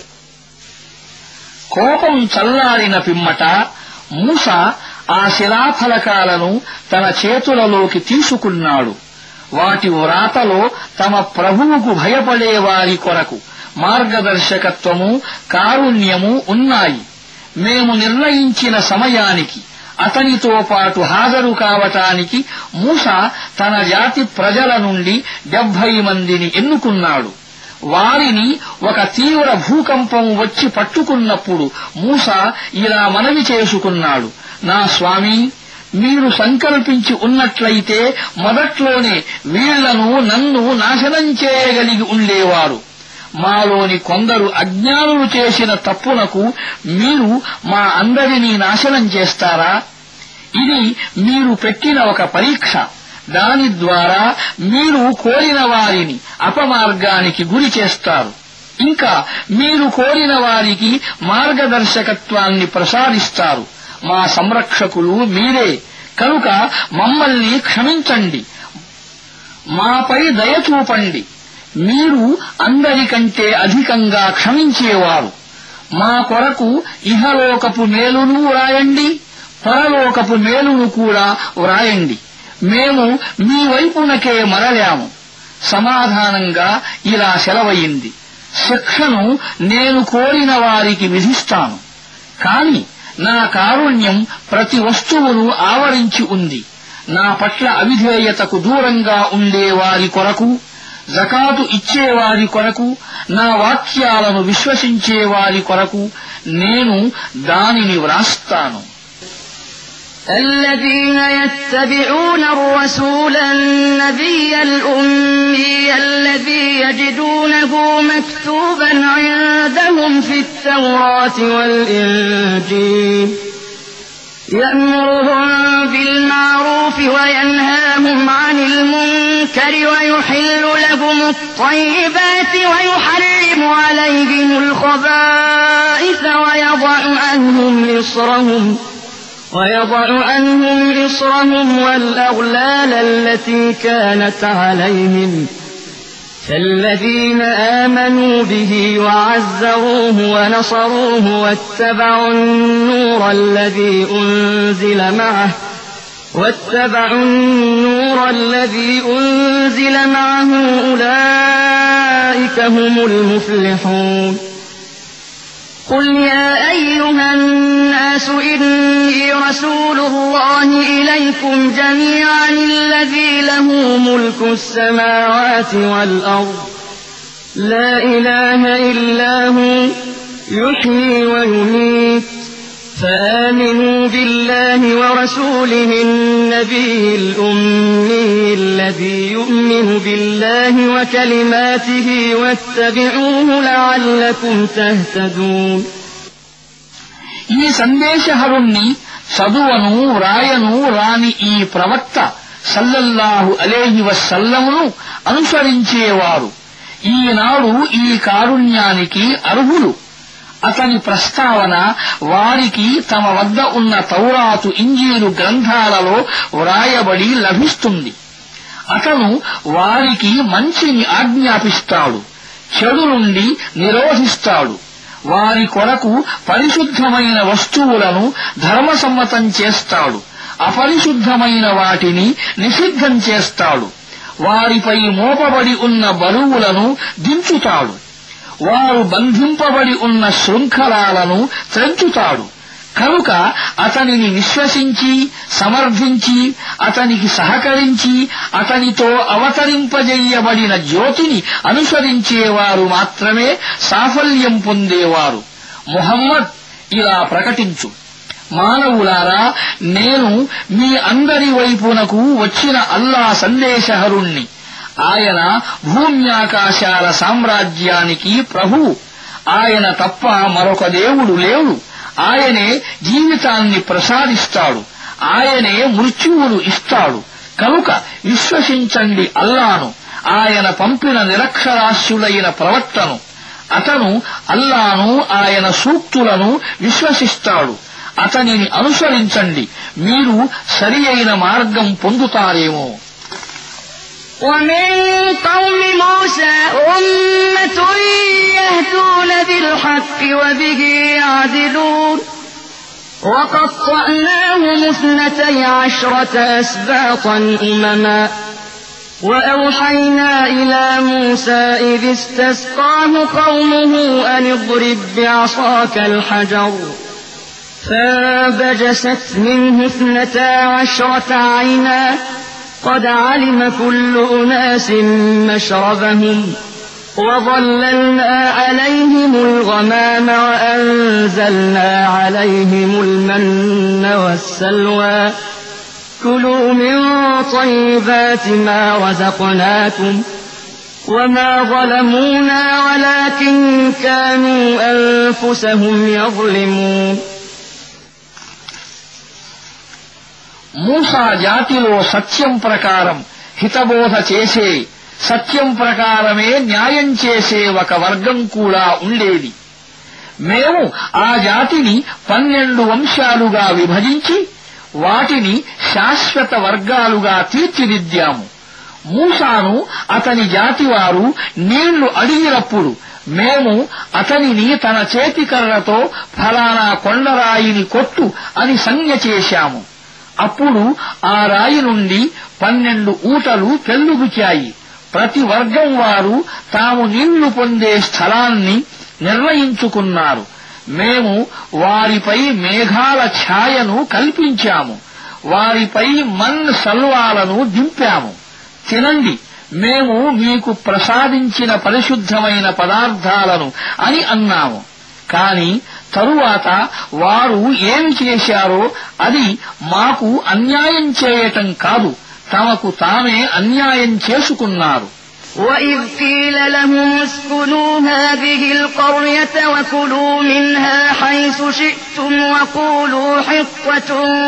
[SPEAKER 2] కోపం చల్లారిన పిమ్మట మూసా ఆ శిలాఫలకాలను తన చేతులలోకి తీసుకున్నాడు. వాటి వ్రాతలో తమ ప్రభువుకు భయపడే వారి కొరకు మార్గదర్శకత్వము కారుణ్యము ఉన్నాయి. మేము నిర్ణయించిన సమయానికి అతనితో పాటు హాజరు కావటానికి మూసా తన జాతి ప్రజల నుండి 70 మందిని ఎన్నుకున్నాడు. వారిని ఒక తీవ్ర భూకంపం వచ్చి పట్టుకున్నప్పుడు మూసా ఇలా మనవి చేసుకున్నాడు, నా స్వామీ, మీరు సంకల్పించి ఉన్నట్లయితే మొదట్లోనే వీళ్లను నన్ను నాశనం చేయగలిగి ఉండేవారు. మాలోని కొందరు అజ్ఞానులు చేసిన తప్పునకు మీరు మా అందరినీ నాశనం చేస్తారా? ఇది మీరు పెట్టిన ఒక పరీక్ష. దాని ద్వారా మీరు కోరిన వారిని అపమార్గానికి గురి చేస్తారు. ఇంకా మీరు కోరిన వారికి మార్గదర్శకత్వాన్ని ప్రసాదిస్తారు. మా సంరక్షకులు మీరే, కనుక మమ్మల్ని క్షమించండి, మాపై దయ చూపండి. మీరు అందరికంటే అధికంగా క్షమించేవారు. మా కొరకు ఇహలోకపు మేలును వ్రాయండి, పరలోకపు మేలును కూడా వ్రాయండి. మేము మీ వైపునకే మరలాము. సమాధానంగా ఇలా సెలవయింది, శిక్షను నేను కోరిన వారికి విధిస్తాను. కాని నా కారుణ్యం ప్రతి వస్తువును ఆవరించి ఉంది. నా పట్ల అవిధేయతకు దూరంగా ఉండే వారి కొరకు, జకాతు ఇచ్చేవారి కొరకు నా వాక్యాలను విశ్వసించేవారి కొరకు నేను దానిని వ్రాస్తాను.
[SPEAKER 1] الذين يتبعون الرسول النبي الأمي الذي يجدونه مكتوبا عندهم في التوراة والإنجيل يأمرهم بالمعروف وينهاهم عن المنكر ويحل لهم الطيبات ويحرم عليهم الخبائث ويضع عنهم إصرهم والأغلال التي كانت عليهم فالذين آمنوا به وعزروه ونصروه واتبعوا النور الذي أنزل معه أولئك هم المفلحون. قل يا أيها الناس إني رسول الله إليكم جميعا الذي له ملك السماوات والأرض لا إله إلا هو يحيي ويميت فآمنوا بالله ورسوله النبي الأمي الذي يؤمن بالله وكلماته واتبعوه لعلكم تهتدون.
[SPEAKER 2] ఈ సందేశహరుణ్ణి చదువను రాయను రాని ఈ ప్రవక్త సల్లల్లాహు అలైహి వసల్లమును అనుసరించేవారు ఈనాడు ఈ కారుణ్యానికి అర్హులు. అతని ప్రస్తావన వారికి తమ వద్ద ఉన్న తౌరాతు ఇంజీలు గ్రంథాలలో వ్రాయబడి లభిస్తుంది. అతను వారికి మంచిని ఆజ్ఞాపిస్తాడు, చెడు నుండి నిరోధిస్తాడు. వారి కొరకు పరిశుద్ధమైన వస్తువులను ధర్మసమ్మతం చేస్తాడు, అపరిశుద్ధమైన వాటిని నిషిద్ధం చేస్తాడు. వారిపై మోపబడి ఉన్న బరువులను దించుతాడు. వారు బంధింపబడి ఉన్న శృంఖలాలను త్రెంచుతాడు. కనుక అతనిని విశ్వసించి సమర్థించి అతనికి సహకరించి అతనితో అవతరింపజేయబడిన జ్యోతిని అనుసరించేవారు మాత్రమే సాఫల్యం పొందేవారు. ముహమ్మద్ ఇలా ప్రకటించు, మానవులారా, నేను మీ అందరి వైపునకు వచ్చిన అల్లా సందేశహరుణ్ణి. ఆయన భూమ్యాకాశాల సామ్రాజ్యానికి ప్రభువు. ఆయన తప్ప మరొక దేవుడు లేడు. ఆయనే జీవితాన్ని ప్రసాదిస్తాడు, ఆయనే మృత్యువును ఇస్తాడు. కనుక విశ్వసించండి అల్లాను, ఆయన పంపిన నిరక్షరాస్యులైన ప్రవక్తను. అతను అల్లాను ఆయన సూక్తులను విశ్వసిస్తాడు. అతనిని అనుసరించండి, మీరు సరి అయిన మార్గం పొందుతారేమో.
[SPEAKER 1] ومن قوم موسى أمة يهدون بالحق وبه يعدلون وقطعناهم 12 أسباطا أمما وأوحينا إلى موسى إذ استسقاه قومه أن اضرب بعصاك الحجر فانبجست منه 12 عينا قد علم كل أناس مشربهم وظللنا عليهم الغمام وأنزلنا عليهم المن والسلوى كلوا من طيبات ما رزقناكم وما ظلمونا ولكن كانوا أنفسهم يظلمون.
[SPEAKER 2] మూసా జాతిలో సత్యం ప్రకారం హితబోధ చేసే, సత్యం ప్రకారమే న్యాయం చేసే ఒక వర్గం కూడా ఉండేది. మేము ఆ జాతిని 12 వంశాలుగా విభజించి వాటిని శాశ్వత వర్గాలుగా తీర్చిదిద్దాము. మూసాను అతని జాతివారు నీళ్లు అడిగినప్పుడు మేము అతనిని తన చేతికర్రతో ఫలానా కొండరాయిని కొట్టు అని సంజ్ఞ చేశాము. అప్పుడు ఆ రాయి నుండి 12 ఊటలు పెల్లుబుచాయి. ప్రతి వర్గం వారు తాము నీళ్లు పొందే స్థలాన్ని నిర్ణయించుకున్నారు. మేము వారిపై మేఘాల ఛాయను కల్పించాము, వారిపై మన్ సల్వాలను దింపాము. తినండి, మేము మీకు ప్రసాదించిన పరిశుద్ధమైన పదార్థాలను అని అన్నాము. కాని తరువాత వారు ఏమి చేశారో అది మాకు అన్యాయం చేయటం కాదు, తమకు తామే అన్యాయం చేసుకున్నారు.
[SPEAKER 1] وَإِذْ قِيلَ لَهُمُ اسْكُنُوا هَٰذِهِ الْقَرْيَةَ وَكُلُوا مِنْهَا حَيْثُ شِئْتُمْ وَقُولُوا حِطَّةٌ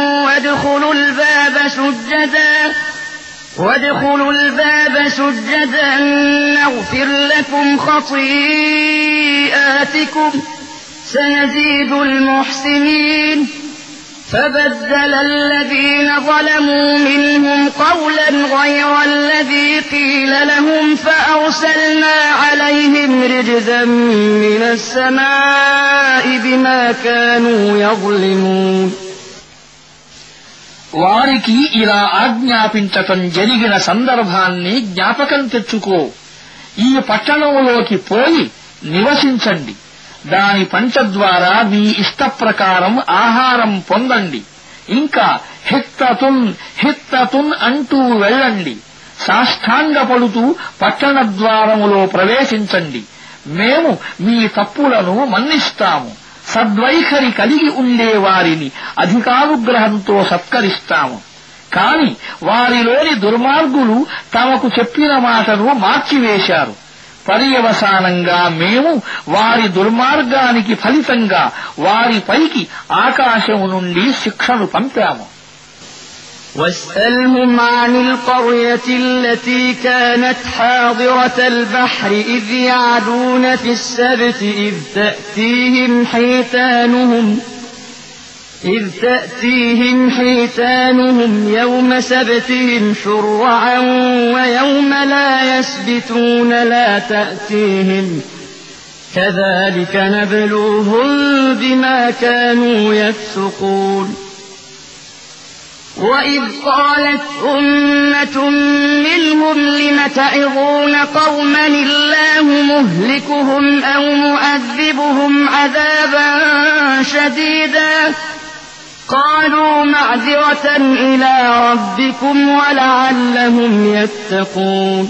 [SPEAKER 1] وَادْخُلُوا الْبَابَ سُجَّدًا نَّغْفِرْ لَكُمْ خَطِيئَاتِكُمْ سَنَزِيدُ الْمُحْسِنِينَ فبدل الذين ظلموا منهم قولا غير الذي قيل لهم فأرسلنا عليهم رجزا من السماء بما كانوا يظلمون.
[SPEAKER 2] వారికి ఇలా ఆజ్ఞాపించటం జరిగిన సందర్భాన్ని జ్ఞాపకం తెచ్చుకో. ఈ పట్టణంలోకి పోయి నివసించండి, దాని పంట ద్వారా మీ ఇష్టప్రకారం ఆహారం పొందండి, ఇంకా హిత్తతున్ అంటూ వెళ్ళండి, సాష్టాంగపడుతూ పట్టణ ద్వారములో ప్రవేశించండి, మేము మీ తప్పులను మన్నిస్తాము, సద్వైఖరి కలిగి ఉండేవారిని అధికానుగ్రహంతో సత్కరిస్తాము. కాని వారిలోని దుర్మార్గులు తమకు చెప్పిన మాటను మార్చివేశారు. పర్యవసానంగా మేము వారి దుర్మార్గానికి ఫలితంగా వారిపైకి ఆకాశము నుండి శిక్షను పంపాము.
[SPEAKER 1] واسألهم عن القرية التي كانت حاضرة البحر إذ يعدون في السبت إذ تأتيهم حيتانهم يوم سبتهم شرعا ويوم لا يسبتون لا تأتيهم كذلك نبلوهم بما كانوا يفسقون. وإذ قالت أمة منهم لم تعظون قوما الله مهلكهم أو مؤذبهم عذابا شديدا قالوا معذرة إلى ربكم ولعلهم يتقون.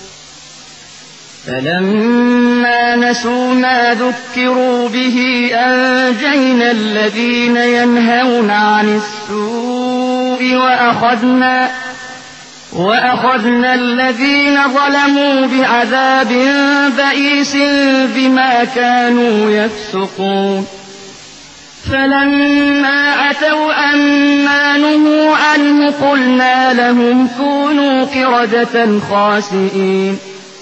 [SPEAKER 1] فلما نسوا ما ذكروا به أنجينا الذين ينهون عن السوء وأخذنا الذين ظلموا بعذاب بئيس بما كانوا يفسقون. فلما عتوا عما نهوا عنه قلنا لهم كونوا قردة خاسئين.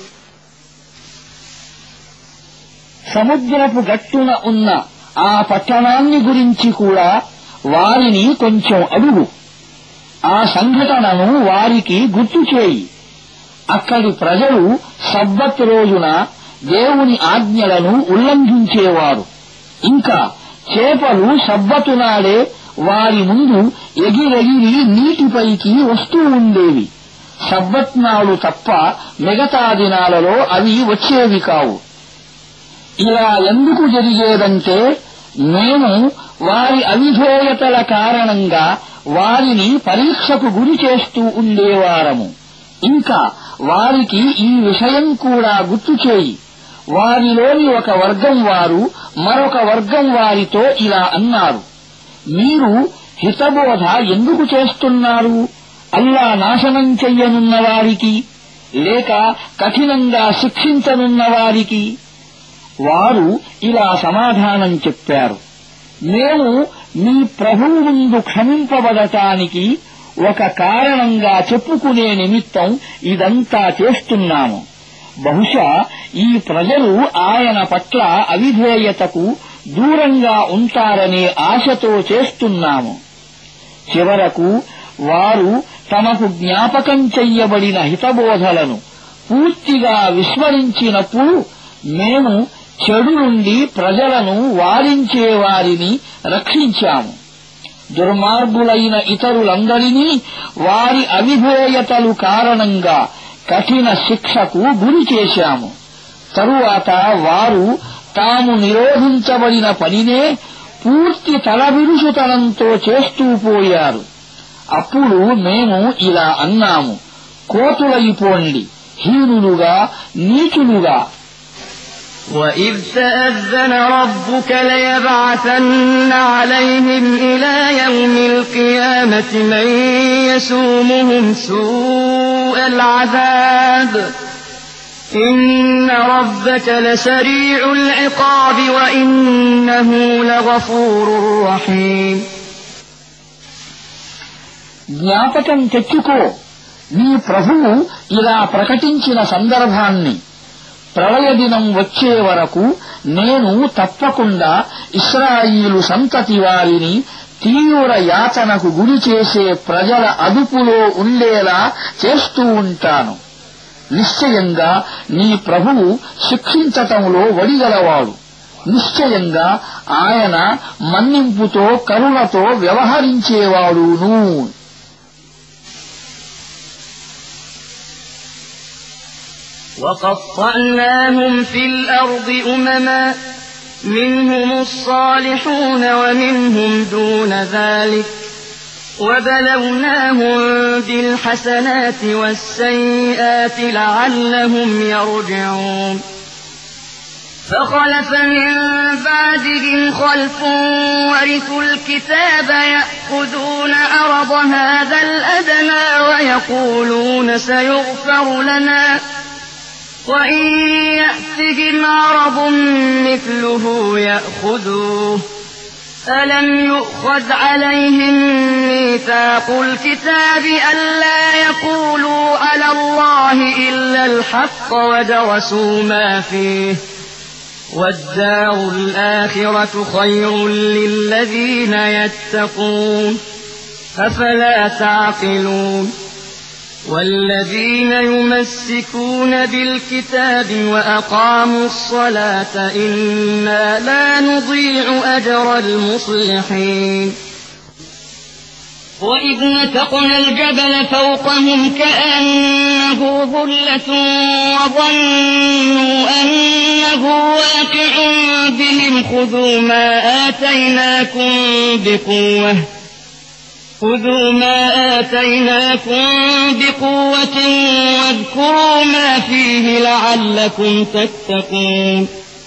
[SPEAKER 2] సముద్రపు గట్టున ఉన్న ఆ పట్టణాన్ని గురించి కూడా వారిని కొంచెం అడుగు. ఆ సంఘటనను వారికి గుర్తు చేయి. అక్కడి ప్రజలు సబ్బత్ రోజున దేవుని ఆజ్ఞలను ఉల్లంఘించేవారు. ఇంకా చేపలు సబ్బతు నాడే వారి ముందు ఎగిరెగిరి నీటిపైకి వస్తూ ఉండేవి. సబ్బత్ నాడు తప్ప మిగతా దినాలలో అవి వచ్చేవి కావు. ఇలా ఎందుకు జరిగేదంటే మేము వారి అవిధేయతల కారణంగా వారిని పరీక్షకు గురి చేస్తూ ఉండేవారము. ఇంకా వారికి ఈ విషయం కూడా గుర్తు చేయి. వారిలోని ఒక వర్గం వారు మరొక వర్గం వారితో ఇలా అన్నారు, మీరు హితబోధ ఎందుకు చేస్తున్నారు? అల్లా నాశనం చెయ్యనున్న వారికి లేక కఠినంగా శిక్షించనున్న వారికి? వారు ఇలా సమాధానం చెప్పారు, మేము మీ ప్రభువు ముందు క్షమింపబడటానికి ఒక కారణంగా చెప్పుకునే నిమిత్తం ఇదంతా చేస్తున్నాము. బహుశా ఈ ప్రజలు ఆయన పట్ల అవిధేయతకు దూరంగా ఉంటారనే ఆశతో చేస్తున్నాము. చివరకు వారు తమకు జ్ఞాపకం చెయ్యబడిన హితబోధలను పూర్తిగా విస్మరించినప్పుడు మేము చెడు నుండి ప్రజలను వారించేవారిని రక్షించాము. దుర్మార్గులైన ఇతరులందరినీ వారి అవిధేయతలు కారణంగా కఠిన శిక్షకు గురి చేశాము. తరువాత వారు తాము నిరోధించబడిన పనినే పూర్తి తలబిరుసుతనంతో చేస్తూ పోయారు. అప్పుడు మేము ఇలా అన్నాము, కోతులైపోండి, హీనులుగా నీచులుగా.
[SPEAKER 1] وَإِذْ تَأَذَّنَ رَبُّكَ لَيَبْعَثَنَّ عَلَيْهِمْ إِلَى يَوْمِ الْقِيَامَةِ مَن يَسُومُهُمْ سُوءَ الْعَذَابِ إِنَّ رَبَّكَ لَسَرِيعُ الْعِقَابِ وَإِنَّهُ لَغَفُورٌ رَّحِيمٌ.
[SPEAKER 2] జ్ఞాపకం తెచ్చుకో, నీ ప్రభువు ఇలా ప్రకటించిన సందర్భాన్ని. ప్రళయ దినం వచ్చే వరకు నేను తప్పకుండా ఇశ్రాయీలు సంతతి వారిని తీవ్ర యాతనకు గురి చేసే ప్రజల అదుపులో ఉండేలా చేస్తూ ఉంటాను. నిశ్చయంగా నీ ప్రభువు శిక్షించటంలో వడిగలవాడు. నిశ్చయంగా ఆయన మన్నింపుతో కరుణతో వ్యవహరించేవాడును.
[SPEAKER 1] وَقَطَّعْنَاهُمْ فِي الْأَرْضِ أُمَمًا مِّنْهُمُ الصَّالِحُونَ وَمِنْهُمْ دُونَ ذَلِكَ وَبَلَوْنَاهُم بِالْحَسَنَاتِ وَالسَّيِّئَاتِ لَعَلَّهُمْ يَرْجِعُونَ. فَخَلَفَ مِن بَعْدِهِمْ خَلْفٌ وَرِثُوا الْكِتَابَ يَأْخُذُونَ عَرَضَ هَٰذَا الْأَدْنَىٰ وَيَقُولُونَ سَيُغْفَرُ لَنَا وَإِن يَأْتِهِمْ عَرَضٌ مِّثْلُهُ يَأْخُذُوهُ أَلَمْ يُؤْخَذْ عَلَيْهِم مِّيثَاقُ الْكِتَابِ أَلَّا يَقُولُوا عَلَى اللَّهِ إِلَّا الْحَقَّ وَدَرَسُوا مَا فِيهِ وَالدَّارُ الْآخِرَةُ خَيْرٌ لِّلَّذِينَ يَتَّقُونَ أَفَلَا تَعْقِلُونَ. وَالَّذِينَ يُمَسِّكُونَ بِالْكِتَابِ وَأَقَامُوا الصَّلَاةَ إِنَّا لَا نُضِيعُ أَجْرَ الْمُصْلِحِينَ. وَإِذْ نَتَقْنَا الْجَبَلَ فَوْقَهُمْ كَأَنَّهُ ظُلَّةٌ وَظَنُّوا أَنَّهُ وَاقِعٌ بِهِمْ خُذُوا مَا آتَيْنَاكُمْ بِقُوَّةٍ وَاذْكُرُوا مَا فِيهِ لَعَلَّكُمْ تَتَّقُونَ.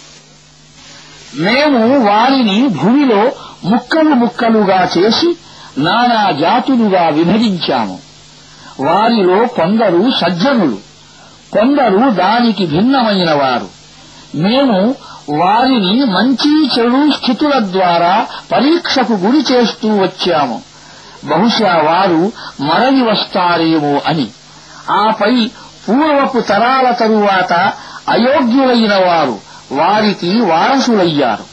[SPEAKER 2] మేము వారిని భూమిలో ముక్కలు ముక్కలుగా చేసి నానా జాతులుగా విభజించాము. వారిలో కొందరు సజ్జనులు, కొందరు దానికి భిన్నమైన వారు. మేము వారిని మంచి చెడు స్థితుల ద్వారా పరీక్షకు గురి చేస్తూ వచ్చాము. బహుశా వారు మరలి వస్తారేమో అని. ఆపై పూర్వపు తరాల తరువాత అయోగ్యులైన వారు వారికి వారసులయ్యారు.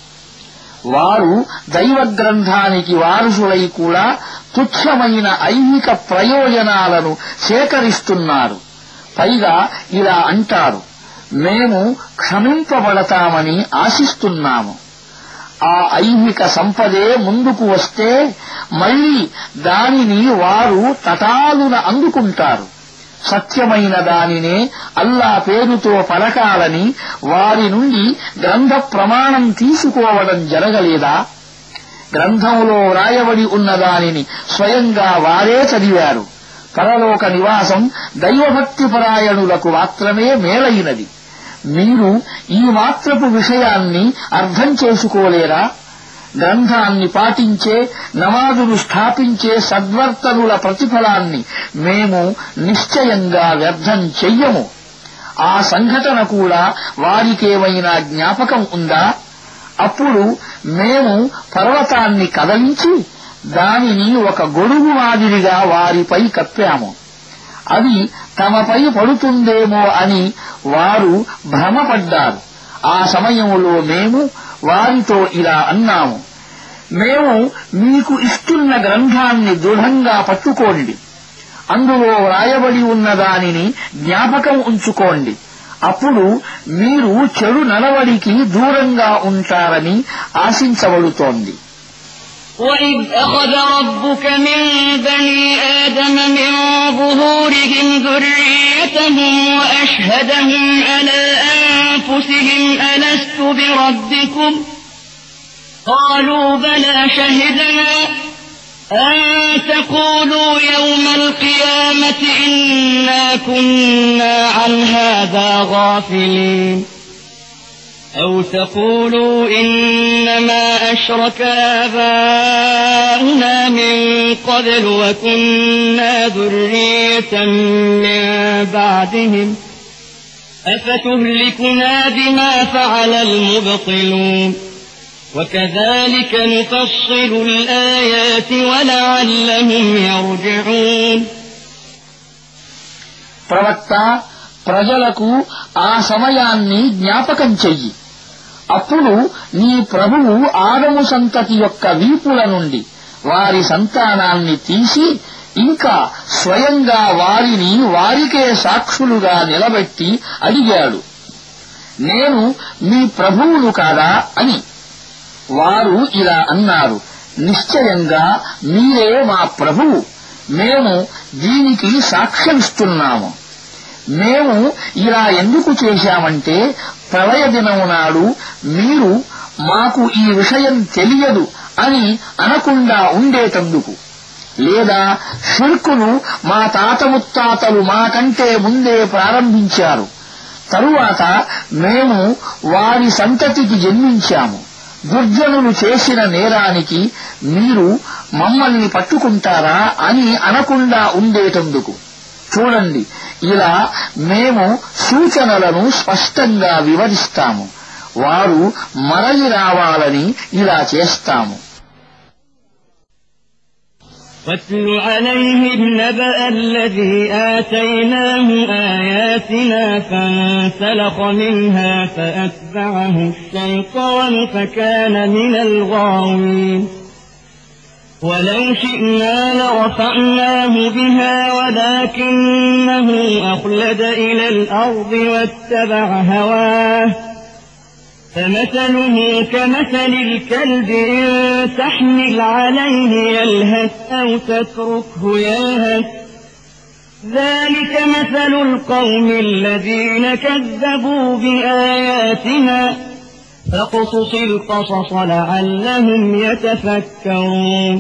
[SPEAKER 2] వారు దైవగ్రంథానికి వారసులై కూడా తుచ్చమైన ఐహిక ప్రయోజనాలను సేకరిస్తున్నారు. పైగా ఇలా అంటారు, మేము క్షమింపబడతామని ఆశిస్తున్నాము. ఆ ఐహిక సంపదే ముందుకు వస్తే మళ్లీ దానిని వారు తటాలున అందుకుంటారు. సత్యమైన దానినే అల్లా పేరుతో పలకాలని వారి నుండి గ్రంథ ప్రమాణం తీసుకోవడం జరగలేదా? గ్రంథంలో వ్రాయబడి ఉన్న దానిని స్వయంగా వారే చదివారు. పరలోక నివాసం దైవభక్తి పరాయణులకు మాత్రమే మేలైనది. మీరు ఈ మాత్రపు విషయాన్ని అర్థం చేసుకోలేరా? గ్రంథాన్ని పాటించే, నమాజును స్థాపించే సద్వర్తనుల ప్రతిఫలాన్ని మేము నిశ్చయంగా వ్యర్థం చెయ్యము. ఆ సంఘటన కూడా వారికేమైనా జ్ఞాపకం ఉందా? అప్పుడు మేము పర్వతాన్ని కదలించి దానిని ఒక గొడుగు మాదిరిగా వారిపై కప్పాము. అది తమపై పడుతుందేమో అని వారు భ్రమపడ్డారు. ఆ సమయంలో మేము వారితో ఇలా అన్నాము, మేము మీకు ఇస్తున్న గ్రంథాన్ని దృఢంగా పట్టుకోండి. అందులో వ్రాయబడి ఉన్న దానిని జ్ఞాపకం ఉంచుకోండి. అప్పుడు మీరు చెడు నడవడికి దూరంగా ఉంటారని ఆశించబడుతోంది.
[SPEAKER 1] وَإِذْ أَخَذَ رَبُّكَ مِن بَنِي آدَمَ مِن ظُهُورِهِمْ ذُرِّيَّتَهُمْ وَأَشْهَدَهُمْ عَلَىٰ أَنفُسِهِمْ أَلَسْتُ بِرَبِّكُمْ ۖ قَالُوا بَلَىٰ شَهِدْنَا أَن تَقُولُوا يَوْمَ الْقِيَامَةِ إِنَّا كنا عن هذا غافلين أو تقولوا إنما أشرك آباؤنا من قبل وكنا ذرية من بعدهم أفتهلكنا بما فعل المبطلون وكذلك نفصل الآيات ولعلهم يرجعون.
[SPEAKER 2] ప్రవక్త ప్రజలకు ఆ సమయాన్ని జ్ఞాపకం చెయ్యి. అప్పుడు నీ ప్రభువు ఆదము సంతతి యొక్క వీపుల నుండి వారి సంతానాన్ని తీసి ఇంకా స్వయంగా వారిని వారికే సాక్షులుగా నిలబెట్టి అడిగాడు, నేను మీ ప్రభువును కాదా అని. వారు ఇలా అన్నారు, నిశ్చయంగా మీరే మా ప్రభువు, మేము దీనికి సాక్ష్యమిస్తున్నాము. మేము ఇలా ఎందుకు చేశామంటే ప్రళయ దినము నాడు మీరు మాకు ఈ విషయం తెలియదు అని అనకుండా ఉండేటందుకు, లేదా షిర్కును మా తాత ముత్తాతలు మాకంటే ముందే ప్రారంభించారు, తరువాత మేము వారి సంతతికి జన్మించాము. దుర్జనులు చేసిన నేరానికి మీరు మమ్మల్ని పట్టుకుంటారా అని అనకుండా ఉండేటందుకు. చూడండి, ఇలా మేము సూచనలను స్పష్టంగా వివరిస్తాము. వారు మరలి రావాలని ఇలా చేస్తాము.
[SPEAKER 1] واتل عليهم نبأ الذي آتيناه آياتنا فانسلخ منها فأتبعه الشيطان فكان من الغاوين ولو شئنا لرفعناه بها ولكنه أخلد إلى الأرض واتبع هواه فمثله كمثل الكلب إن تحمل عليه يلهث أو تتركه يلهث ذلك مثل القوم الذين كذبوا بآياتنا فاقصص القصص لعلهم يتفكرون.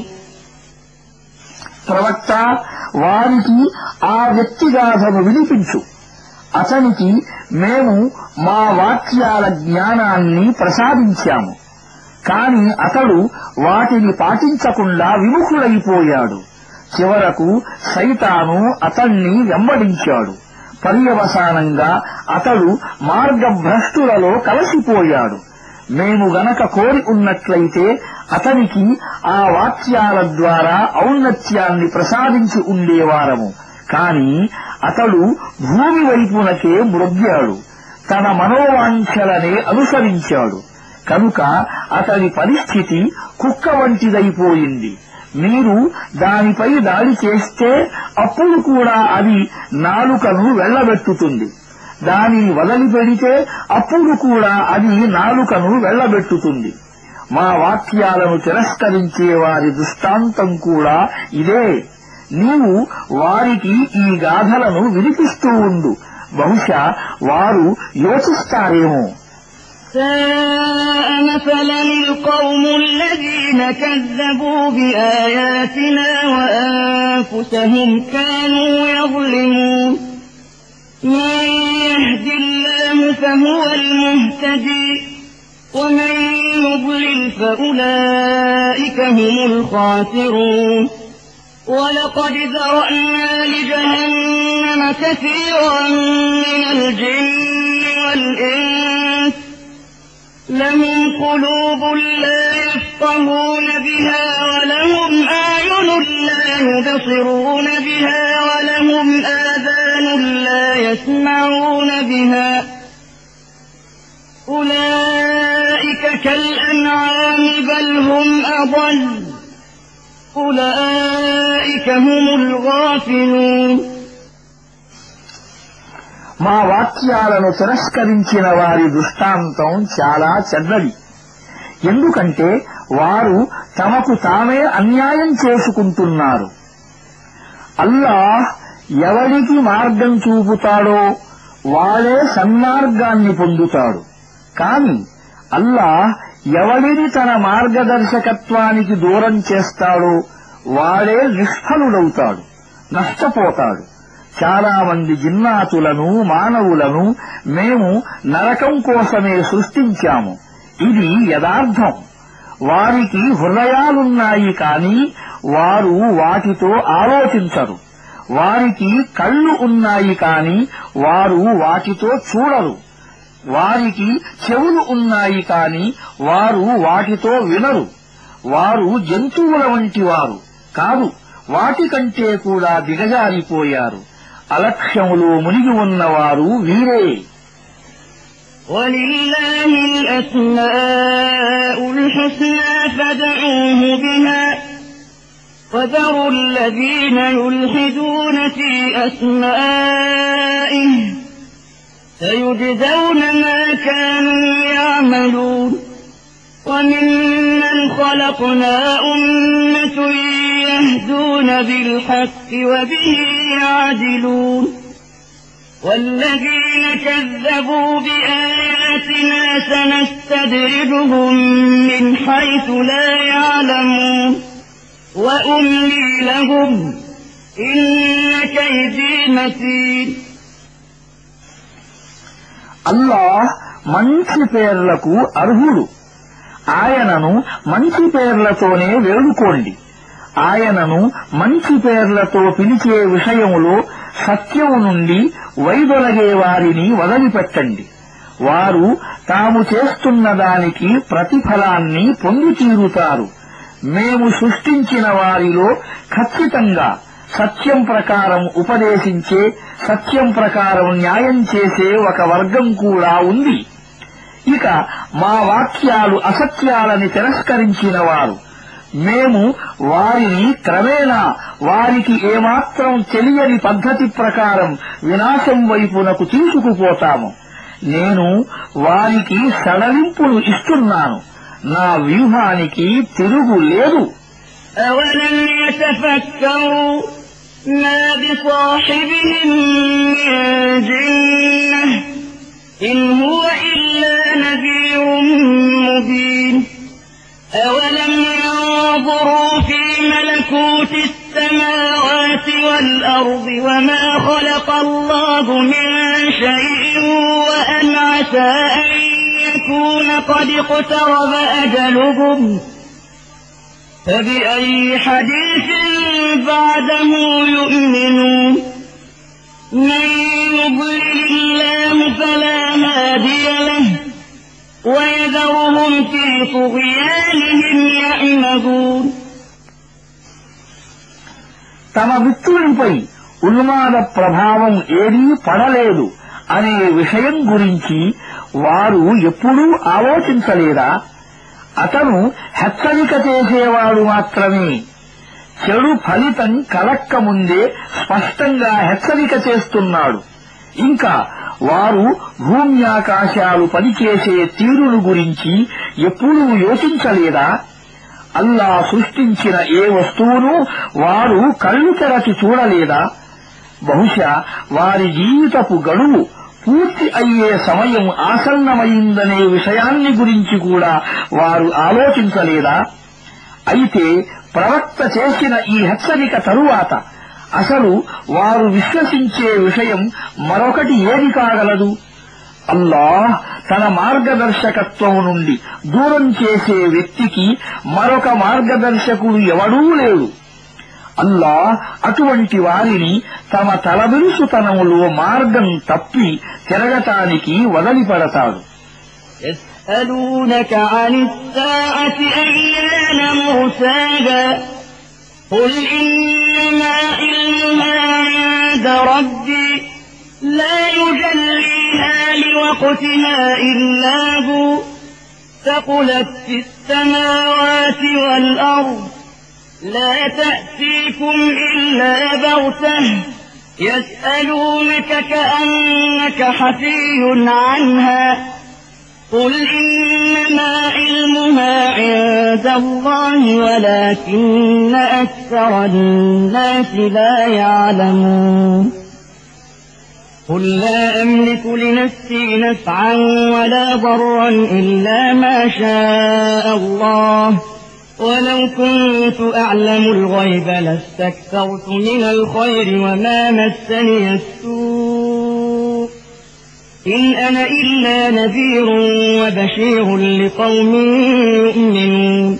[SPEAKER 2] ప్రవక్త వారికి ఆ వ్యక్తిగాథను వినిపించు. అతనికి మేము మా వాక్యాల జ్ఞానాన్ని ప్రసాదించాము, కాని అతడు వాటిని పాటించకుండా విముఖుడైపోయాడు. చివరకు శైతాను అతన్ని వెంబడించాడు. పర్యవసానంగా అతడు మార్గభ్రష్టులలో కలసిపోయాడు. మేము గనక కోరి ఉన్నట్లయితే అతనికి ఆ వాక్యాల ద్వారా ఔన్నత్యాన్ని ప్రసాదించి ఉండేవారము. కాని అతడు భూమి వైపునకే మ్రొగ్గాడు, తన మనోవాంఛలనే అనుసరించాడు. కనుక అతని పరిస్థితి కుక్క వంటిదైపోయింది. మీరు దానిపై దాడి చేస్తే అప్పుడు కూడా అది నాలుకను వెళ్లబెట్టుతుంది. దానిని వదిలిపెడితే అప్పుడు కూడా అది నాలుకను వెళ్లబెట్టుతుంది. మా వాక్యాలను తిరస్కరించే వారి దృష్టాంతం కూడా ఇదే. నీవు వారికి ఈ గాథలను వినిపిస్తూ ఉండు, బహుశా వారు యోచిస్తారేమో.
[SPEAKER 1] ساء مثلا القوم الذين كذبوا بآياتنا وأنفسهم كانوا يظلمون من يهد الله فهو المهتدي ومن يضلل فأولئك هم الخاسرون. ولقد ذرأنا لجهنم كثيرا من الجن والإنس لهم قلوب لا يفقهون بها ولهم أعين لا يبصرون بها ولهم آذان لا يسمعون بها أولئك كالأنعام بل هم أضل أولئك هم الغافلون.
[SPEAKER 2] మా వాక్యాలను తిరస్కరించిన వారి దృష్టాంతం చాలా చెడ్డది. ఎందుకంటే వారు తమకు తామే అన్యాయం చేసుకుంటున్నారు. అల్లాహ్ ఎవరికి మార్గం చూపుతాడో వాడే సన్మార్గాన్ని పొందుతాడు. కాని అల్లాహ్ ఎవరిని తన మార్గదర్శకత్వానికి దూరం చేస్తాడో వాడే నిష్ఫలుడవుతాడు, నష్టపోతాడు.
[SPEAKER 3] చాలా మంది జిన్నాతులను మానవులను మేము నరకం కోసమే సృష్టించాము. ఇది యథార్థం. వారికి హృదయాలున్నాయి కాని వారు వాటితో ఆలోచించరు. వారికి కళ్ళు ఉన్నాయి కాని వారు వాటితో చూడరు. వారికి చెవులు ఉన్నాయి కాని వారు వాటితో వినరు. వారు జంతువుల వంటి వారు కాదు, వాటికంటే కూడా దిగజారిపోయారు. అలక్ష్యములో మునిగి ఉన్నవారు వీరే.
[SPEAKER 1] وَلِلَّهِ الْأَسْمَاءُ الْحُسْنَى فَادْعُوهُ بِهَا وَذَرُوا الَّذِينَ يُلْحِدُونَ فِي أَسْمَائِهِ سَيُجْزَوْنَ مَا كَانُوا يَعْمَلُونَ وَمِمَّنْ خَلَقْنَا أُمَّةٌ يَهْدُونَ بِالْحَقِّ وَبِهِ يَعْدِلُونَ وَالَّذِينَ كَذَّبُوا بِآيَاتِنَا سَنَسْتَدْرِجُهُم مِّنْ حَيْثُ لَا يَعْلَمُونَ وَأُمْلِي لَهُمْ إِنَّ كَيْدِي مَتِينٌ.
[SPEAKER 3] అల్లాహ్ మంచి పేర్లకు అర్హుడు. ఆయనను మంచి పేర్లతోనే వేడుకోండి. ఆయనను మంచి పేర్లతో పిలిచే విషయములో సత్యం నుండి వైదొలగే వారిని వదిలిపెట్టండి. వారు తాము చేస్తున్న దానికి ప్రతిఫలాన్ని పొంది తీరుతారు. మేము సృష్టించిన వారిలో ఖచ్చితంగా సత్యం ప్రకారం ఉపదేశించే, సత్యం ప్రకారం న్యాయం చేసే ఒక వర్గం కూడా ఉంది. ఇక మా వాక్యాలు అసత్యాలని తిరస్కరించిన వారు, మేము వారిని క్రమేణా వారికి ఏమాత్రం తెలియని పద్ధతి ప్రకారం వినాశం వైపునకు తీసుకుపోతాము. నేను వారికి సడలింపులు ఇస్తున్నాను. నా వ్యూహానికి తిరుగు లేదు.
[SPEAKER 1] أَوَلَمْ يَتَفَكَّرُوا مَا بِصَاحِبِهِم مِّن جِنَّةٍ إِنْ هُوَ إِلَّا نَذِيرٌ مُّبِينٌ أَوَلَمْ يَنظُرُوا فِي مَلَكُوتِ السَّمَاوَاتِ وَالْأَرْضِ وَمَا خَلَقَ اللَّهُ مِن شَيْءٍ وَأَنْ عَسَىٰ أَن يَكُونَ قَدِ اقْتَرَبَ أَجَلُهُمْ فَبِأَيِّ حَدِيثٍ بَعْدَهُ يُؤْمِنُونَ مَن يُضْلِلِ اللَّهُ فَلَا هَادِيَ لَهُ وَيَذَرُهُمْ فِي طُغْيَانِهِمْ يَعْمَهُونَ.
[SPEAKER 3] తమ మిత్రునిపై ఉన్మాద ప్రభావం ఏదీ పడలేదు అనే విషయం గురించి వారు ఎప్పుడూ ఆలోచించలేదా? అతను హెచ్చరిక చేసేవాడు మాత్రమే. చెడు ఫలితం కలక్కముందే స్పష్టంగా హెచ్చరిక చేస్తున్నాడు. ఇంకా వారు భూమ్యాకాశాలు పనిచేసే తీరును గురించి ఎప్పుడూ యోచించలేదా? అల్లా సృష్టించిన ఏ వస్తువును వారు కళ్ళు తెరచి చూడలేదా? బహుశా వారి జీవితపు గడువు పూర్తి అయ్యే సమయం ఆసన్నమైందనే విషయాన్ని గురించి కూడా వారు ఆలోచించలేదా? అయితే ప్రవక్త చేసిన ఈ హెచ్చరిక తరువాత అసలు వారు విశ్వసించే విషయం మరొకటి ఏది కాగలదు? అల్లాహ్ తన మార్గదర్శకత్వం నుండి దూరం చేసే వ్యక్తికి మరొక మార్గదర్శకుడు ఎవడూ లేడు. అల్లాహ్ అటువంటి వారిని తమ తలబిరుసుతనములో మార్గం తప్పి తిరగటానికి వదిలిపెడతాడు.
[SPEAKER 1] يسألونك عن الساعة أيان مرساها قل إنما علمها عند ربي لا يجليها لوقتها إلا هو ثقلت في السماوات والأرض لا تأتيكم إلا بغتة يسألونك كأنك حفي عنها قل إنما علمها عند الله ولكن أكثر الناس لا يعلمون قل لا أملك لنفسي نفعا ولا ضرا إلا ما شاء الله ولو كنت أعلم الغيب لاستكثرت من الخير وما مسني السوء إن أنا إلا نذير وبشير لقوم يؤمنون.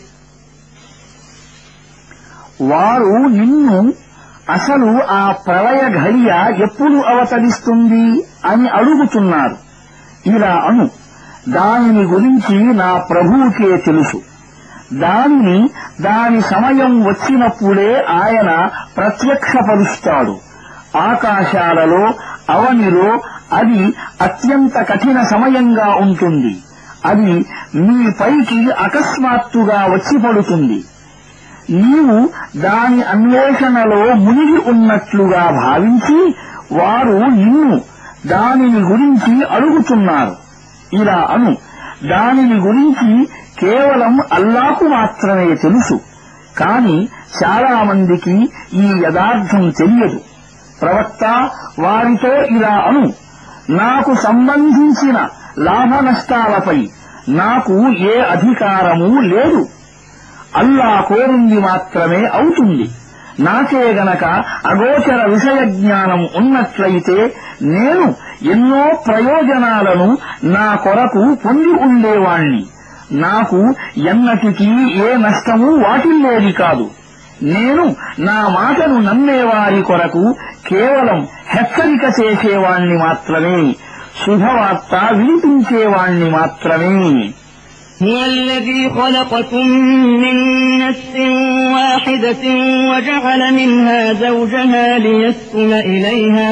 [SPEAKER 3] వారు నిన్ను అసలు ఆ ప్రళయ ఘడియ ఎప్పుడు అవతరిస్తుంది అని అడుగుతున్నారు. ఇలా అను, దానిని గురించి నా ప్రభువుకే తెలుసు. దానిని దాని సమయం వచ్చినప్పుడే ఆయన ప్రత్యక్షపరుస్తాడు. ఆకాశాలలో అవనిలో అది అత్యంత కఠిన సమయంగా ఉంటుంది. అది మీ పైకి అకస్మాత్తుగా వచ్చి పడుతుంది. నీవు దాని అన్వేషణలో మునిగి ఉన్నట్లుగా భావించి వారు నిన్ను దానిని గురించి అడుగుతున్నారు. ఇలా అను, దానిని గురించి కేవలం అల్లాహకు మాత్రమే తెలుసు. కాని చాలా మందికి ఈ యథార్థం తెలియదు. ప్రవక్త వారితో ఇలా అను, నాకు సంబంధించిన లాభ నష్టాలపై నాకు ఏ అధికారమూ లేదు. అల్లా కోరింది మాత్రమే అవుతుంది. నాకే గనక అగోచర విషయ జ్ఞానం ఉన్నట్లయితే నేను ఎన్నో ప్రయోజనాలను నా కొరకు పొంది ఉండేవాణ్ణి. నాకు ఎన్నటికీ ఏ నష్టమూ వాటిల్లేది కాదు. నేను నా మాటను నమ్మేవారి కొరకు కేవలం హెచ్చరిక చేసేవాణ్ణి మాత్రమే, శుభవార్త వినిపించేవాణ్ణి మాత్రమే.
[SPEAKER 1] هو الذي خلقكم من نفس واحدة وجعل منها زوجها ليسكن إليها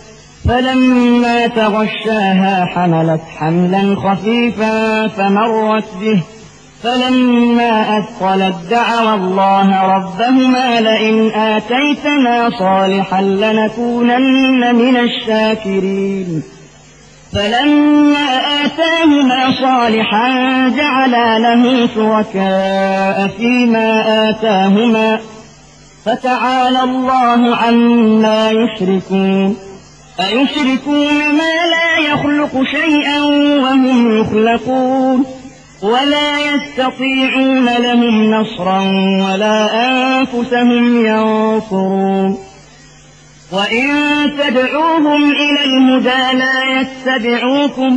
[SPEAKER 1] فلما تغشاها حملت حملا خفيفا فمرت به فلما أثقلت دعوا الله ربهما لئن آتيتنا صالحا لنكونن من الشاكرين فلما آتاهما صالحا جعلا له شركاء فيما آتاهما فتعالى الله عما يشركون أيشركون ما لا يخلق شيئا وهم يخلقون ولا يستطيعون لهم نصرا ولا أنفسهم ينصرون وإن تدعوهم إلى الهدى لا يتبعوكم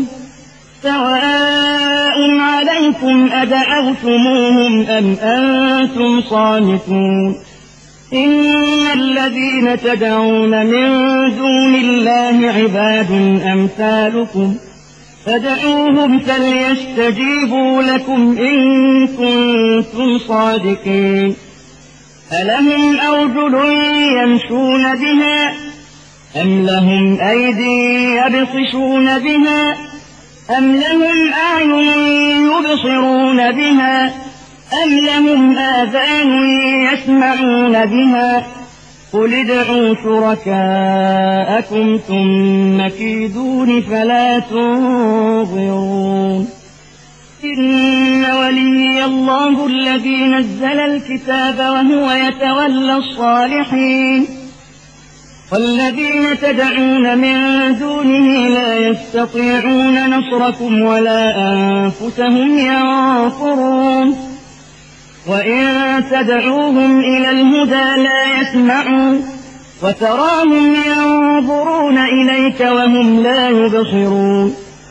[SPEAKER 1] سواء عليكم أدعوتموهم أم أنتم صامتون إن الذين تدعون من دون الله عباد أمثالكم فادعوهم فليستجيبوا لكم إن كنتم صادقين ألهم أرجل يمشون بها أم لهم أيدي يبطشون بها أم لهم أعين يبصرون بها أم لهم آذان يسمعون بها قل ادعوا شركاءكم ثم كيدون فلا تنظرون إن ولي الله الذي نزل الكتاب وهو يتولى الصالحين والذين تدعون من دونه لا يستطيعون نصركم ولا أنفسهم ينصرون وإن تدعوهم إلى الهدى لا يسمعون وتراهم ينظرون إليك وهم لا يبصرون.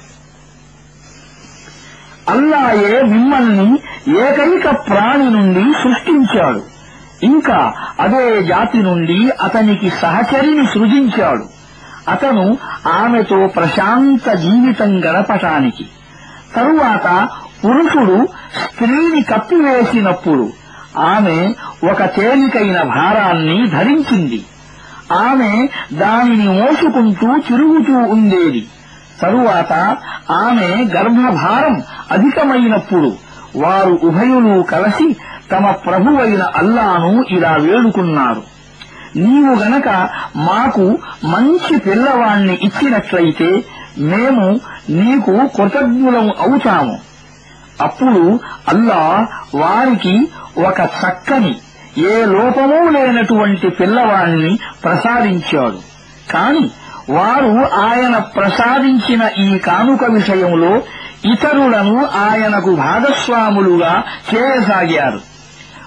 [SPEAKER 3] అల్లాయే మిమ్మల్ని ఏకైక ప్రాణి నుండి సృష్టించాడు. ఇంకా అదే జాతి నుండి అతనికి సహచరిని సృజించాడు. అతను ఆమెతో ప్రశాంత జీవితం గడపటానికి. తరువాత పురుషుడు స్త్రీని కప్పివేసినప్పుడు ఆమె ఒక తేలికైన భారాన్ని ధరించింది. ఆమె దానిని మోసుకుంటూ తిరుగుతూ ఉండేది. తరువాత ఆమె గర్భభారం అధికమైనప్పుడు వారు ఉభయులు కలిసి తమ ప్రభువైన అల్లాను ఇలా వేడుకున్నారు, నీవు గనక మాకు మంచి పిల్లవాణ్ణి ఇచ్చినట్లయితే మేము నీకు కృతజ్ఞులం అవుతాము. అప్పుడు అల్లా వారికి ఒక చక్కని ఏ లోపమూ లేనటువంటి పిల్లవాణ్ణి ప్రసాదించాడు. కాని వారు ఆయన ప్రసాదించిన ఈ కానుక విషయంలో ఇతరులను ఆయనకు భాగస్వాములుగా చేయసాగారు.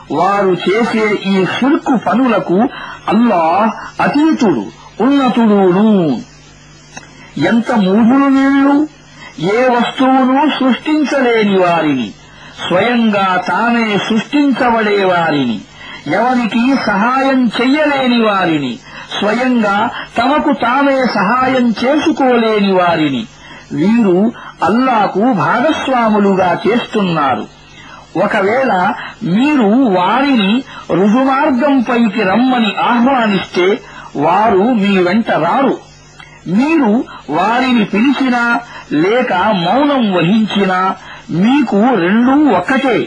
[SPEAKER 3] వారు చేసే ఈ షిర్కు పనులకు అల్లాహ్ అతీతుడు ఉన్నతుడును. ఎంత మూఢులు వీళ్ళు! ఏ వస్తువును సృష్టించలేని వారిని, స్వయంగా తానే సృష్టించబడే వారిని, ఎవరికి సహాయం చెయ్యలేని వారిని, స్వయంగా తమకు తామే సహాయం చేసుకోలేని వారిని వీరు అల్లాకు భాగస్వాములుగా చేస్తున్నారు. ఒకవేళ మీరు వారిని రుజుమార్గంపైకి రమ్మని ఆహ్వానిస్తే వారు మీ వెంట రారు. మీరు వారిని పిలిచినా లేక మౌనం వహించినా మీకు రెండూ ఒక్కటే.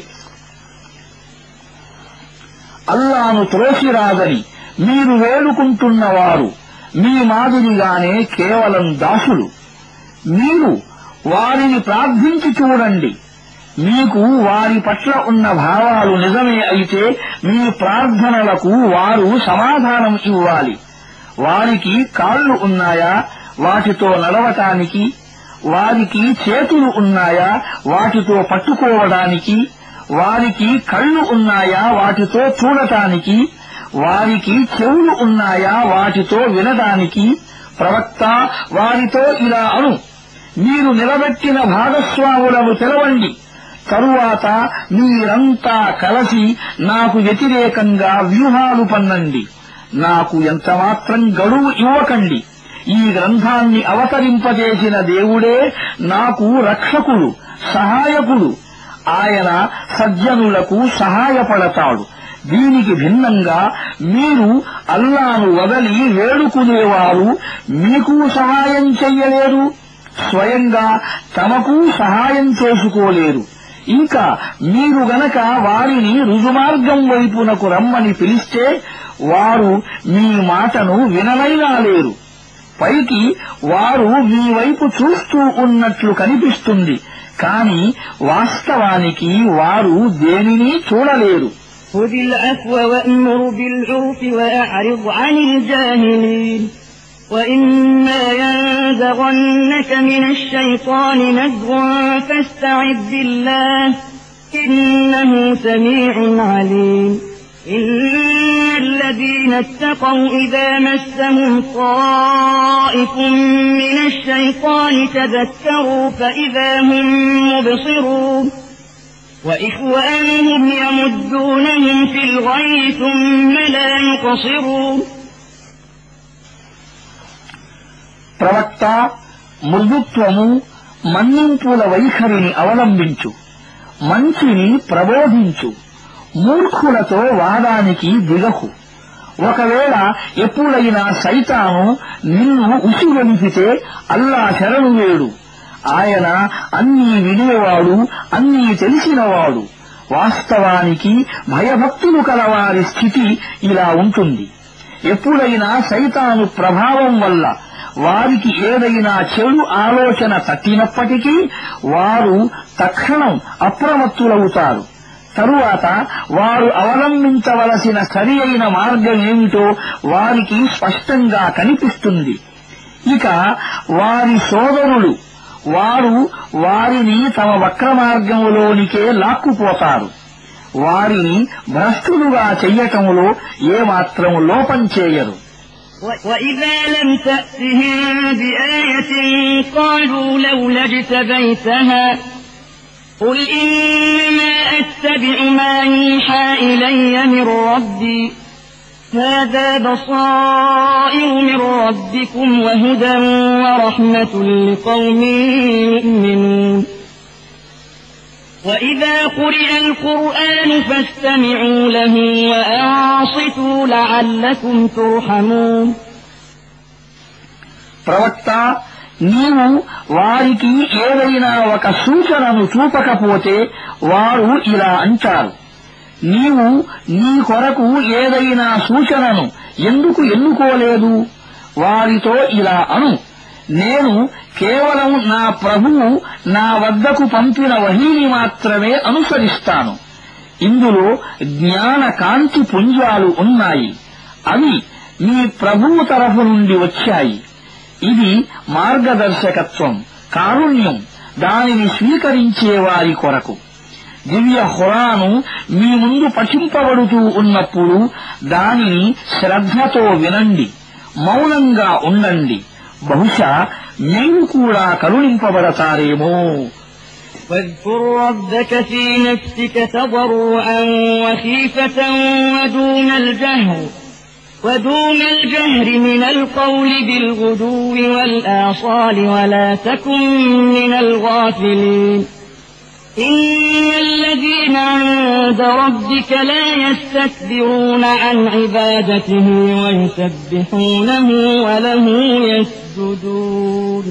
[SPEAKER 3] అల్లాను త్రోసిరాదని మీరు వేడుకుంటున్నవారు మీ మాదిరిగానే కేవలం దాసులు. మీరు వారిని ప్రార్థించి చూడండి. మీకు వారి పట్ల ఉన్న భావాలు నిజమే అయితే మీ ప్రార్థనలకు వారు సమాధానం ఇవ్వాలి. వారికి కాళ్లు ఉన్నాయా వాటితో నడవటానికి? వారికి చేతులు ఉన్నాయా వాటితో పట్టుకోవడానికి? వారికి కళ్ళు ఉన్నాయా వాటితో చూడటానికి? వారికి చెవులు ఉన్నాయా వాటితో వినడానికి? ప్రవక్త వారితో ఇలా అను: మీరు నిలబెట్టిన భాగస్వాములను తెలవండి. తరువాత మీరంతా కలిసి నాకు వ్యతిరేకంగా వ్యూహాలు పన్నండి. నాకు ఎంతమాత్రం గడువు ఇవ్వకండి. ఈ గ్రంథాన్ని అవతరింపజేసిన దేవుడే నాకు రక్షకుడు, సహాయకుడు. ఆయన సజ్జనులకు సహాయపడతాడు. దీనికి భిన్నంగా మీరు అల్లాను వదలి వేడుకునేవారు మీకు సహాయం చెయ్యలేరు, స్వయంగా తమకు సహాయం చేసుకోలేరు. ఇంకా మీరు గనక వారిని రుజుమార్గం వైపునకు రమ్మని పిలిస్తే వారు మీ మాటను విననైనా లేరు. పైకి వారు మీ వైపు చూస్తూ ఉన్నట్లు కనిపిస్తుంది, కాని వాస్తవానికి వారు దేనినీ చూడలేరు.
[SPEAKER 1] خذ العفو وأمر بالعرف وأعرض عن الجاهلين وإما ينزغنك من الشيطان نزغ فاستعذ بالله إنه سميع عليم إن الذين اتقوا إذا مسهم طائف من الشيطان تذكروا فإذا هم مبصرون وإخوانهم يمدونهم في الغي ثم لا يقصرون.
[SPEAKER 3] ప్రవక్త మృదుత్వము మన్నింపుల వైఖరిని అవలంబించు, మంచిని ప్రబోధించు, మూర్ఖులతో వాదానికి దిగకు. ఒకవేళ ఎప్పుడైనా సైతాను నిన్ను ఉసిగొలిపితే అల్లా శరణు వేడు. ఆయన అన్నీ వినేవాడు, అన్నీ తెలిసినవాడు. వాస్తవానికి భయభక్తులు కలవారి స్థితి ఇలా ఉంటుంది. ఎప్పుడైనా సైతాను ప్రభావం వల్ల వారికి ఏదైనా చెడు ఆలోచన తట్టినప్పటికీ వారు తక్షణం అప్రమత్తులవుతారు. తరువాత వారు అవలంబించవలసిన సరి అయిన మార్గమేమిటో వారికి స్పష్టంగా కనిపిస్తుంది. ఇక వారి సోదరులు వారు వారిని తమ వక్రమార్గంలోనికే లాక్కుపోతారు. వారిని భ్రష్టులుగా చెయ్యటంలో ఏమాత్రం లోపం చేయరు.
[SPEAKER 1] وَإِذَا لَمْ تَأْتِهِم بِآيَةٍ قَالُوا لَوْلَا اجْتَبَيْتَهَا قُلْ إِنَّمَا أَتَّبِعُ مَا يُوحَىٰ إِلَيَّ مِن رَّبِّي هَٰذَا بَصَائِرُ مِن رَّبِّكُمْ وَهُدًى وَرَحْمَةٌ لِّقَوْمٍ يُؤْمِنُونَ. وَإِذَا قُرِئَ الْقُرْآنُ فَاسْتَمِعُوا لَهُ وَأَنصِتُوا لَعَلَّكُمْ تُرْحَمُونَ.
[SPEAKER 3] ప్రవక్త, నీవు వారికి ఏదైనా ఒక సూచనను చూపకపోతే వారు ఇలా అంటారు: నీవు నీ కొరకు ఏదైనా సూచనను ఎందుకు ఎన్నుకోలేదు? వారితో ఇలా అను: నేను కేవలం నా ప్రభువు నా వద్దకు పంపిన వహీని మాత్రమే అనుసరిస్తాను. ఇందులో జ్ఞాన కాంతి పుంజాలు ఉన్నాయి. అవి మీ ప్రభువు తరఫు నుండి వచ్చాయి. ఇది మార్గదర్శకత్వం, కారుణ్యం దానిని స్వీకరించే వారి కొరకు. దివ్య ఖురాను మీ ముందు పఠింపబడుతూ ఉన్నప్పుడు దానిని శ్రద్ధతో వినండి, మౌనంగా ఉండండి. బహుశా మీరు కూడా కరుణింపబడతారేమో.
[SPEAKER 1] واذكر ربك في نفسك تضرعا وخيفة ودون الجهر من القول بالغدو والآصال ولا تكن من الغافلين إن الذين عند ربك لا يستكبرون عن عبادته ويسبحونه وله يسجدون.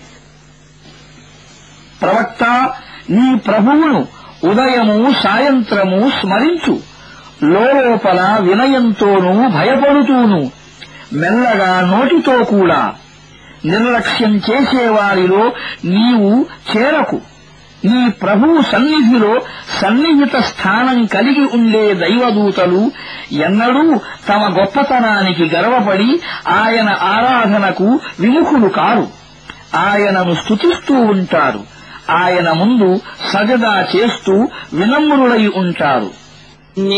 [SPEAKER 3] ప్రవక్త, నీ ప్రభువును ఉదయము సాయంత్రము స్మరించు, లోపల వినయంతోనూ భయపడుతూను, మెల్లగా నోటితో కూడా. నిర్లక్ష్యం చేసేవారిలో నీవు చేరకు. నీ ప్రభువు సన్నిధిలో సన్నిహిత స్థానం కలిగి ఉండే దైవదూతలు ఎన్నడూ తమ గొప్పతనానికి గర్వపడి ఆయన ఆరాధనకు విముఖులు కారు. ఆయనను స్తుతిస్తూ ఉంటారు, ఆయన ముందు సజదా చేస్తూ వినమ్రులై ఉంటారు.